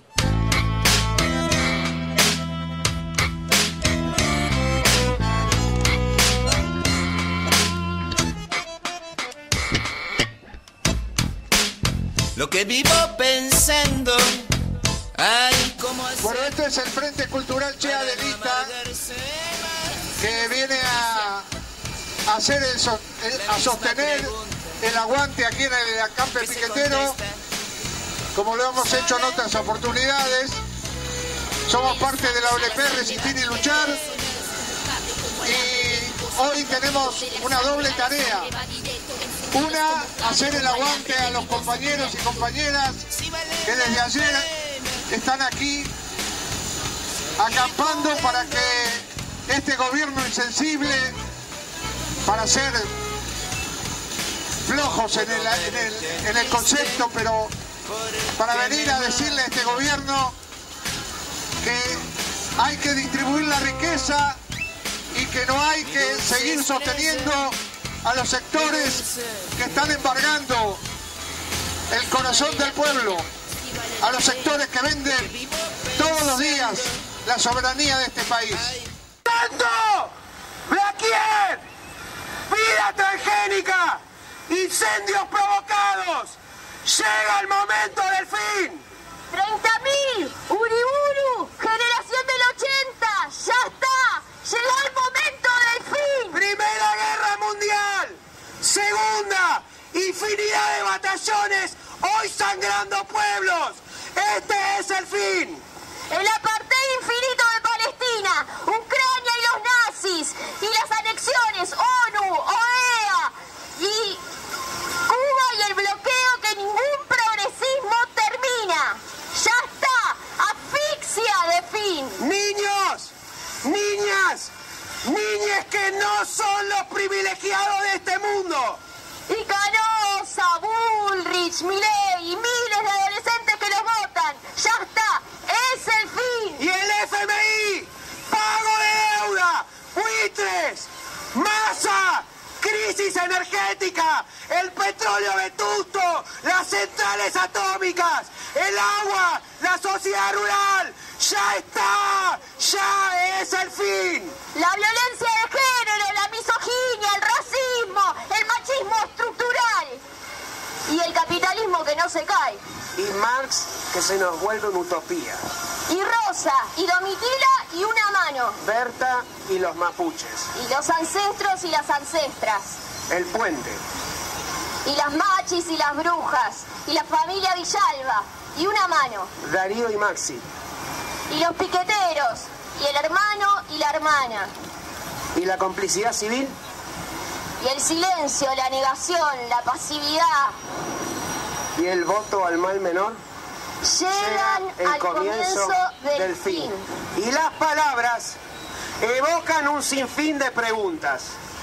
Lo que vivo pensando. Ay, ¿cómo hacer? Bueno, este es el Frente Cultural Che Adelita, que viene a, a hacer el, so, el, a sostener el aguante aquí en el acampe piquetero, como lo hemos hecho en otras oportunidades. Somos parte de la O L P Resistir y Luchar, y hoy tenemos una doble tarea. Una, hacer el aguante a los compañeros y compañeras que desde ayer están aquí acampando para que este gobierno insensible, para ser flojos en el, en el, en el concepto, pero para venir a decirle a este gobierno que hay que distribuir la riqueza y que no hay que seguir sosteniendo a los sectores que están embargando el corazón del pueblo, a los sectores que venden todos los días la soberanía de este país. ¡Tanto! ¡Blaquier! ¡Vida transgénica! ¡Incendios provocados! ¡Llega el momento del fin! ¡treinta mil! ¡Uriburu! ¡Generación del ochenta! ¡Ya está! ¡Llegó el momento del fin! ¡Primera Guerra Mundial! ¡Segunda! ¡Infinidad de batallones! ¡Hoy sangrando pueblos! ¡Este es el fin! El apartheid infinito de Palestina, Ucrania y los nazis, y las anexiones, ONU, O E A, y Cuba y el bloqueo que ningún progresismo termina. ¡Ya está! ¡Asfixia de fin! ¡Niños! niñas, niñas que no son los privilegiados de este mundo. Y Canosa, Bullrich, Milei y miles de adolescentes que los votan. Ya está, es el fin. Y el F M I, pago de deuda, buitres, masa, crisis energética, el petróleo vetusto, las centrales atómicas, el agua, la sociedad rural. ¡Ya está! ¡Ya es el fin! La violencia de género, la misoginia, el racismo, el machismo estructural y el capitalismo que no se cae. Y Marx que se nos vuelve una utopía. Y Rosa, y Domitila y una mano. Berta y los mapuches. Y los ancestros y las ancestras. El puente. Y las machis y las brujas. Y la familia Villalba. Y una mano. Darío y Maxi. Y los piqueteros, y el hermano y la hermana. ¿Y la complicidad civil? Y el silencio, la negación, la pasividad. ¿Y el voto al mal menor? Llegan el al comienzo, comienzo del, del fin. fin. Y las palabras evocan un sinfín de preguntas.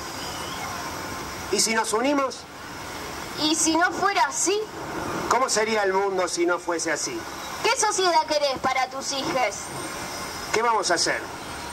¿Y si nos unimos? ¿Y si no fuera así? ¿Cómo sería el mundo si no fuese así? ¿Qué sociedad querés para tus hijos? ¿Qué vamos a hacer?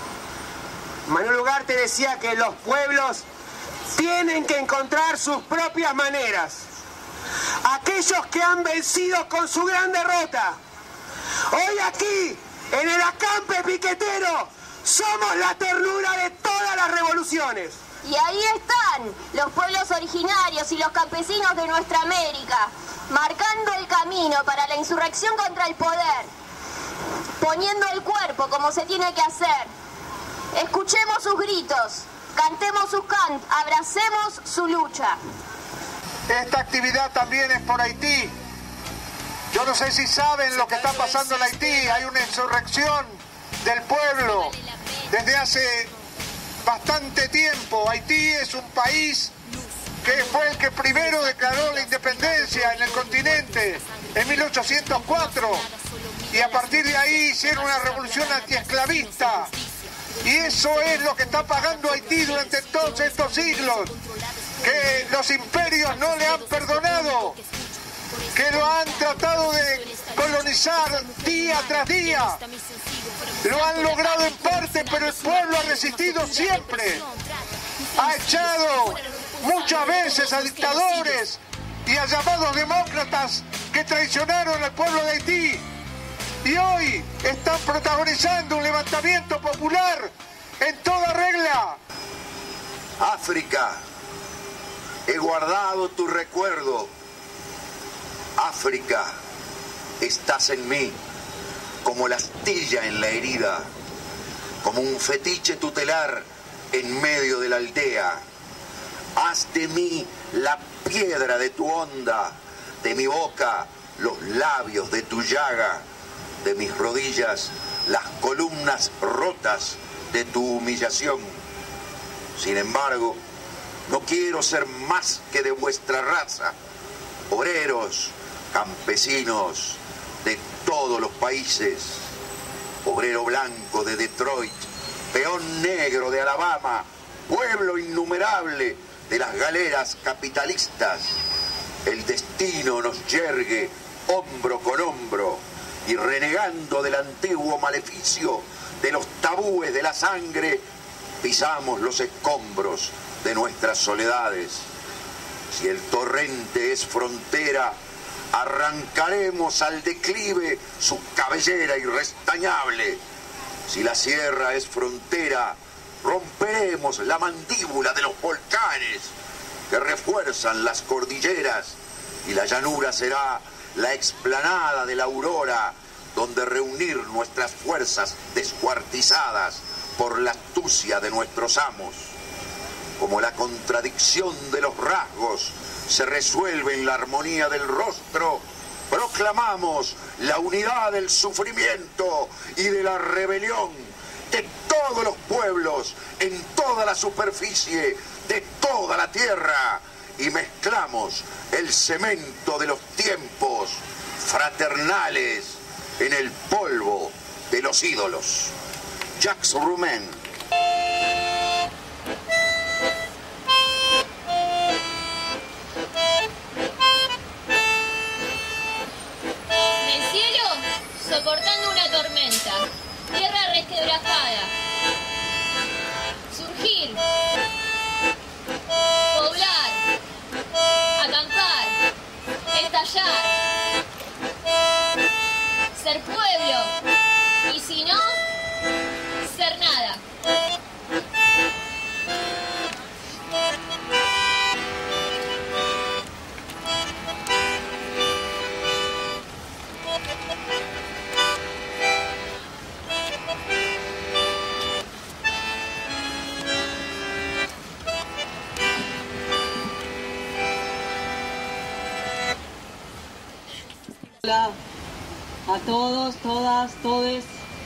Manuel Ugarte decía que los pueblos tienen que encontrar sus propias maneras. Aquellos que han vencido con su gran derrota. Hoy aquí, en el acampe piquetero, somos la ternura de todas las revoluciones. Y ahí están los pueblos originarios y los campesinos de nuestra América, marcando el camino para la insurrección contra el poder, poniendo el cuerpo como se tiene que hacer. Escuchemos sus gritos, cantemos sus cantos, abracemos su lucha. Esta actividad también es por Haití. Yo no sé si saben lo que está pasando en Haití. Hay una insurrección del pueblo desde hace bastante tiempo. Haití es un país que fue el que primero declaró la independencia en el continente en mil ochocientos cuatro, y a partir de ahí hicieron una revolución antiesclavista, y eso es lo que está pagando Haití durante todos estos siglos, que los imperios no le han perdonado, que lo han tratado de colonizar día tras día. Lo han logrado en parte, pero el pueblo ha resistido siempre. Ha echado muchas veces a dictadores y a llamados demócratas que traicionaron al pueblo de Haití. Y hoy están protagonizando un levantamiento popular en toda regla. África, he guardado tu recuerdo. África, estás en mí, como la astilla en la herida, como un fetiche tutelar en medio de la aldea. Haz de mí la piedra de tu onda, de mi boca los labios de tu llaga, de mis rodillas las columnas rotas de tu humillación. Sin embargo, no quiero ser más que de vuestra raza, obreros, campesinos de todos los países, obrero blanco de Detroit, peón negro de Alabama, pueblo innumerable de las galeras capitalistas. El destino nos yergue hombro con hombro, y renegando del antiguo maleficio de los tabúes de la sangre, pisamos los escombros de nuestras soledades. Si el torrente es frontera, arrancaremos al declive su cabellera irrestañable. Si la sierra es frontera, romperemos la mandíbula de los volcanes que refuerzan las cordilleras, y la llanura será la explanada de la aurora, donde reunir nuestras fuerzas descuartizadas por la astucia de nuestros amos. Como la contradicción de los rasgos se resuelve en la armonía del rostro, proclamamos la unidad del sufrimiento y de la rebelión de todos los pueblos en toda la superficie de toda la tierra, y mezclamos el cemento de los tiempos fraternales en el polvo de los ídolos. Jacques Roumain. soportando una tormenta, tierra resquebrajada. Surgir, poblar, acampar, estallar, ser pueblo, y si no, ser nada. Hola a todos, todas, todes.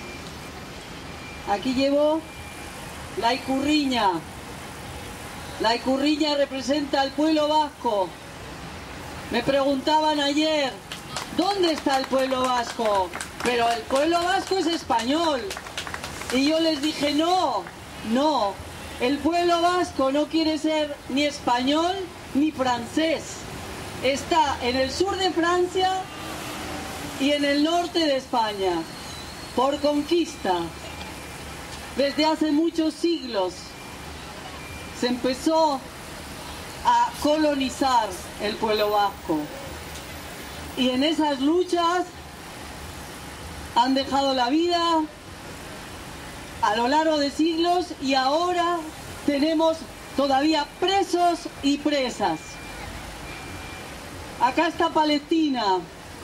Aquí llevo la icurriña. La icurriña representa al pueblo vasco. Me preguntaban ayer, ¿dónde está el pueblo vasco? Pero el pueblo vasco es español. Y yo les dije, no, no. El pueblo vasco no quiere ser ni español ni francés. Está en el sur de Francia y en el norte de España, por conquista. Desde hace muchos siglos se empezó a colonizar el pueblo vasco. Y en esas luchas han dejado la vida a lo largo de siglos y ahora tenemos todavía presos y presas. Acá está Palestina.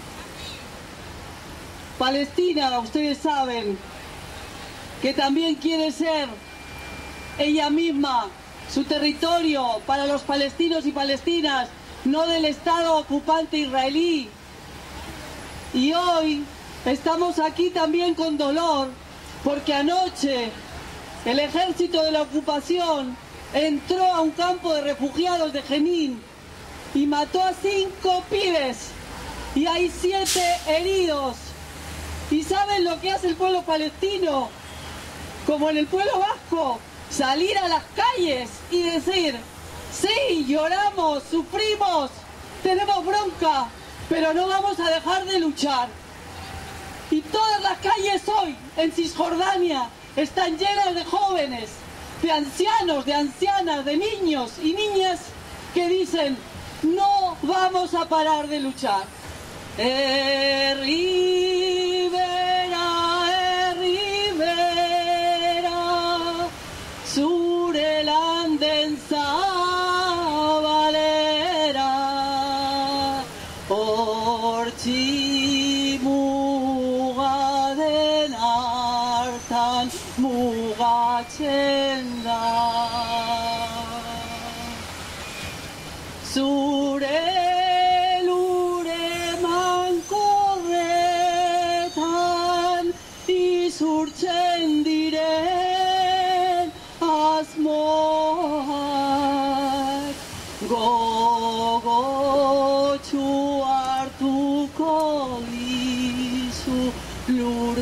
Palestina, ustedes saben, que también quiere ser ella misma su territorio para los palestinos y palestinas, no del Estado ocupante israelí. Y hoy estamos aquí también con dolor, porque anoche el ejército de la ocupación entró a un campo de refugiados de Jenin y mató a cinco pibes y hay siete heridos. ¿Y saben lo que hace el pueblo palestino? Como en el pueblo vasco, salir a las calles y decir, sí, lloramos, sufrimos, tenemos bronca, pero no vamos a dejar de luchar. Y todas las calles hoy en Cisjordania están llenas de jóvenes, de ancianos, de ancianas, de niños y niñas que dicen, no vamos a parar de luchar. Eh, Rivera, eh, Rivera, Surelanden Zabalera, Orchi Mugaden Artan Mugachenda, Sure surtzen diren asmoak gogotsu hartuko dizu lur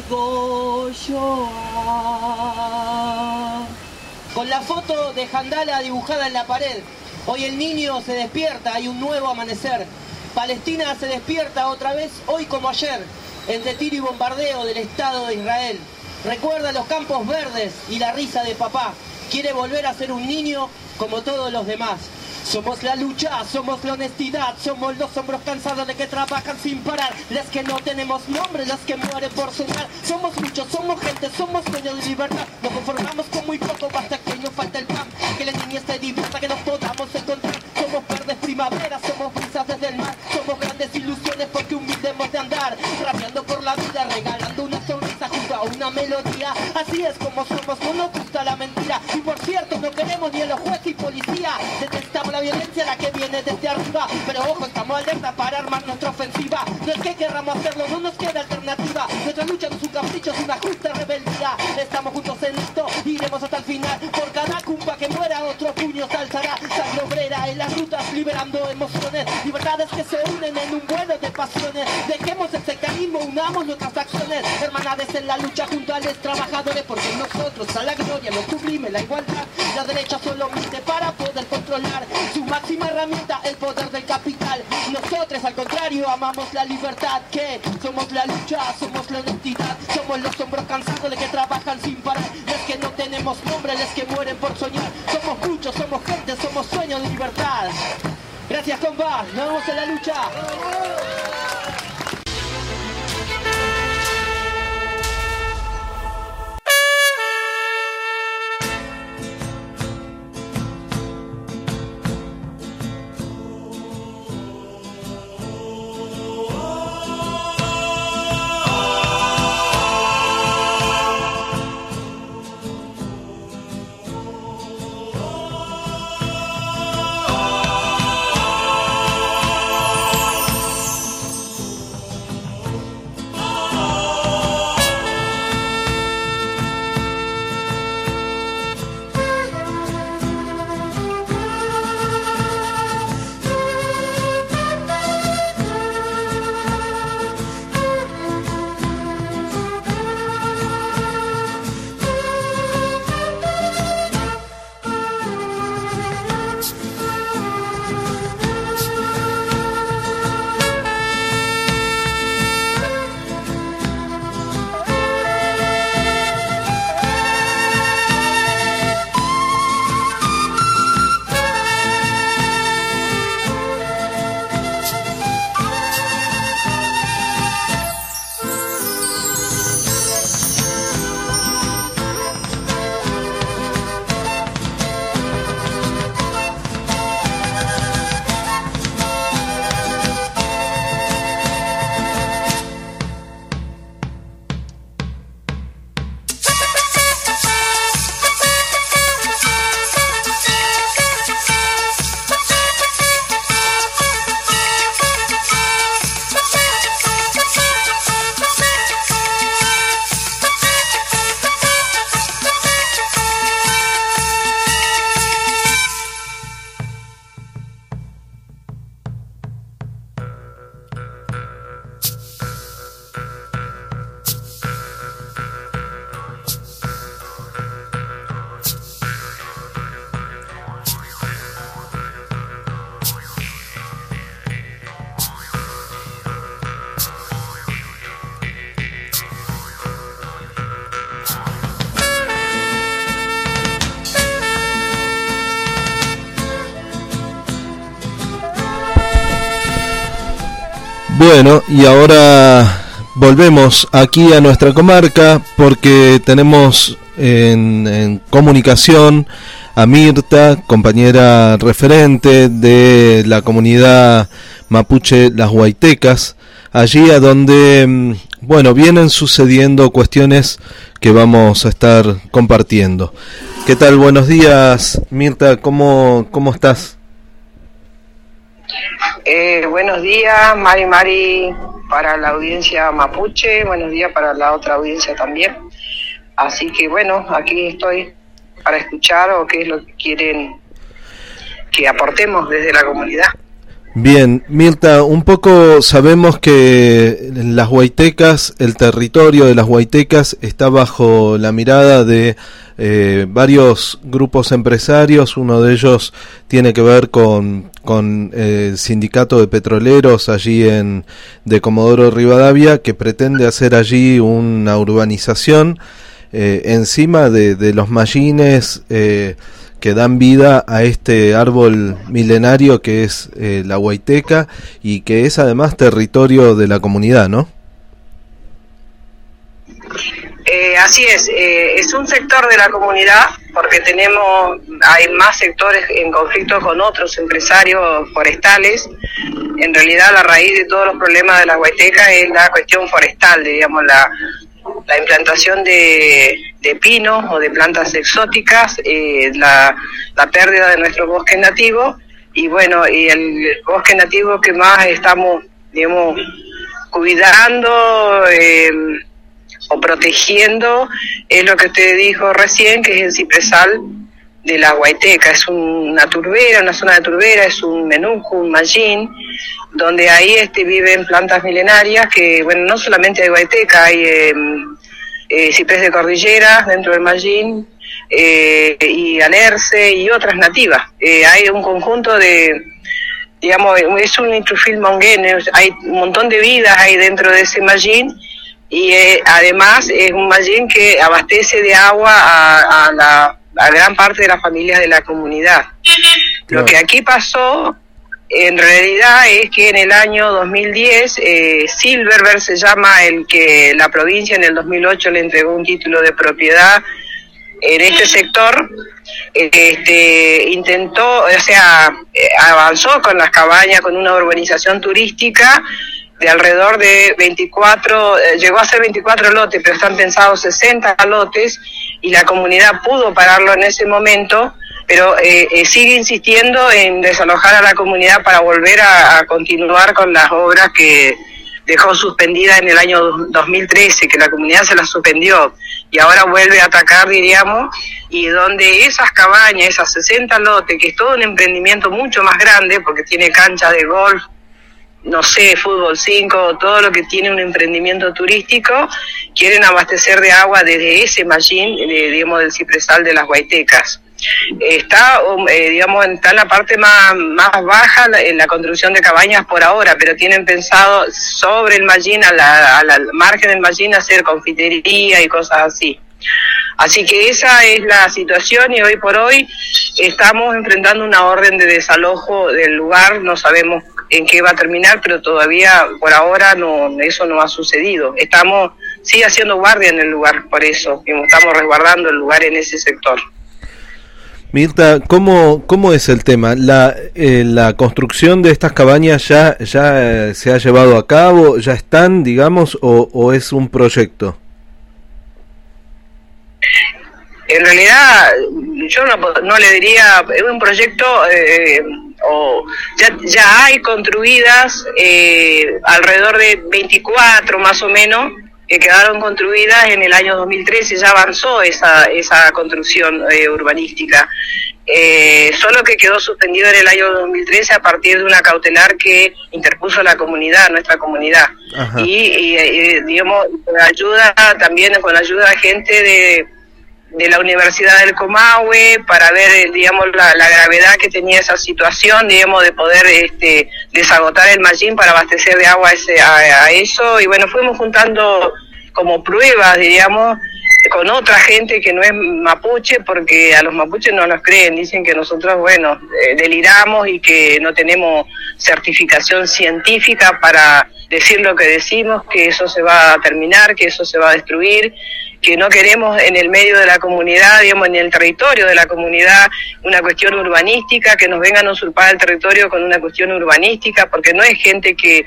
goxoa. Con la foto de Jandala dibujada en la pared, hoy el niño se despierta, hay un nuevo amanecer. Palestina se despierta otra vez, hoy como ayer, entre tiro y bombardeo del Estado de Israel. Recuerda los campos verdes y la risa de papá. Quiere volver a ser un niño como todos los demás. Somos la lucha, somos la honestidad, somos los hombros cansados de que trabajan sin parar, las que no tenemos nombre, las que mueren por soñar. Somos muchos, somos gente, somos dueños de libertad. Nos conformamos con muy poco, basta que nos falte el pan, que la niña esté divierta, que nos podamos encontrar. Somos verdes primaveras, somos brisas desde el mar, somos grandes ilusiones porque humildes hemos de andar, rapeando por la vida, regalando una sonrisa junto a una melodía. Así es como somos, no nos gusta la mentira. Y por cierto, no queremos ni a los jueces y policía. Detestamos la violencia, la que viene desde arriba. Pero ojo, estamos alerta para armar nuestra ofensiva. No es que querramos hacerlo, no nos queda alternativa. Nuestra lucha no es un capricho, es una justa rebeldía. Estamos juntos en esto, iremos hasta el final. Por cada cumpa que muera, otro puño se alzará. Sangre obrera en las rutas, liberando emociones. Libertades que se unen en un vuelo de pasiones. Dejemos el sectarismo, unamos nuestras acciones. Hermanades en la lucha junto a los trabajadores. Porque nosotros a la gloria, lo sublime, la igualdad. La derecha solo mide para poder controlar. Su máxima herramienta, el poder del capital. Nosotros al contrario amamos la libertad, que somos la lucha, somos la honestidad, somos los hombros cansados de que trabajan sin parar, los que no tenemos nombre, los que mueren por soñar. Somos muchos, somos gente, somos sueños de libertad. Gracias, compa, nos vemos en la lucha. Bueno, y ahora volvemos aquí a nuestra comarca porque tenemos en, en comunicación a Mirta, compañera referente de la comunidad mapuche Las Huaytecas, allí a donde, bueno, vienen sucediendo cuestiones que vamos a estar compartiendo. ¿Qué tal? Buenos días, Mirta, ¿cómo, cómo estás? Eh, buenos días, Mari Mari, para la audiencia mapuche, buenos días para la otra audiencia también. Así que bueno, aquí estoy para escuchar o qué es lo que quieren que aportemos desde la comunidad. Bien, Mirta, un poco sabemos que las Huaytecas, el territorio de las Huaytecas está bajo la mirada de eh, varios grupos empresarios. Uno de ellos tiene que ver con, con el sindicato de petroleros allí en de Comodoro Rivadavia, que pretende hacer allí una urbanización eh, encima de, de los mallines eh, que dan vida a este árbol milenario que es eh, la Huayteca y que es además territorio de la comunidad, ¿no? Eh, así es, eh, es un sector de la comunidad porque tenemos, hay más sectores en conflicto con otros empresarios forestales. En realidad la raíz de todos los problemas de la Huayteca es la cuestión forestal, digamos, la la implantación de, de pinos o de plantas exóticas, eh, la, la pérdida de nuestro bosque nativo y bueno, y el bosque nativo que más estamos, digamos, cuidando eh, o protegiendo es lo que usted dijo recién, que es el cipresal de la Huayteca. Es una turbera, una zona de turbera, es un menuco, un mallín, donde ahí este viven plantas milenarias que, bueno, no solamente hay Huayteca, hay eh, eh, ciprés de cordillera dentro del mallín, eh, y alerce y otras nativas. Eh, hay un conjunto de, digamos, es un nitrofil mongueno, hay un montón de vidas ahí dentro de ese mallín, y eh, además es un mallín que abastece de agua a, a, la, a gran parte de las familias de la comunidad. Claro. Lo que aquí pasó, en realidad, es que en el año dos mil diez, eh, Silverberg se llama el que la provincia en el dos mil ocho le entregó un título de propiedad en este sector. Este, intentó, o sea, avanzó con las cabañas, con una urbanización turística de alrededor de veinticuatro, eh, llegó a ser veinticuatro lotes, pero están pensados sesenta lotes, y la comunidad pudo pararlo en ese momento, pero eh, eh, sigue insistiendo en desalojar a la comunidad para volver a, a continuar con las obras que dejó suspendida en el año dos mil trece, que la comunidad se las suspendió, y ahora vuelve a atacar, diríamos, y donde esas cabañas, esas sesenta lotes, que es todo un emprendimiento mucho más grande, porque tiene cancha de golf, no sé, fútbol cinco, todo lo que tiene un emprendimiento turístico, quieren abastecer de agua desde ese mallín, de, digamos, del cipresal de las Guaitecas. Está, eh, digamos, está en la parte más, más baja en la construcción de cabañas por ahora, pero tienen pensado sobre el mallín, a la, a la margen del mallín, hacer confitería y cosas así. Así que esa es la situación, y hoy por hoy estamos enfrentando una orden de desalojo del lugar. No sabemos en qué va a terminar, pero todavía por ahora no, eso no ha sucedido. Estamos sí haciendo guardia en el lugar, por eso estamos resguardando el lugar en ese sector. Mirta, ¿cómo, cómo es el tema? ¿La, eh, la construcción de estas cabañas ya, ya eh, se ha llevado a cabo? ¿Ya están, digamos, o, o es un proyecto? En realidad, yo no, no le diría, es un proyecto, eh, o ya, ya hay construidas eh, alrededor de veinticuatro más o menos, que quedaron construidas en el año dos mil trece, ya avanzó esa esa construcción eh, urbanística, eh, solo que quedó suspendido en el año dos mil trece a partir de una cautelar que interpuso la comunidad, nuestra comunidad. Ajá. y, y, y digamos, con ayuda también, con la ayuda de gente de de la Universidad del Comahue, para ver, digamos, la, la gravedad que tenía esa situación, digamos, de poder este, desagotar el mallín para abastecer de agua ese, a, a eso, y bueno, fuimos juntando como pruebas, diríamos, con otra gente que no es mapuche, porque a los mapuches no nos creen, dicen que nosotros, bueno, eh, deliramos y que no tenemos certificación científica para decir lo que decimos, que eso se va a terminar, que eso se va a destruir, que no queremos en el medio de la comunidad, digamos, en el territorio de la comunidad, una cuestión urbanística, que nos vengan a usurpar el territorio con una cuestión urbanística, porque no es gente que,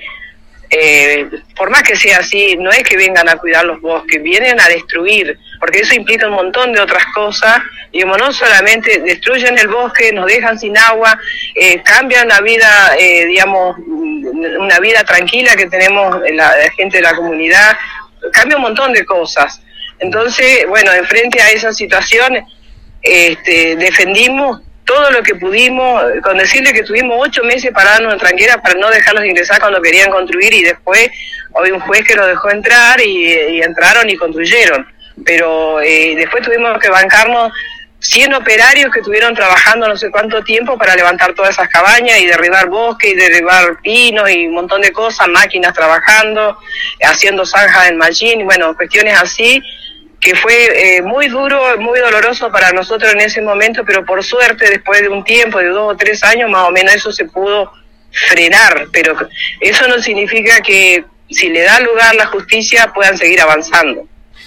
eh, por más que sea así, no es que vengan a cuidar los bosques, vienen a destruir, porque eso implica un montón de otras cosas, digamos, no solamente destruyen el bosque, nos dejan sin agua, eh, cambian la vida, eh, digamos, una vida tranquila que tenemos la, la gente de la comunidad, cambia un montón de cosas. Entonces, bueno, en frente a esa situación, este, defendimos todo lo que pudimos, con decirle que tuvimos ocho meses parados en tranquera para no dejarlos ingresar cuando querían construir, y después había un juez que los dejó entrar y, y entraron y construyeron. Pero eh, después tuvimos que bancarnos cien operarios que estuvieron trabajando no sé cuánto tiempo para levantar todas esas cabañas y derribar bosques y derribar pinos y un montón de cosas, máquinas trabajando, haciendo zanjas del mallín, bueno, cuestiones así, que fue eh, muy duro, muy doloroso para nosotros en ese momento, pero por suerte después de un tiempo, de dos o tres años más o menos, eso se pudo frenar, pero eso no significa que si le da lugar la justicia puedan seguir avanzando.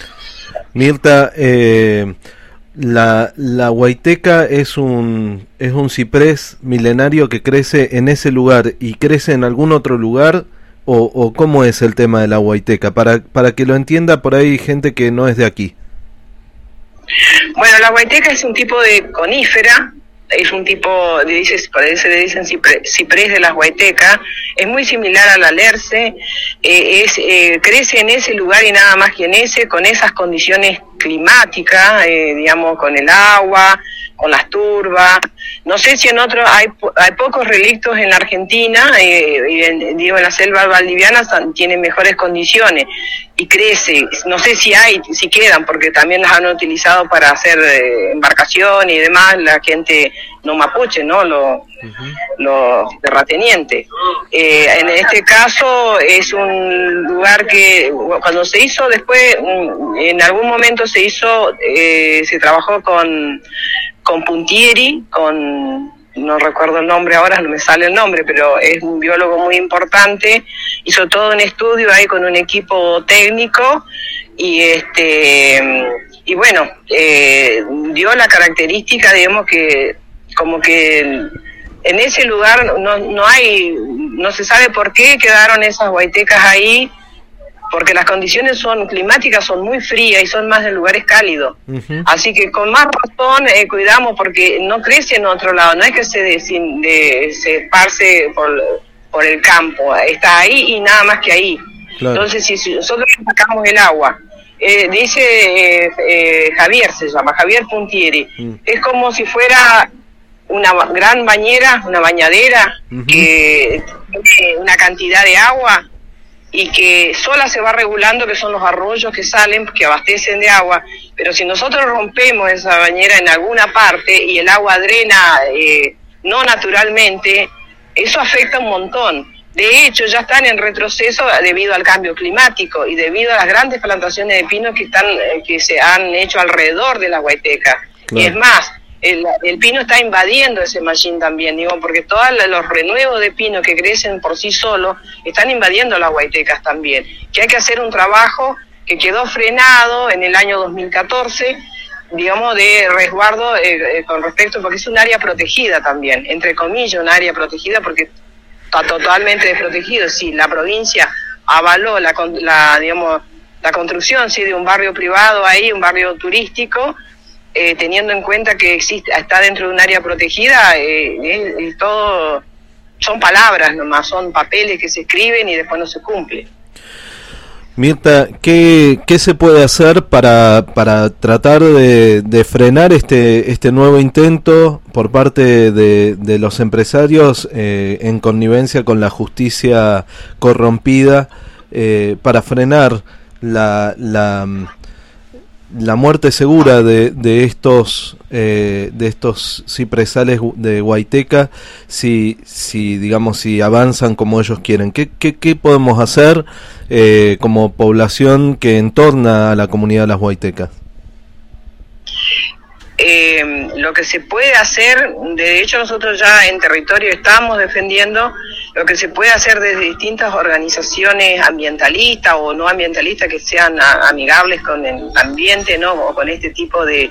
Mirta, eh, la, la Guaiteca es un, es un ciprés milenario que crece en ese lugar y crece en algún otro lugar. O, o cómo es el tema de la Guaiteca, para para que lo entienda por ahí gente que no es de aquí. Bueno, la Guaiteca es un tipo de conífera, es un tipo, de, dices, se le dicen ciprés, ciprés de las Guaitecas, es muy similar al alerce, eh, es eh, crece en ese lugar y nada más que en ese, con esas condiciones climáticas, eh, digamos, con el agua, con las turbas. No sé si en otros hay hay pocos relictos en la Argentina, eh, y en, digo, en la selva valdiviana tienen mejores condiciones. y crece. No sé si hay, si quedan, porque también las han utilizado para hacer eh, embarcación y demás, la gente no mapuche, ¿no? Los, uh-huh. los terratenientes. Eh, en este caso es un lugar que cuando se hizo después, en algún momento se hizo, eh, se trabajó con, con Puntieri, con... no recuerdo el nombre ahora, no me sale el nombre, pero es un biólogo muy importante, hizo todo un estudio ahí con un equipo técnico y este y bueno, eh, dio la característica, digamos, que como que en ese lugar no, no hay, no se sabe por qué quedaron esas huaytecas ahí, porque las condiciones son climáticas son muy frías y son más de lugares cálidos. Uh-huh. Así que con más razón eh, cuidamos, porque no crece en otro lado, no es que se, de, de, se esparce por, por el campo, está ahí y nada más que ahí. Claro. Entonces, si, si nosotros sacamos el agua, eh, dice eh, eh, Javier, se llama Javier Puntieri, uh-huh. es como si fuera una gran bañera, una bañadera, uh-huh. que tiene una cantidad de agua y que sola se va regulando, que son los arroyos que salen, que abastecen de agua, pero si nosotros rompemos esa bañera en alguna parte y el agua drena eh, no naturalmente, eso afecta un montón. De hecho, ya están en retroceso debido al cambio climático y debido a las grandes plantaciones de pino que están eh, que se han hecho alrededor de la huayteca. Claro. Y es más, El, el pino está invadiendo ese mallín también, digo, porque todos los renuevos de pino que crecen por sí solos están invadiendo las huaytecas también, que hay que hacer un trabajo que quedó frenado en el año dos mil catorce, digamos, de resguardo eh, eh, con respecto, porque es un área protegida también, entre comillas, un área protegida porque está totalmente desprotegido. Sí, la provincia avaló la, la, digamos, la construcción, sí, de un barrio privado ahí, un barrio turístico, Eh, teniendo en cuenta que existe, está dentro de un área protegida, eh, eh, eh, todo son palabras nomás, son papeles que se escriben y después no se cumplen. Mirta, ¿qué, qué se puede hacer para, para tratar de, de frenar este, este nuevo intento por parte de, de los empresarios eh, en connivencia con la justicia corrompida eh, para frenar la... la la muerte segura de, de estos eh, de estos cipresales de Huayteca, si si digamos si avanzan como ellos quieren? ¿Qué qué, qué podemos hacer eh, como población que entorna a la comunidad de las Huaytecas? Eh, lo que se puede hacer, de hecho nosotros ya en territorio estamos defendiendo lo que se puede hacer desde distintas organizaciones ambientalistas o no ambientalistas que sean a, amigables con el ambiente, ¿no? O con este tipo de,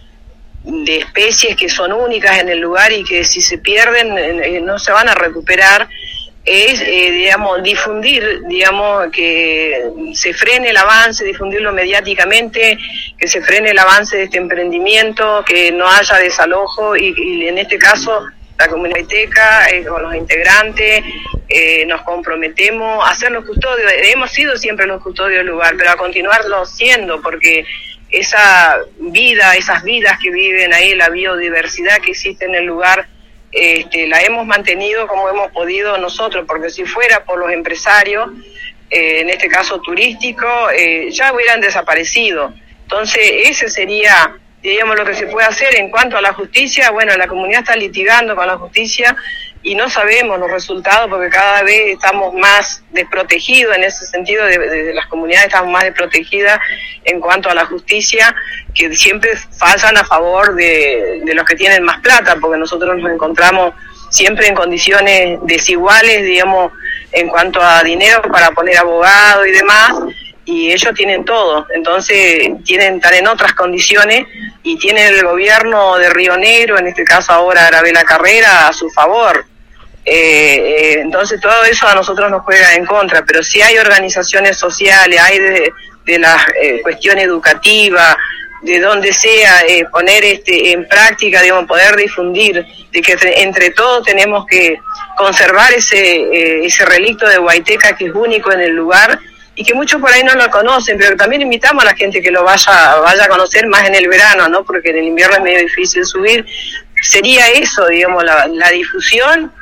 de especies que son únicas en el lugar y que si se pierden eh, no se van a recuperar. Es, eh, digamos, difundir, digamos, que se frene el avance, difundirlo mediáticamente, que se frene el avance de este emprendimiento, que no haya desalojo y, y en este caso la comunidad huayteca, eh, con los integrantes, eh, nos comprometemos a ser los custodios. Hemos sido siempre los custodios del lugar, pero a continuarlo siendo, porque esa vida, esas vidas que viven ahí, la biodiversidad que existe en el lugar, Este, la hemos mantenido como hemos podido nosotros, porque si fuera por los empresarios, eh, en este caso turísticos, eh, ya hubieran desaparecido. Entonces ese sería, digamos, lo que se puede hacer. En cuanto a la justicia, bueno, la comunidad está litigando con la justicia y no sabemos los resultados porque cada vez estamos más desprotegidos en ese sentido, de, de, de las comunidades estamos más desprotegidas en cuanto a la justicia, que siempre fallan a favor de, de los que tienen más plata, porque nosotros nos encontramos siempre en condiciones desiguales, digamos, en cuanto a dinero para poner abogado y demás, y ellos tienen todo, entonces tienen están en otras condiciones y tienen el gobierno de Río Negro, en este caso ahora Arabella Carrera, a su favor. Eh, eh, entonces todo eso a nosotros nos juega en contra, pero si hay organizaciones sociales, hay de, de la eh, cuestión educativa, de donde sea, eh, poner este en práctica, digamos, poder difundir, de que entre todos tenemos que conservar ese eh, ese relicto de Huayteca que es único en el lugar y que muchos por ahí no lo conocen, pero también invitamos a la gente que lo vaya vaya a conocer más en el verano, ¿no? Porque en el invierno es medio difícil subir. Sería eso, digamos, la, la difusión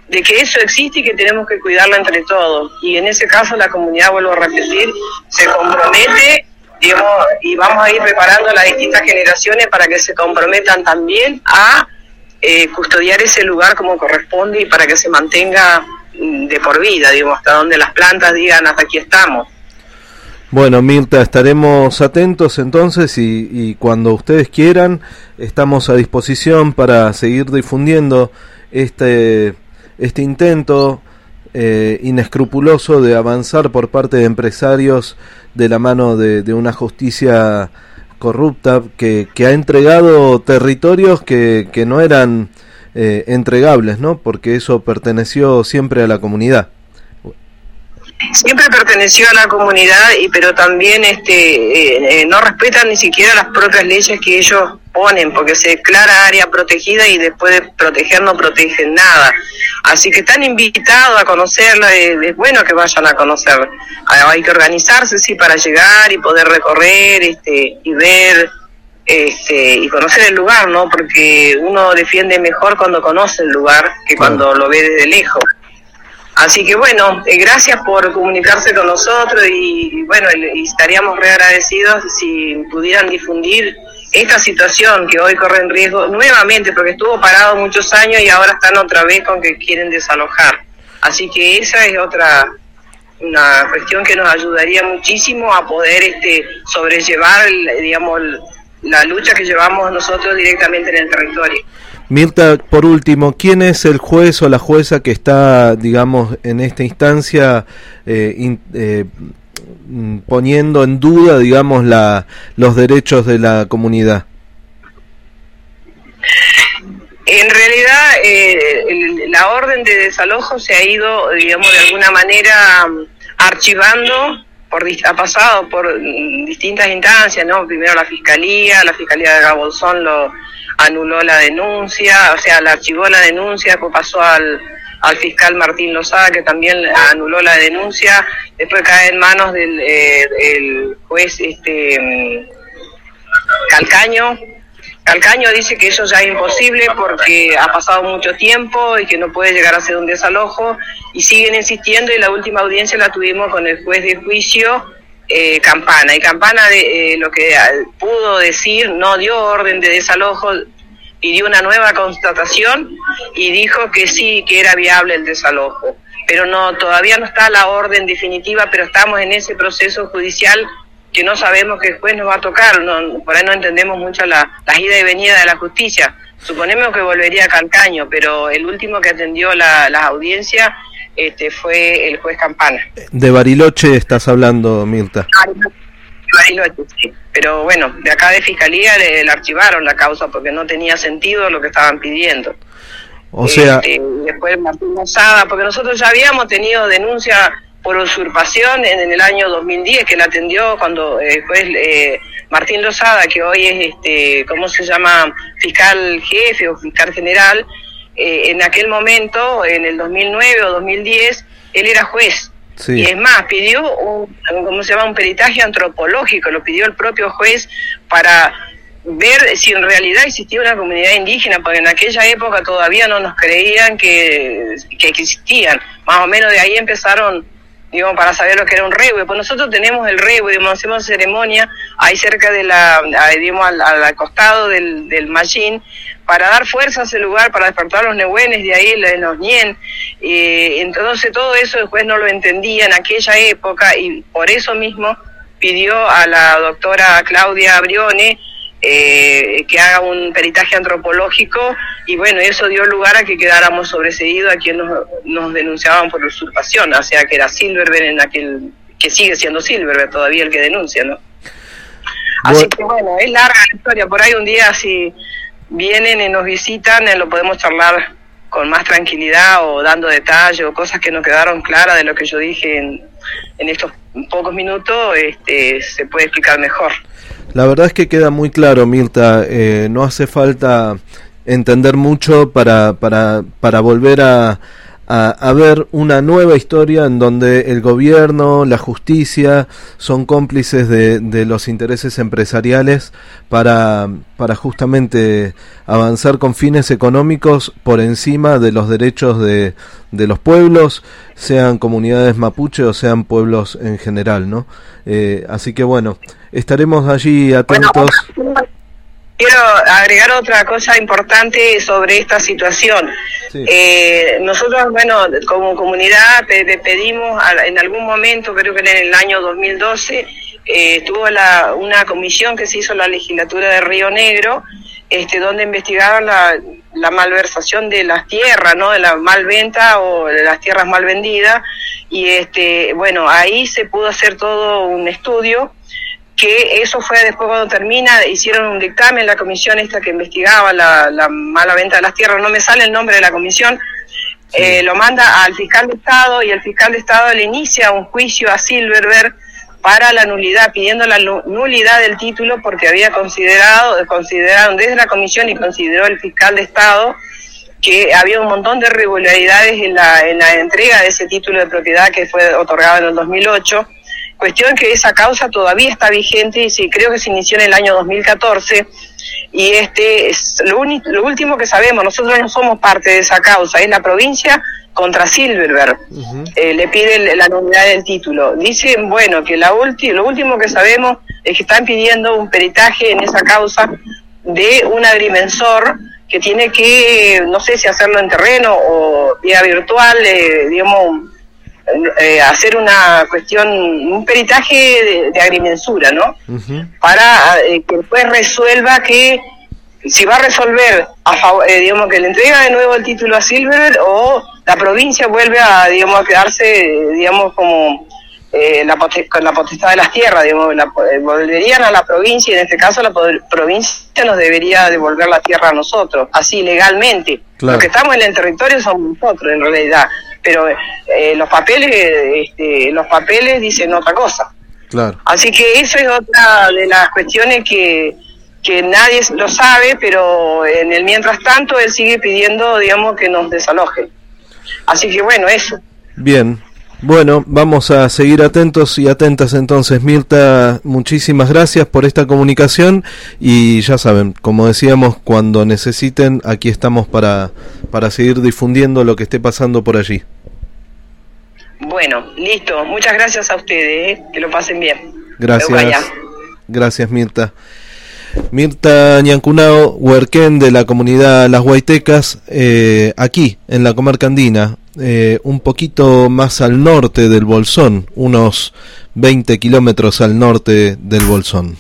de que eso existe y que tenemos que cuidarlo entre todos. Y en ese caso la comunidad, vuelvo a repetir, se compromete, digamos, y vamos a ir preparando a las distintas generaciones para que se comprometan también a eh, custodiar ese lugar como corresponde y para que se mantenga de por vida, digamos, hasta donde las plantas digan hasta aquí estamos. Bueno, Mirta, estaremos atentos entonces y, y cuando ustedes quieran estamos a disposición para seguir difundiendo este este intento eh, inescrupuloso de avanzar por parte de empresarios de la mano de, de una justicia corrupta que, que ha entregado territorios que, que no eran eh, entregables, ¿no? Porque eso perteneció siempre a la comunidad. Siempre perteneció a la comunidad, y pero también este eh, eh, no respetan ni siquiera las propias leyes que ellos ponen, porque se declara área protegida y después de proteger no protegen nada. Así que están invitados a conocerlo, eh, es bueno que vayan a conocer. Hay que organizarse, sí, para llegar y poder recorrer este y ver este y conocer el lugar, ¿no? Porque uno defiende mejor cuando conoce el lugar que cuando lo ve desde lejos. Así que bueno, eh, gracias por comunicarse con nosotros y bueno, y estaríamos re agradecidos si pudieran difundir esta situación que hoy corre en riesgo nuevamente, porque estuvo parado muchos años y ahora están otra vez con que quieren desalojar. Así que esa es otra una cuestión que nos ayudaría muchísimo a poder este sobrellevar, el, digamos, el, la lucha que llevamos nosotros directamente en el territorio. Mirta, por último, ¿quién es el juez o la jueza que está, digamos, en esta instancia eh, in, eh, poniendo en duda, digamos, la, los derechos de la comunidad? En realidad, eh, el, la orden de desalojo se ha ido, digamos, de alguna manera archivando, por ha pasado por distintas instancias, ¿no? Primero la Fiscalía, la Fiscalía de Gabolzón lo anuló la denuncia, o sea, la archivó la denuncia, después pasó al, al fiscal Martín Lozada, que también anuló la denuncia, después cae en manos del eh, el juez este Calcaño. Calcaño dice que eso ya es imposible porque ha pasado mucho tiempo y que no puede llegar a ser un desalojo, y siguen insistiendo, y la última audiencia la tuvimos con el juez de juicio, Eh, Campana, y Campana de, eh, lo que pudo decir, no dio orden de desalojo, pidió una nueva constatación y dijo que sí, que era viable el desalojo, pero no, todavía no está la orden definitiva, pero estamos en ese proceso judicial que no sabemos qué juez nos va a tocar, no, por ahí no entendemos mucho la, la ida y venida de la justicia. Suponemos que volvería a Calcaño, pero el último que atendió la, las audiencias Este fue el juez Campana. De Bariloche estás hablando, Mirta. Bariloche, sí. Pero bueno, de acá de Fiscalía le, le archivaron la causa porque no tenía sentido lo que estaban pidiendo. O sea... Este, después Martín Lozada, porque nosotros ya habíamos tenido denuncia por usurpación en, en el año dos mil diez, que la atendió cuando el juez eh, Martín Lozada, que hoy es, este ¿cómo se llama? Fiscal jefe o fiscal general. Eh, en aquel momento, en el dos mil nueve o dos mil diez, él era juez. Sí. Y es más, pidió un, ¿cómo se llama? un peritaje antropológico, lo pidió el propio juez para ver si en realidad existía una comunidad indígena, porque en aquella época todavía no nos creían que, que existían. Más o menos de ahí empezaron, digamos, para saber lo que era un reue. Pues nosotros tenemos el reue, digamos, hacemos ceremonia ahí cerca de la, digamos, al, al costado del, del Mallín, para dar fuerza a ese lugar, para despertar a los nehuenes de ahí, los ñen. Eh, entonces todo eso el juez no lo entendía en aquella época, y por eso mismo pidió a la doctora Claudia Brione eh, que haga un peritaje antropológico, y bueno, eso dio lugar a que quedáramos sobreseídos a quien nos, nos denunciaban por usurpación, o sea que era Silverberg en aquel, que sigue siendo Silverberg todavía el que denuncia, ¿no? Así que bueno, es larga la historia, por ahí un día si vienen y nos visitan, eh, lo podemos charlar con más tranquilidad o dando detalles o cosas que nos quedaron claras de lo que yo dije en, en estos pocos minutos, este, se puede explicar mejor. La verdad es que queda muy claro, Mirta, eh, no hace falta entender mucho para para para volver a, a, a ver una nueva historia en donde el gobierno, la justicia son cómplices de, de los intereses empresariales para, para justamente avanzar con fines económicos por encima de los derechos de, de los pueblos, sean comunidades mapuche o sean pueblos en general, ¿no? Eh, así que bueno, estaremos allí atentos. Bueno, quiero agregar otra cosa importante sobre esta situación. Sí. Eh, nosotros, bueno, como comunidad te, te pedimos a, en algún momento, creo que en el año dos mil doce, eh, estuvo la, una comisión que se hizo en la legislatura de Río Negro, este, donde investigaban la, la malversación de las tierras, ¿no? De la malventa o de las tierras mal vendidas, y este, bueno, ahí se pudo hacer todo un estudio, que eso fue después cuando termina, hicieron un dictamen, la comisión esta que investigaba la, la mala venta de las tierras, no me sale el nombre de la comisión, sí. eh, lo manda al fiscal de Estado, y el fiscal de Estado le inicia un juicio a Silverberg para la nulidad, pidiendo la nulidad del título, porque había considerado, consideraron desde la comisión y consideró el fiscal de Estado que había un montón de irregularidades en la, en la entrega de ese título de propiedad que fue otorgado en el dos mil ocho, cuestión que esa causa todavía está vigente y sí, creo que se inició en el año dos mil catorce, y este es lo, uni- lo último que sabemos. Nosotros no somos parte de esa causa, es la provincia contra Silverberg. Uh-huh. eh, le pide la nulidad del título. Dicen, bueno, que la ulti- lo último que sabemos es que están pidiendo un peritaje en esa causa de un agrimensor que tiene que, no sé si hacerlo en terreno o vía virtual, eh, digamos, Eh, hacer una cuestión, un peritaje de, de agrimensura, ¿no? Uh-huh. Para eh, que después resuelva que si va a resolver a favor, eh, digamos, que le entrega de nuevo el título a Silverberg, o la provincia vuelve a, digamos, a quedarse, digamos, como eh, la pote- con la potestad de las tierras, digamos, la, eh, volverían a la provincia, y en este caso la po- provincia nos debería devolver la tierra a nosotros, así legalmente. Claro. Los que estamos en el territorio somos nosotros, en realidad. Pero eh, los papeles este, los papeles dicen otra cosa. Claro. Así que eso es otra de las cuestiones que, que nadie lo sabe, pero en el mientras tanto él sigue pidiendo, digamos, que nos desalojen. Así que bueno, eso. Bien. Bueno, vamos a seguir atentos y atentas entonces. Mirta, muchísimas gracias por esta comunicación, y ya saben, como decíamos, cuando necesiten, aquí estamos para, para seguir difundiendo lo que esté pasando por allí. Bueno, listo. Muchas gracias a ustedes, ¿eh? Que lo pasen bien. Gracias. Gracias, Mirta. Mirta Ñancunao, huerquén de la comunidad Las Guaitecas, eh, aquí en la comarca andina, eh, un poquito más al norte del Bolsón, unos veinte kilómetros al norte del Bolsón.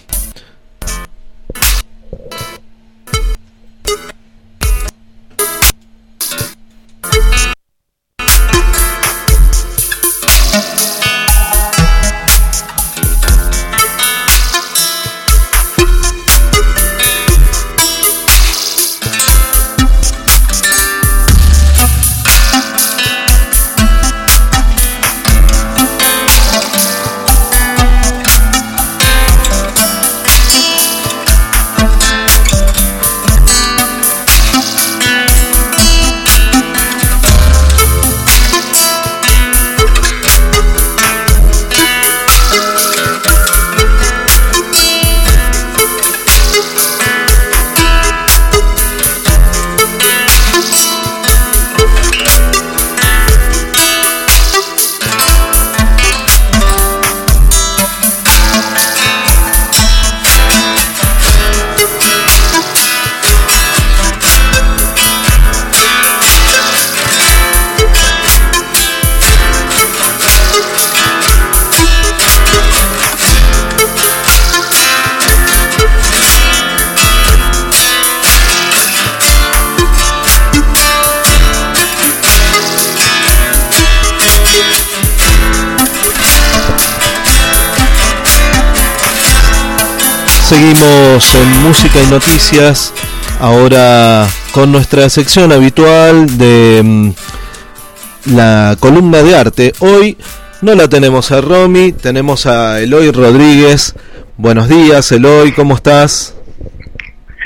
Seguimos en Música y Noticias, ahora con nuestra sección habitual de um, la columna de arte. Hoy no la tenemos a Romy, tenemos a Eloy Rodríguez. Buenos días, Eloy, ¿cómo estás?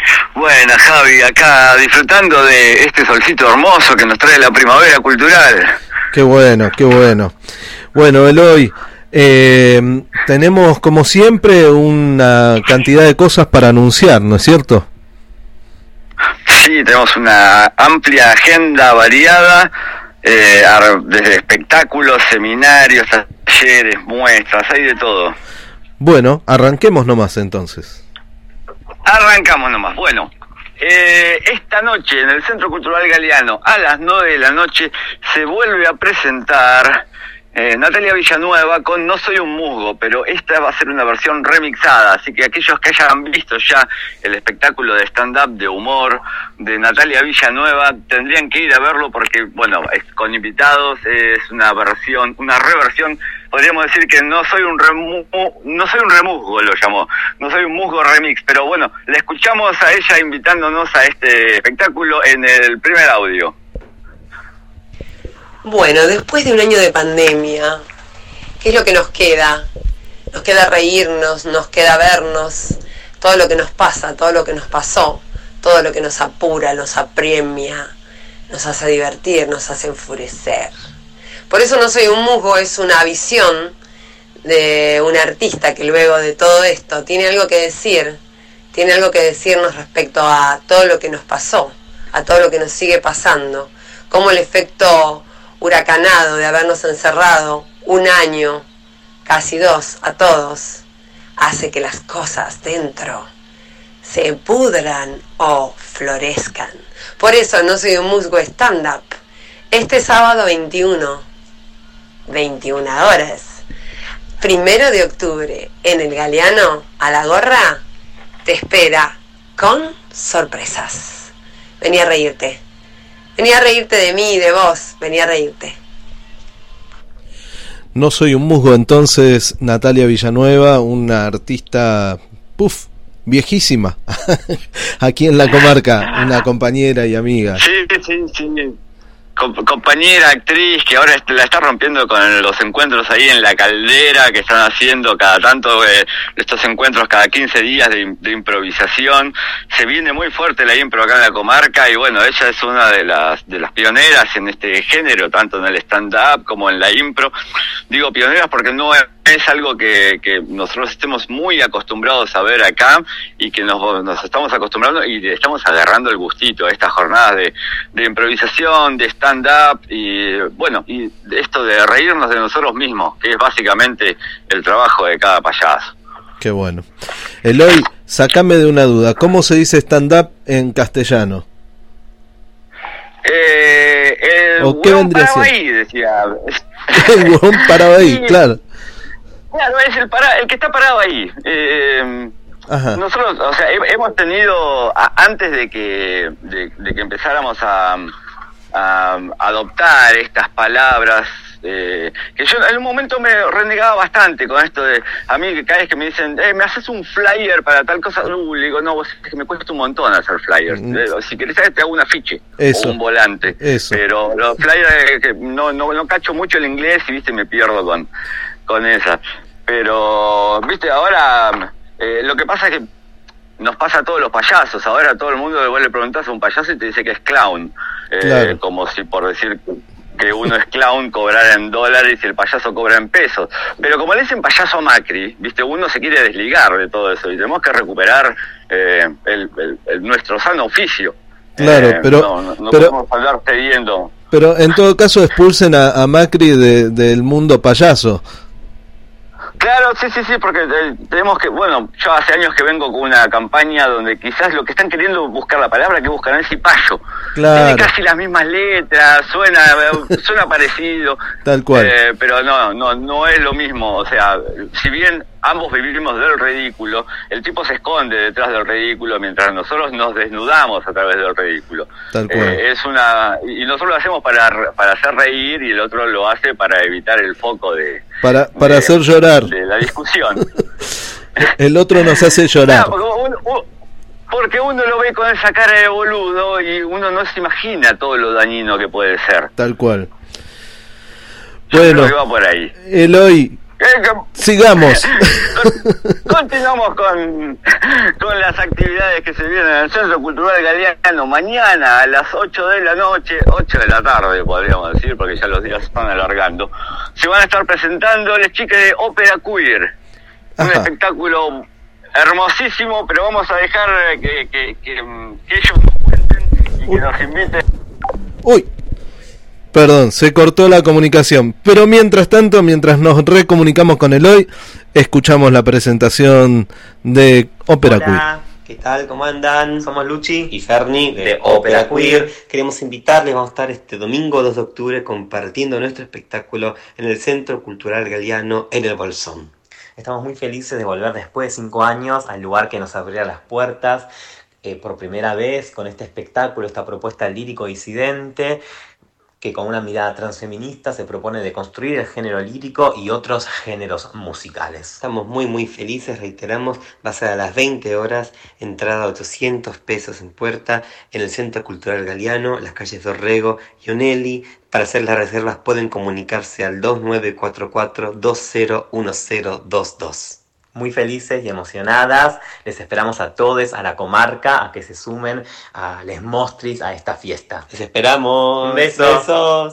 Buenas, Javi, acá disfrutando de este solcito hermoso que nos trae la primavera cultural. Qué bueno, qué bueno. Bueno, Eloy, eh, tenemos como siempre una cantidad de cosas para anunciar, ¿no es cierto? Sí, tenemos una amplia agenda variada, eh, desde espectáculos, seminarios, talleres, muestras, hay de todo. Bueno, arranquemos nomás entonces. Arrancamos nomás. Bueno, eh, esta noche en el Centro Cultural Galeano a las nueve de la noche se vuelve a presentar eh, Natalia Villanueva con No Soy un Musgo, pero esta va a ser una versión remixada, así que aquellos que hayan visto ya el espectáculo de stand-up de humor de Natalia Villanueva tendrían que ir a verlo porque, bueno, es con invitados, es una versión, una reversión. Podríamos decir que no soy un remu, no soy un remusgo, lo llamó, no soy un musgo remix, pero bueno, le escuchamos a ella invitándonos a este espectáculo en el primer audio. Bueno, después de un año de pandemia, ¿qué es lo que nos queda? Nos queda reírnos, nos queda vernos, todo lo que nos pasa, todo lo que nos pasó, todo lo que nos apura, nos apremia, nos hace divertir, nos hace enfurecer. Por eso No Soy un Musgo es una visión de un artista que luego de todo esto tiene algo que decir, tiene algo que decirnos respecto a todo lo que nos pasó, a todo lo que nos sigue pasando, cómo el efecto huracanado de habernos encerrado un año, casi dos, a todos, hace que las cosas dentro se pudran o florezcan. Por eso No Soy un Musgo stand-up, este sábado veintiuno, veintiuna horas, primero de octubre, en el Galeano, a la gorra, te espera con sorpresas. Vení a reírte. Vení a reírte de mí y de vos. Vení a reírte. No Soy un Musgo, entonces, Natalia Villanueva, una artista, puf, viejísima, aquí en la comarca, una compañera y amiga. Sí, sí, sí. Com- compañera, actriz, que ahora la está rompiendo con los encuentros ahí en La Caldera, que están haciendo cada tanto eh, estos encuentros cada quince días de, de improvisación. Se viene muy fuerte la impro acá en la comarca y bueno, ella es una de las de las pioneras en este género, tanto en el stand-up como en la impro. Digo pioneras porque no es, es algo que, que nosotros estemos muy acostumbrados a ver acá y que nos, nos estamos acostumbrando y le estamos agarrando el gustito a estas jornadas de, de improvisación, de stand stand-up y bueno, y esto de reírnos de nosotros mismos, que es básicamente el trabajo de cada payaso. Qué bueno. Eloy, sacame de una duda, ¿cómo se dice stand-up en castellano? Eh, el ¿O qué vendría a ser? Ahí, decía. El huevón parado ahí, sí, claro. Claro, es el, para, el que está parado ahí. Eh, Ajá. Nosotros, o sea, hemos tenido, a, antes de que, de, de que empezáramos a... a adoptar estas palabras eh, que yo en un momento me renegaba bastante con esto de a mí que cada vez que me dicen eh, me haces un flyer para tal cosa, uh, le digo no, vos es que me cuesta un montón hacer flyers, mm. eh, si querés te hago un afiche Eso. o un volante. Eso. Pero los flyers eh, que no, no no cacho mucho el inglés y viste me pierdo con con esa, pero viste ahora eh, lo que pasa es que nos pasa a todos los payasos. Ahora todo el mundo vos le preguntás a un payaso y te dice que es clown. Eh, claro. Como si por decir que uno es clown cobrara en dólares y el payaso cobra en pesos. Pero como le dicen payaso a Macri, viste, uno se quiere desligar de todo eso y tenemos que recuperar eh, el, el, el, nuestro sano oficio. Claro, eh, pero... No, no, no pero... podemos hablar cediendo. Pero en todo caso expulsen a, a Macri de, del mundo payaso. Claro, sí, sí, sí, porque eh, tenemos que, bueno, yo hace años que vengo con una campaña donde quizás lo que están queriendo buscar la palabra que buscan es cipayo. Claro. Tiene casi las mismas letras, suena suena parecido. Tal cual. Eh, pero no, no, no es lo mismo, o sea, si bien ambos vivimos del ridículo, el tipo se esconde detrás del ridículo mientras nosotros nos desnudamos a través del ridículo. Tal cual. Eh, es una, y nosotros lo hacemos para, para hacer reír y el otro lo hace para evitar el foco de... Para, para de, hacer llorar. De la discusión. El otro nos hace llorar. Claro, porque, uno, uno, porque uno lo ve con esa cara de boludo y uno no se imagina todo lo dañino que puede ser. Tal cual. Yo bueno, creo que va por ahí. Eloy, Sigamos. Continuamos con, con las actividades que se vienen en el Centro Cultural Galeano. Mañana a las ocho de la noche, ocho de la tarde podríamos decir, porque ya los días están alargando, se van a estar presentando las chicas de Ópera Queer. Un Ajá. espectáculo hermosísimo, pero vamos a dejar que, que, que, que ellos nos cuenten y que nos inviten. Uy, perdón, se cortó la comunicación. Pero mientras tanto, mientras nos recomunicamos con Eloy, escuchamos la presentación de Ópera Queer. Hola, ¿qué tal? ¿Cómo andan? Somos Luchi y Ferni de Ópera Queer. Queremos invitarles, vamos a estar este domingo dos de octubre compartiendo nuestro espectáculo en el Centro Cultural Galeano en el Bolsón. Estamos muy felices de volver después de cinco años al lugar que nos abrirá las puertas eh, por primera vez con este espectáculo, esta propuesta lírico-disidente que con una mirada transfeminista se propone de construir el género lírico y otros géneros musicales. Estamos muy muy felices, reiteramos, va a ser a las veinte horas, entrada ochocientos pesos en puerta, en el Centro Cultural Galeano, las calles Dorrego y Onelli. Para hacer las reservas pueden comunicarse al dos nueve cuatro cuatro dos cero uno cero dos dos. Muy felices y emocionadas, les esperamos a todos, a la comarca, a que se sumen a Les Mostris a esta fiesta. Les esperamos. Besos. Besos.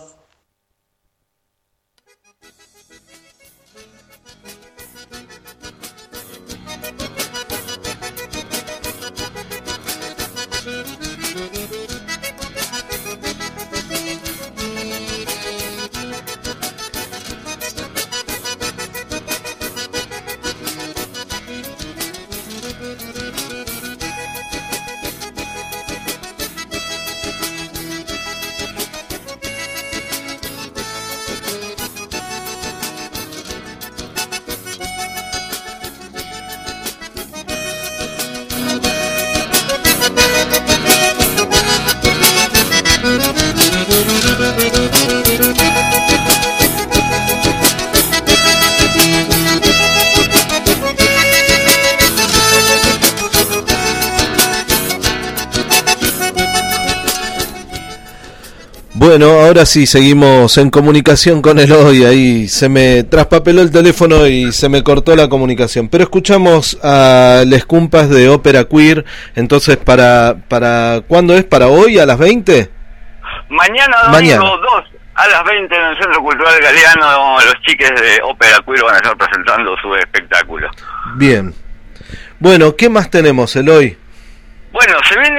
Bueno, ahora sí seguimos en comunicación con Eloy. Ahí se me traspapeló el teléfono y se me cortó la comunicación. Pero escuchamos a Les Cumpas de Ópera Queer. Entonces, ¿para para cuándo es? ¿Para hoy a las veinte? Mañana domingo dos a las veinte en el Centro Cultural Galeano, los chiques de Ópera Queer van a estar presentando su espectáculo. Bien. Bueno, ¿qué más tenemos, Eloy? Bueno, se viene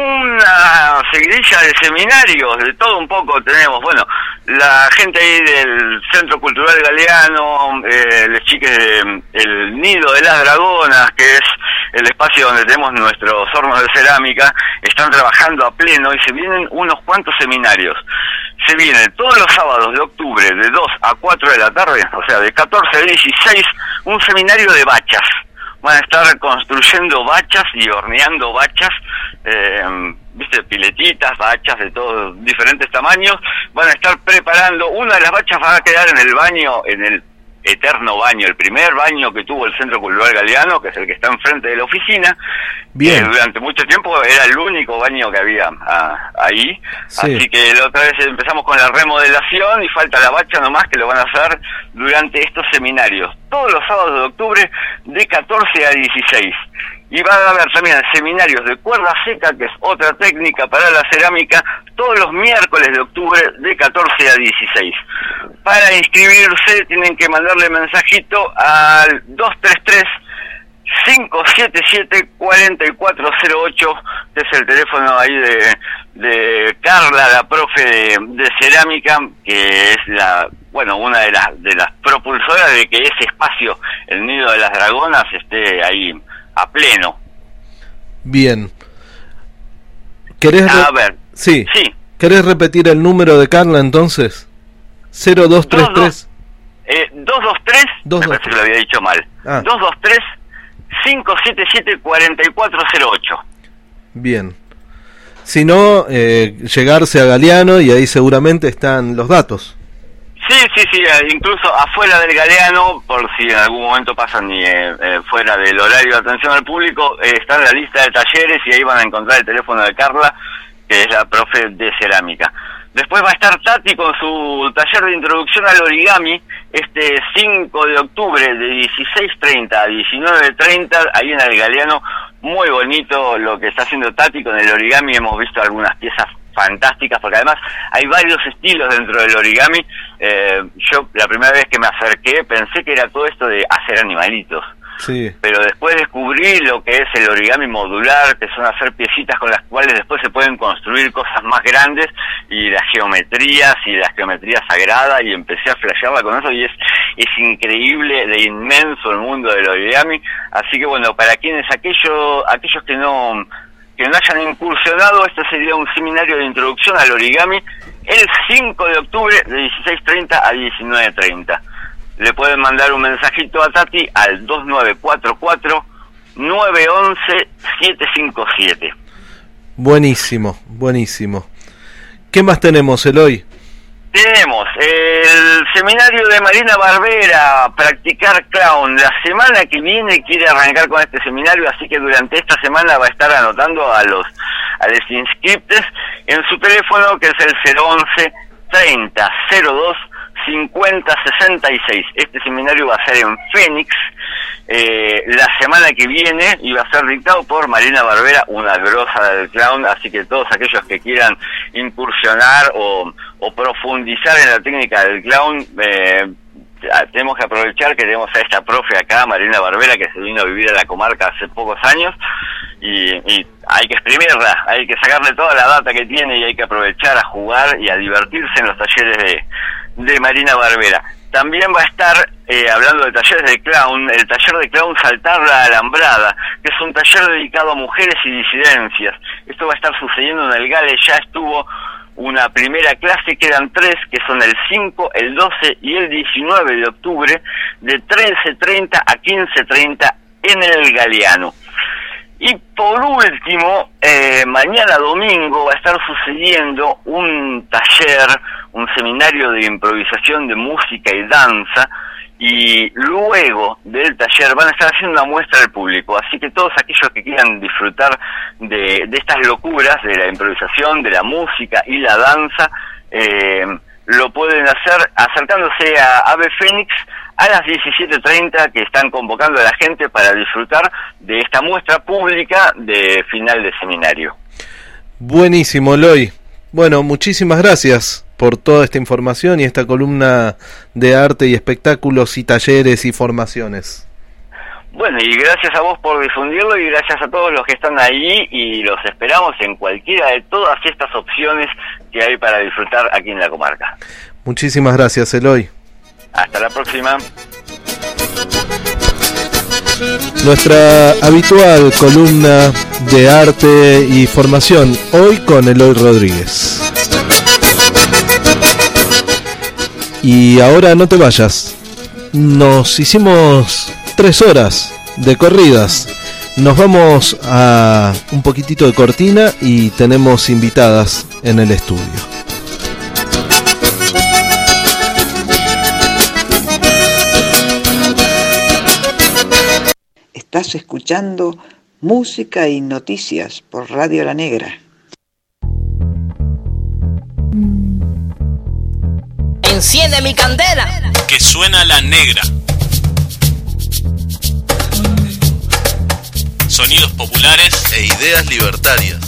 una seguidilla de seminarios, de todo un poco tenemos. Bueno, la gente ahí del Centro Cultural Galeano, eh, los chiques de El Nido de las Dragonas, que es el espacio donde tenemos nuestros hornos de cerámica, están trabajando a pleno y se vienen unos cuantos seminarios. Se viene todos los sábados de octubre de dos a cuatro de la tarde, o sea, de catorce a dieciséis, un seminario de bachas. Van a estar construyendo bachas y horneando bachas, eh, viste, piletitas, bachas de todos diferentes tamaños. Van a estar preparando, una de las bachas va a quedar en el baño, en el eterno baño, el primer baño que tuvo el Centro Cultural Galeano, que es el que está enfrente de la oficina. Bien. Eh, durante mucho tiempo era el único baño que había a, ahí, Sí. así que la otra vez empezamos con la remodelación y falta la bacha nomás, que lo van a hacer durante estos seminarios, todos los sábados de octubre de catorce a dieciséis. Y va a haber también seminarios de cuerda seca, que es otra técnica para la cerámica, todos los miércoles de octubre de catorce a dieciséis. Para inscribirse tienen que mandarle mensajito al dos tres tres, cinco siete siete, cuatro cuatro cero ocho, que es el teléfono ahí de, de Carla, la profe de, de cerámica, que es la, bueno, una de las, de las propulsoras de que ese espacio, el Nido de las Dragonas, esté ahí a pleno. Bien. ¿Querés re- A ver. Sí. Sí. ¿Querés repetir el número de Carla entonces? cero dos tres tres. Eh, dos dos tres, Dos, me dos, parece que lo había dicho mal. Ah. dos dos tres, cinco siete siete, cuatro cuatro cero ocho. Bien. Si no, eh, llegarse a Galeano y ahí seguramente están los datos. Sí, sí, sí, eh, incluso afuera del Galeano, por si en algún momento pasan y, eh, eh, fuera del horario de atención al público, eh, está en la lista de talleres y ahí van a encontrar el teléfono de Carla, que es la profe de cerámica. Después va a estar Tati con su taller de introducción al origami, este cinco de octubre de dieciséis treinta a diecinueve treinta, ahí en el Galeano. Muy bonito lo que está haciendo Tati con el origami. Hemos visto algunas piezas fantásticas, porque además hay varios estilos dentro del origami. Eh, yo la primera vez que me acerqué pensé que era todo esto de hacer animalitos. Sí. Pero después descubrí lo que es el origami modular, que son hacer piecitas con las cuales después se pueden construir cosas más grandes, y las geometrías, y la geometría sagrada, y empecé a flashearla con eso, y es, es increíble, de inmenso el mundo del origami. Así que bueno, para quienes, aquellos, aquellos que no, que no hayan incursionado, este sería un seminario de introducción al origami, el cinco de octubre de dieciséis treinta a diecinueve treinta. Le pueden mandar un mensajito a Tati al dos nueve cuatro cuatro, nueve uno uno, siete cinco siete. Buenísimo, buenísimo. ¿Qué más tenemos, Eloy? Tenemos el seminario de Marina Barbera, Practicar Clown. La semana que viene quiere arrancar con este seminario, así que durante esta semana va a estar anotando a los a los inscriptos en su teléfono, que es el cero once, treinta, cero dos, cincuenta, sesenta y seis. Este seminario va a ser en Fénix eh, la semana que viene, y va a ser dictado por Marina Barbera, una grosa del clown. Así que todos aquellos que quieran incursionar o, o profundizar en la técnica del clown, eh, tenemos que aprovechar que tenemos a esta profe acá, Marina Barbera, que se vino a vivir a la comarca hace pocos años, y, y hay que exprimirla, hay que sacarle toda la data que tiene, y hay que aprovechar a jugar y a divertirse en los talleres de de Marina Barbera. También va a estar, eh, hablando de talleres de clown, el taller de clown Saltar la Alambrada, que es un taller dedicado a mujeres y disidencias. Esto va a estar sucediendo en el Gale. Ya estuvo una primera clase, quedan tres, que son el cinco, el doce y el diecinueve de octubre, de trece treinta a quince treinta en el Galeano. Y por último, eh, mañana domingo va a estar sucediendo un taller, un seminario de improvisación de música y danza, y luego del taller van a estar haciendo una muestra al público. Así que todos aquellos que quieran disfrutar de, de estas locuras, de la improvisación, de la música y la danza, eh, lo pueden hacer acercándose a Ave Fénix a las diecisiete treinta, que están convocando a la gente para disfrutar de esta muestra pública de final de seminario. Buenísimo, Eloy. Bueno, muchísimas gracias por toda esta información y esta columna de arte y espectáculos y talleres y formaciones. Bueno, y gracias a vos por difundirlo, y gracias a todos los que están ahí, y los esperamos en cualquiera de todas estas opciones que hay para disfrutar aquí en la comarca. Muchísimas gracias, Eloy. Hasta la próxima. Nuestra habitual columna de arte y formación, hoy con Eloy Rodríguez. Y ahora no te vayas. Nos hicimos tres horas de corridas. Nos vamos a un poquitito de cortina y tenemos invitadas en el estudio. Estás escuchando Música y Noticias por Radio La Negra. Enciende mi candela, que suena La Negra. Sonidos populares e ideas libertarias.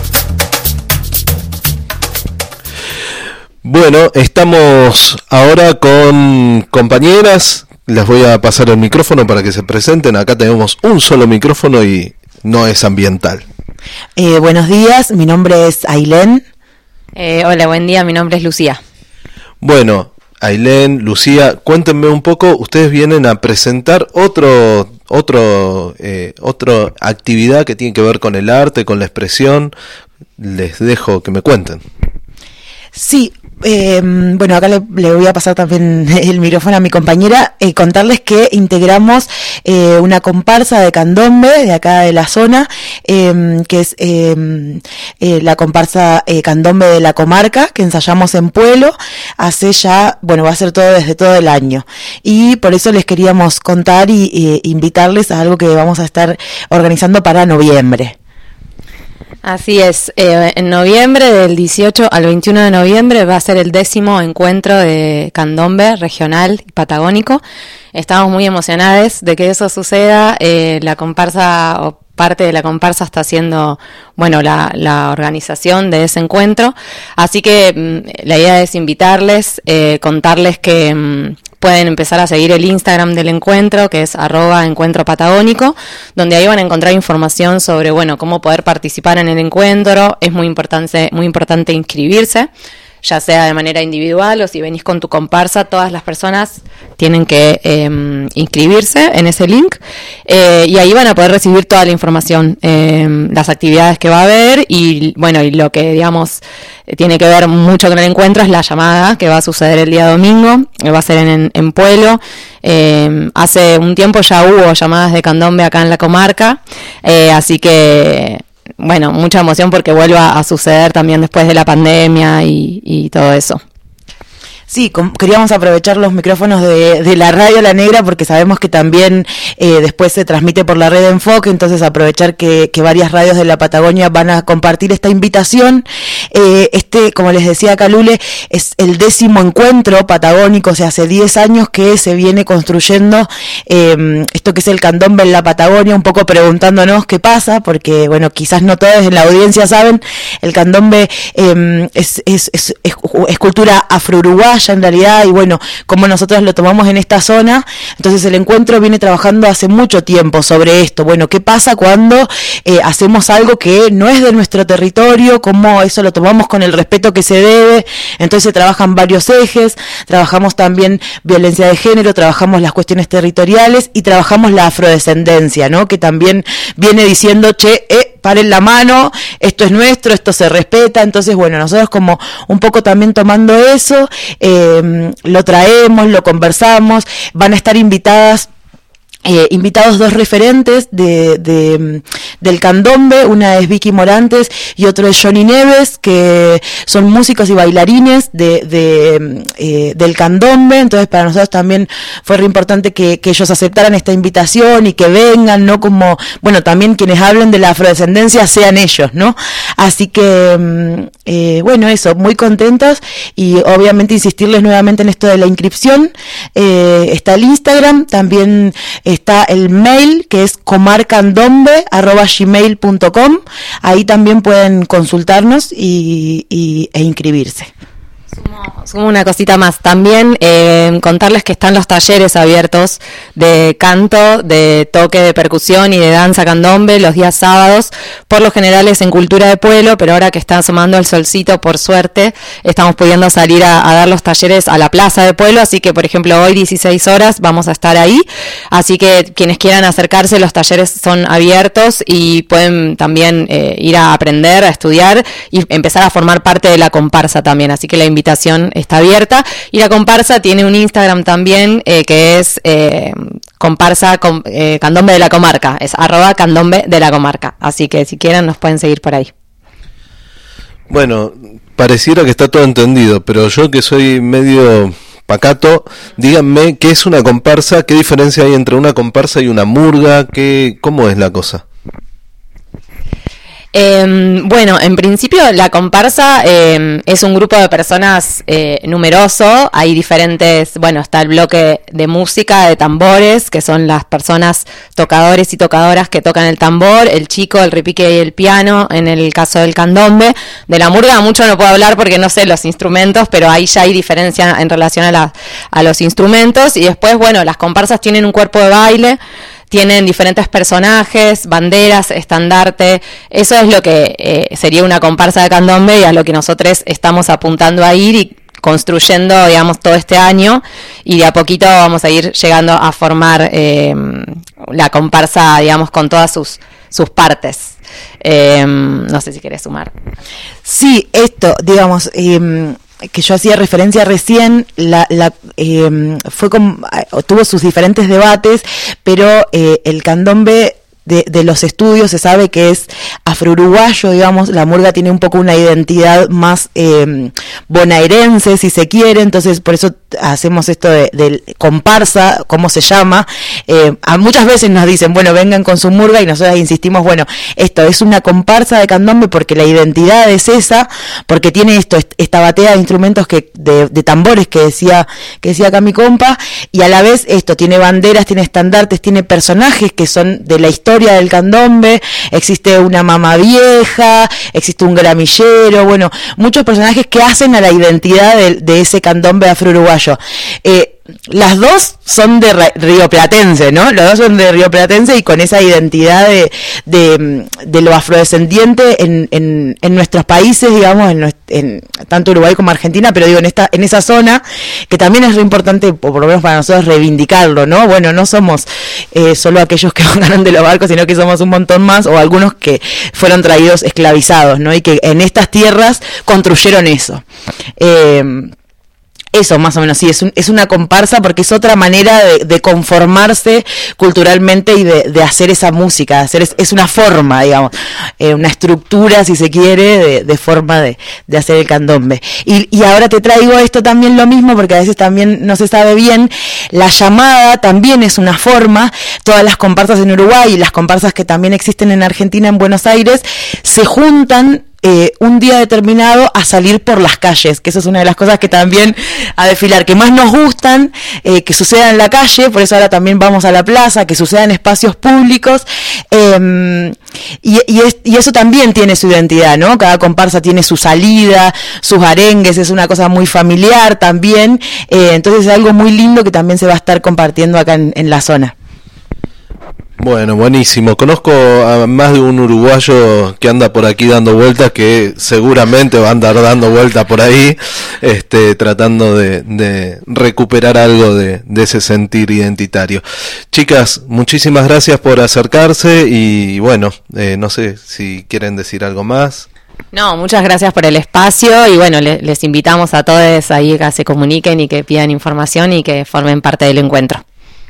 Bueno, estamos ahora con compañeras. Les voy a pasar el micrófono para que se presenten. Acá tenemos un solo micrófono y no es ambiental. Eh, buenos días, mi nombre es Ailén. Eh, hola, buen día, mi nombre es Lucía. Bueno, Ailén, Lucía, cuéntenme un poco. Ustedes vienen a presentar otro, otro, eh, otra actividad que tiene que ver con el arte, con la expresión. Les dejo que me cuenten. Sí. Eh, bueno, acá le, le voy a pasar también el micrófono a mi compañera, eh, contarles que integramos eh, una comparsa de candombe de acá de la zona, eh, que es eh, eh, la comparsa eh, candombe de la comarca, que ensayamos en Pueblo hace ya, bueno, va a ser todo desde todo el año, y por eso les queríamos contar y, y invitarles a algo que vamos a estar organizando para noviembre. Así es, eh, en noviembre, del dieciocho al veintiuno de noviembre, va a ser el décimo encuentro de candombe regional y patagónico. Estamos muy emocionados de que eso suceda. Eh, la comparsa, o parte de la comparsa, está haciendo, bueno, la, la organización de ese encuentro. Así que mm, la idea es invitarles, eh, contarles que mm, pueden empezar a seguir el Instagram del encuentro, que es arroba encuentro patagónico, donde ahí van a encontrar información sobre, bueno, cómo poder participar en el encuentro. Es muy importante, muy importante inscribirse, ya sea de manera individual o si venís con tu comparsa. Todas las personas tienen que eh, inscribirse en ese link, eh, y ahí van a poder recibir toda la información, eh, las actividades que va a haber, y bueno, y lo que, digamos, tiene que ver mucho con el encuentro es la llamada que va a suceder el día domingo, que va a ser en, en Pueblo. Eh, hace un tiempo ya hubo llamadas de candombe acá en la comarca, eh, así que bueno, mucha emoción porque vuelva a suceder también después de la pandemia y, y todo eso. Sí, com- queríamos aprovechar los micrófonos de, de la Radio La Negra porque sabemos que también eh, después se transmite por la red de Enfoque, entonces aprovechar que, que varias radios de la Patagonia van a compartir esta invitación. Eh, este, como les decía Calule, es el décimo encuentro patagónico, o sea, hace diez años que se viene construyendo eh, esto que es el candombe en la Patagonia, un poco preguntándonos qué pasa, porque bueno, quizás no todos en la audiencia saben, el candombe eh, es, es, es, es, es cultura afro-uruguaya en realidad, y bueno, como nosotros lo tomamos en esta zona. Entonces el encuentro viene trabajando hace mucho tiempo sobre esto. Bueno, ¿qué pasa cuando eh, hacemos algo que no es de nuestro territorio? ¿Cómo eso lo tomamos con el respeto que se debe? Entonces se trabajan varios ejes, trabajamos también violencia de género, trabajamos las cuestiones territoriales y trabajamos la afrodescendencia, ¿no? Que también viene diciendo, che, eh, paren la mano, esto es nuestro, esto se respeta. Entonces, bueno, nosotros como un poco también tomando eso, eh, lo traemos, lo conversamos, van a estar invitadas Eh, invitados dos referentes de, de del candombe, una es Vicky Morantes y otro es Johnny Neves, que son músicos y bailarines de, de eh, del candombe. Entonces para nosotros también fue re importante que, que ellos aceptaran esta invitación y que vengan, ¿no? Como, bueno, también quienes hablen de la afrodescendencia sean ellos, ¿no? Así que, eh, bueno, eso, muy contentos, y obviamente insistirles nuevamente en esto de la inscripción. Eh, está el Instagram, también está el mail, que es comarcandombe arroba gmail punto com. Ahí también pueden consultarnos y, y, e inscribirse. Sumo, sumo una cosita más. También eh, contarles que están los talleres abiertos de canto, de toque de percusión y de danza candombe los días sábados. Por lo general es en Cultura de Pueblo, pero ahora que está asomando el solcito, por suerte, estamos pudiendo salir a, a dar los talleres a la Plaza de Pueblo. Así que, por ejemplo, hoy dieciséis horas vamos a estar ahí. Así que quienes quieran acercarse, los talleres son abiertos y pueden también eh, ir a aprender, a estudiar y empezar a formar parte de la comparsa también. Así que la invitación está abierta, y la comparsa tiene un Instagram también, eh, que es eh, comparsa com, eh, candombe de la comarca, es arroba candombe de la comarca, así que si quieren nos pueden seguir por ahí. Bueno, pareciera que está todo entendido, pero yo que soy medio pacato, díganme qué es una comparsa, qué diferencia hay entre una comparsa y una murga, qué, cómo es la cosa. Eh, bueno, en principio la comparsa eh, es un grupo de personas eh, numeroso. Hay diferentes, bueno, está el bloque de música, de tambores, que son las personas tocadores y tocadoras que tocan el tambor, el chico, el repique y el piano, en el caso del candombe. De la murga mucho no puedo hablar porque no sé los instrumentos, pero ahí ya hay diferencia en relación a, la, a los instrumentos. Y después, bueno, las comparsas tienen un cuerpo de baile, tienen diferentes personajes, banderas, estandarte. Eso es lo que eh, sería una comparsa de candombe y a lo que nosotros estamos apuntando a ir y construyendo, digamos, todo este año, y de a poquito vamos a ir llegando a formar eh, la comparsa, digamos, con todas sus, sus partes. Eh, no sé si querés sumar. Sí, esto, digamos... Eh... que yo hacía referencia recién, la, la eh, fue como, tuvo sus diferentes debates, pero eh, el candombe de, de los estudios se sabe que es afro-uruguayo, digamos, la murga tiene un poco una identidad más eh, bonaerense, si se quiere, entonces por eso hacemos esto de, de comparsa, ¿cómo se llama? Eh, a muchas veces nos dicen, bueno, vengan con su murga, y nosotros insistimos, bueno, esto es una comparsa de candombe porque la identidad es esa, porque tiene esto, esta batea de instrumentos que de, de tambores que decía que decía acá mi compa, y a la vez esto tiene banderas, tiene estandartes, tiene personajes que son de la historia del candombe, existe una mamá vieja, existe un gramillero, bueno, muchos personajes que hacen a la identidad de, de ese candombe afro-uruguayo. Eh, las dos son de rioplatense, ¿no? Los dos son de rioplatense y con esa identidad de, de, de lo afrodescendiente en, en, en nuestros países, digamos, en, en tanto Uruguay como Argentina, pero digo, en esta en esa zona, que también es re importante, o por lo menos para nosotros, reivindicarlo, ¿no? Bueno, no somos eh, solo aquellos que bajaron de los barcos, sino que somos un montón más, o algunos que fueron traídos esclavizados, ¿no? Y que en estas tierras construyeron eso. Eh, Eso, más o menos, sí, es, un, es una comparsa porque es otra manera de, de conformarse culturalmente y de, de hacer esa música, de hacer es, es una forma, digamos, eh, una estructura, si se quiere, de, de forma de, de hacer el candombe. Y, y ahora te traigo esto también lo mismo, porque a veces también no se sabe bien, la llamada también es una forma, todas las comparsas en Uruguay y las comparsas que también existen en Argentina, en Buenos Aires, se juntan Eh, un día determinado a salir por las calles, que eso es una de las cosas que también a desfilar, que más nos gustan, eh, que suceda en la calle, por eso ahora también vamos a la plaza, que suceda en espacios públicos, eh, y, y, es, y eso también tiene su identidad, ¿no? Cada comparsa tiene su salida, sus arengues, es una cosa muy familiar también, eh, entonces es algo muy lindo que también se va a estar compartiendo acá en, en la zona. Bueno, buenísimo. Conozco a más de un uruguayo que anda por aquí dando vueltas, que seguramente va a andar dando vueltas por ahí, este, tratando de, de recuperar algo de, de ese sentir identitario. Chicas, muchísimas gracias por acercarse y bueno, eh, no sé si quieren decir algo más. No, muchas gracias por el espacio y bueno, le, les invitamos a todos ahí que se comuniquen y que pidan información y que formen parte del encuentro.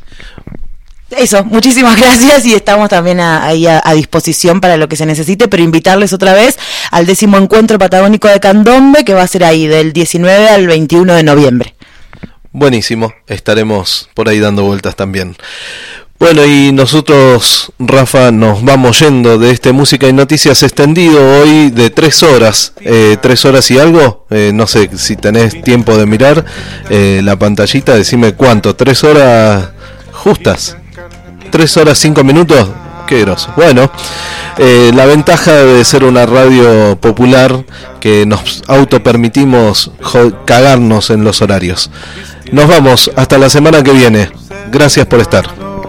Eso, muchísimas gracias y estamos también a, ahí a, a disposición para lo que se necesite, pero invitarles otra vez al décimo encuentro patagónico de candombe, que va a ser ahí del diecinueve al veintiuno de noviembre. Buenísimo, estaremos por ahí dando vueltas también. Bueno, y nosotros, Rafa, nos vamos yendo de este Música y Noticias extendido hoy de tres horas, eh, tres horas y algo, eh, no sé si tenés tiempo de mirar eh, la pantallita, decime cuánto, tres horas justas. Tres horas cinco minutos, qué groso. Bueno, eh, la ventaja de ser una radio popular que nos autopermitimos cagarnos en los horarios. Nos vamos hasta la semana que viene. Gracias por estar.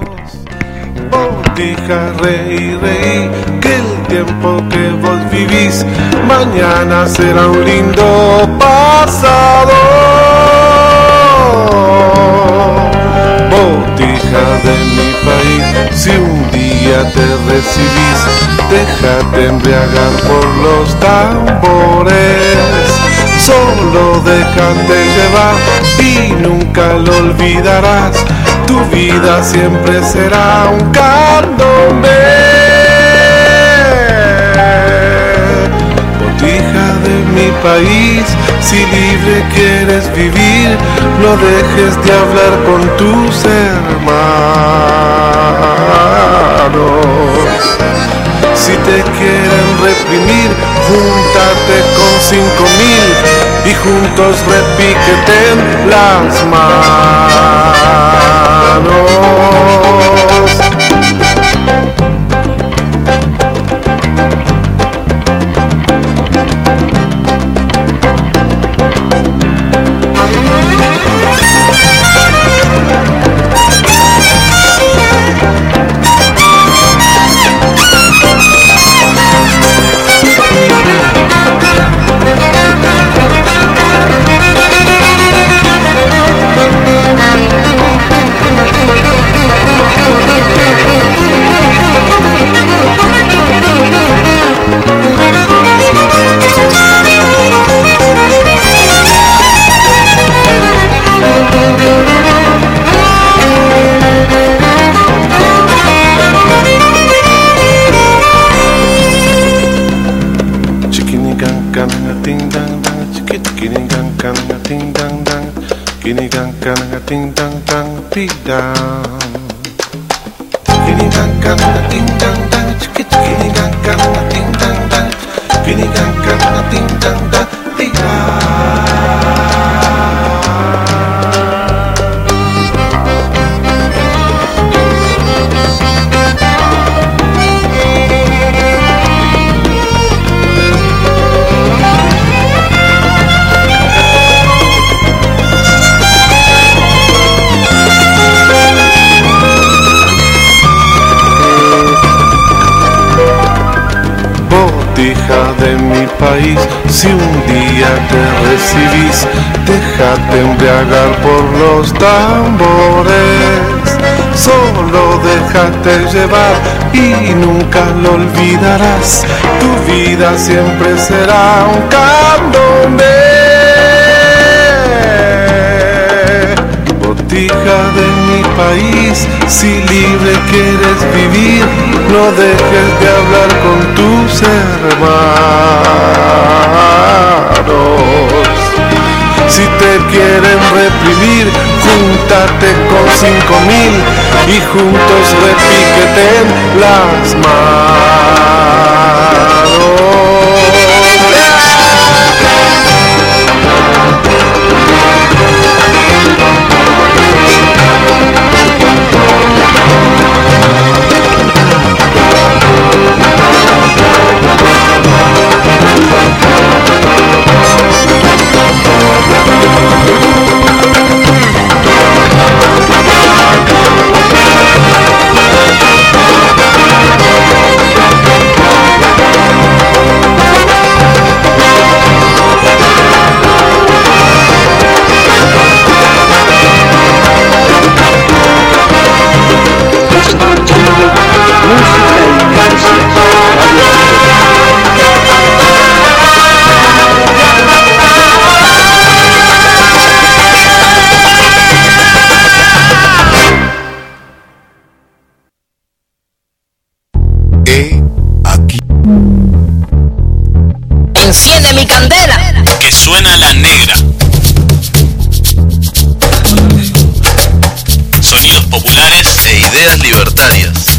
Botija, reí, reí, que el tiempo que vos vivís mañana será un lindo pasado. Botija de mi país, si un día te recibís, déjate embriagar por los tambores. Solo déjate llevar y nunca lo olvidarás. Tu vida siempre será un candombe. Botija de mi país, si libre quieres vivir, no dejes de hablar con tus hermanos. Si te quieren reprimir, júntate con cinco mil y juntos repiqueten las manos. Hija de mi país, si un día te recibís, déjate embriagar por los tambores. Solo déjate llevar y nunca lo olvidarás. Tu vida siempre será un candombe. Botija de mi país, si libre quieres vivir, no dejes de hablar con tus hermanos. Si te quieren reprimir, júntate con cinco mil y juntos repiqueten las manos. Enciende mi candela. Que suena la negra. Sonidos populares e ideas libertarias.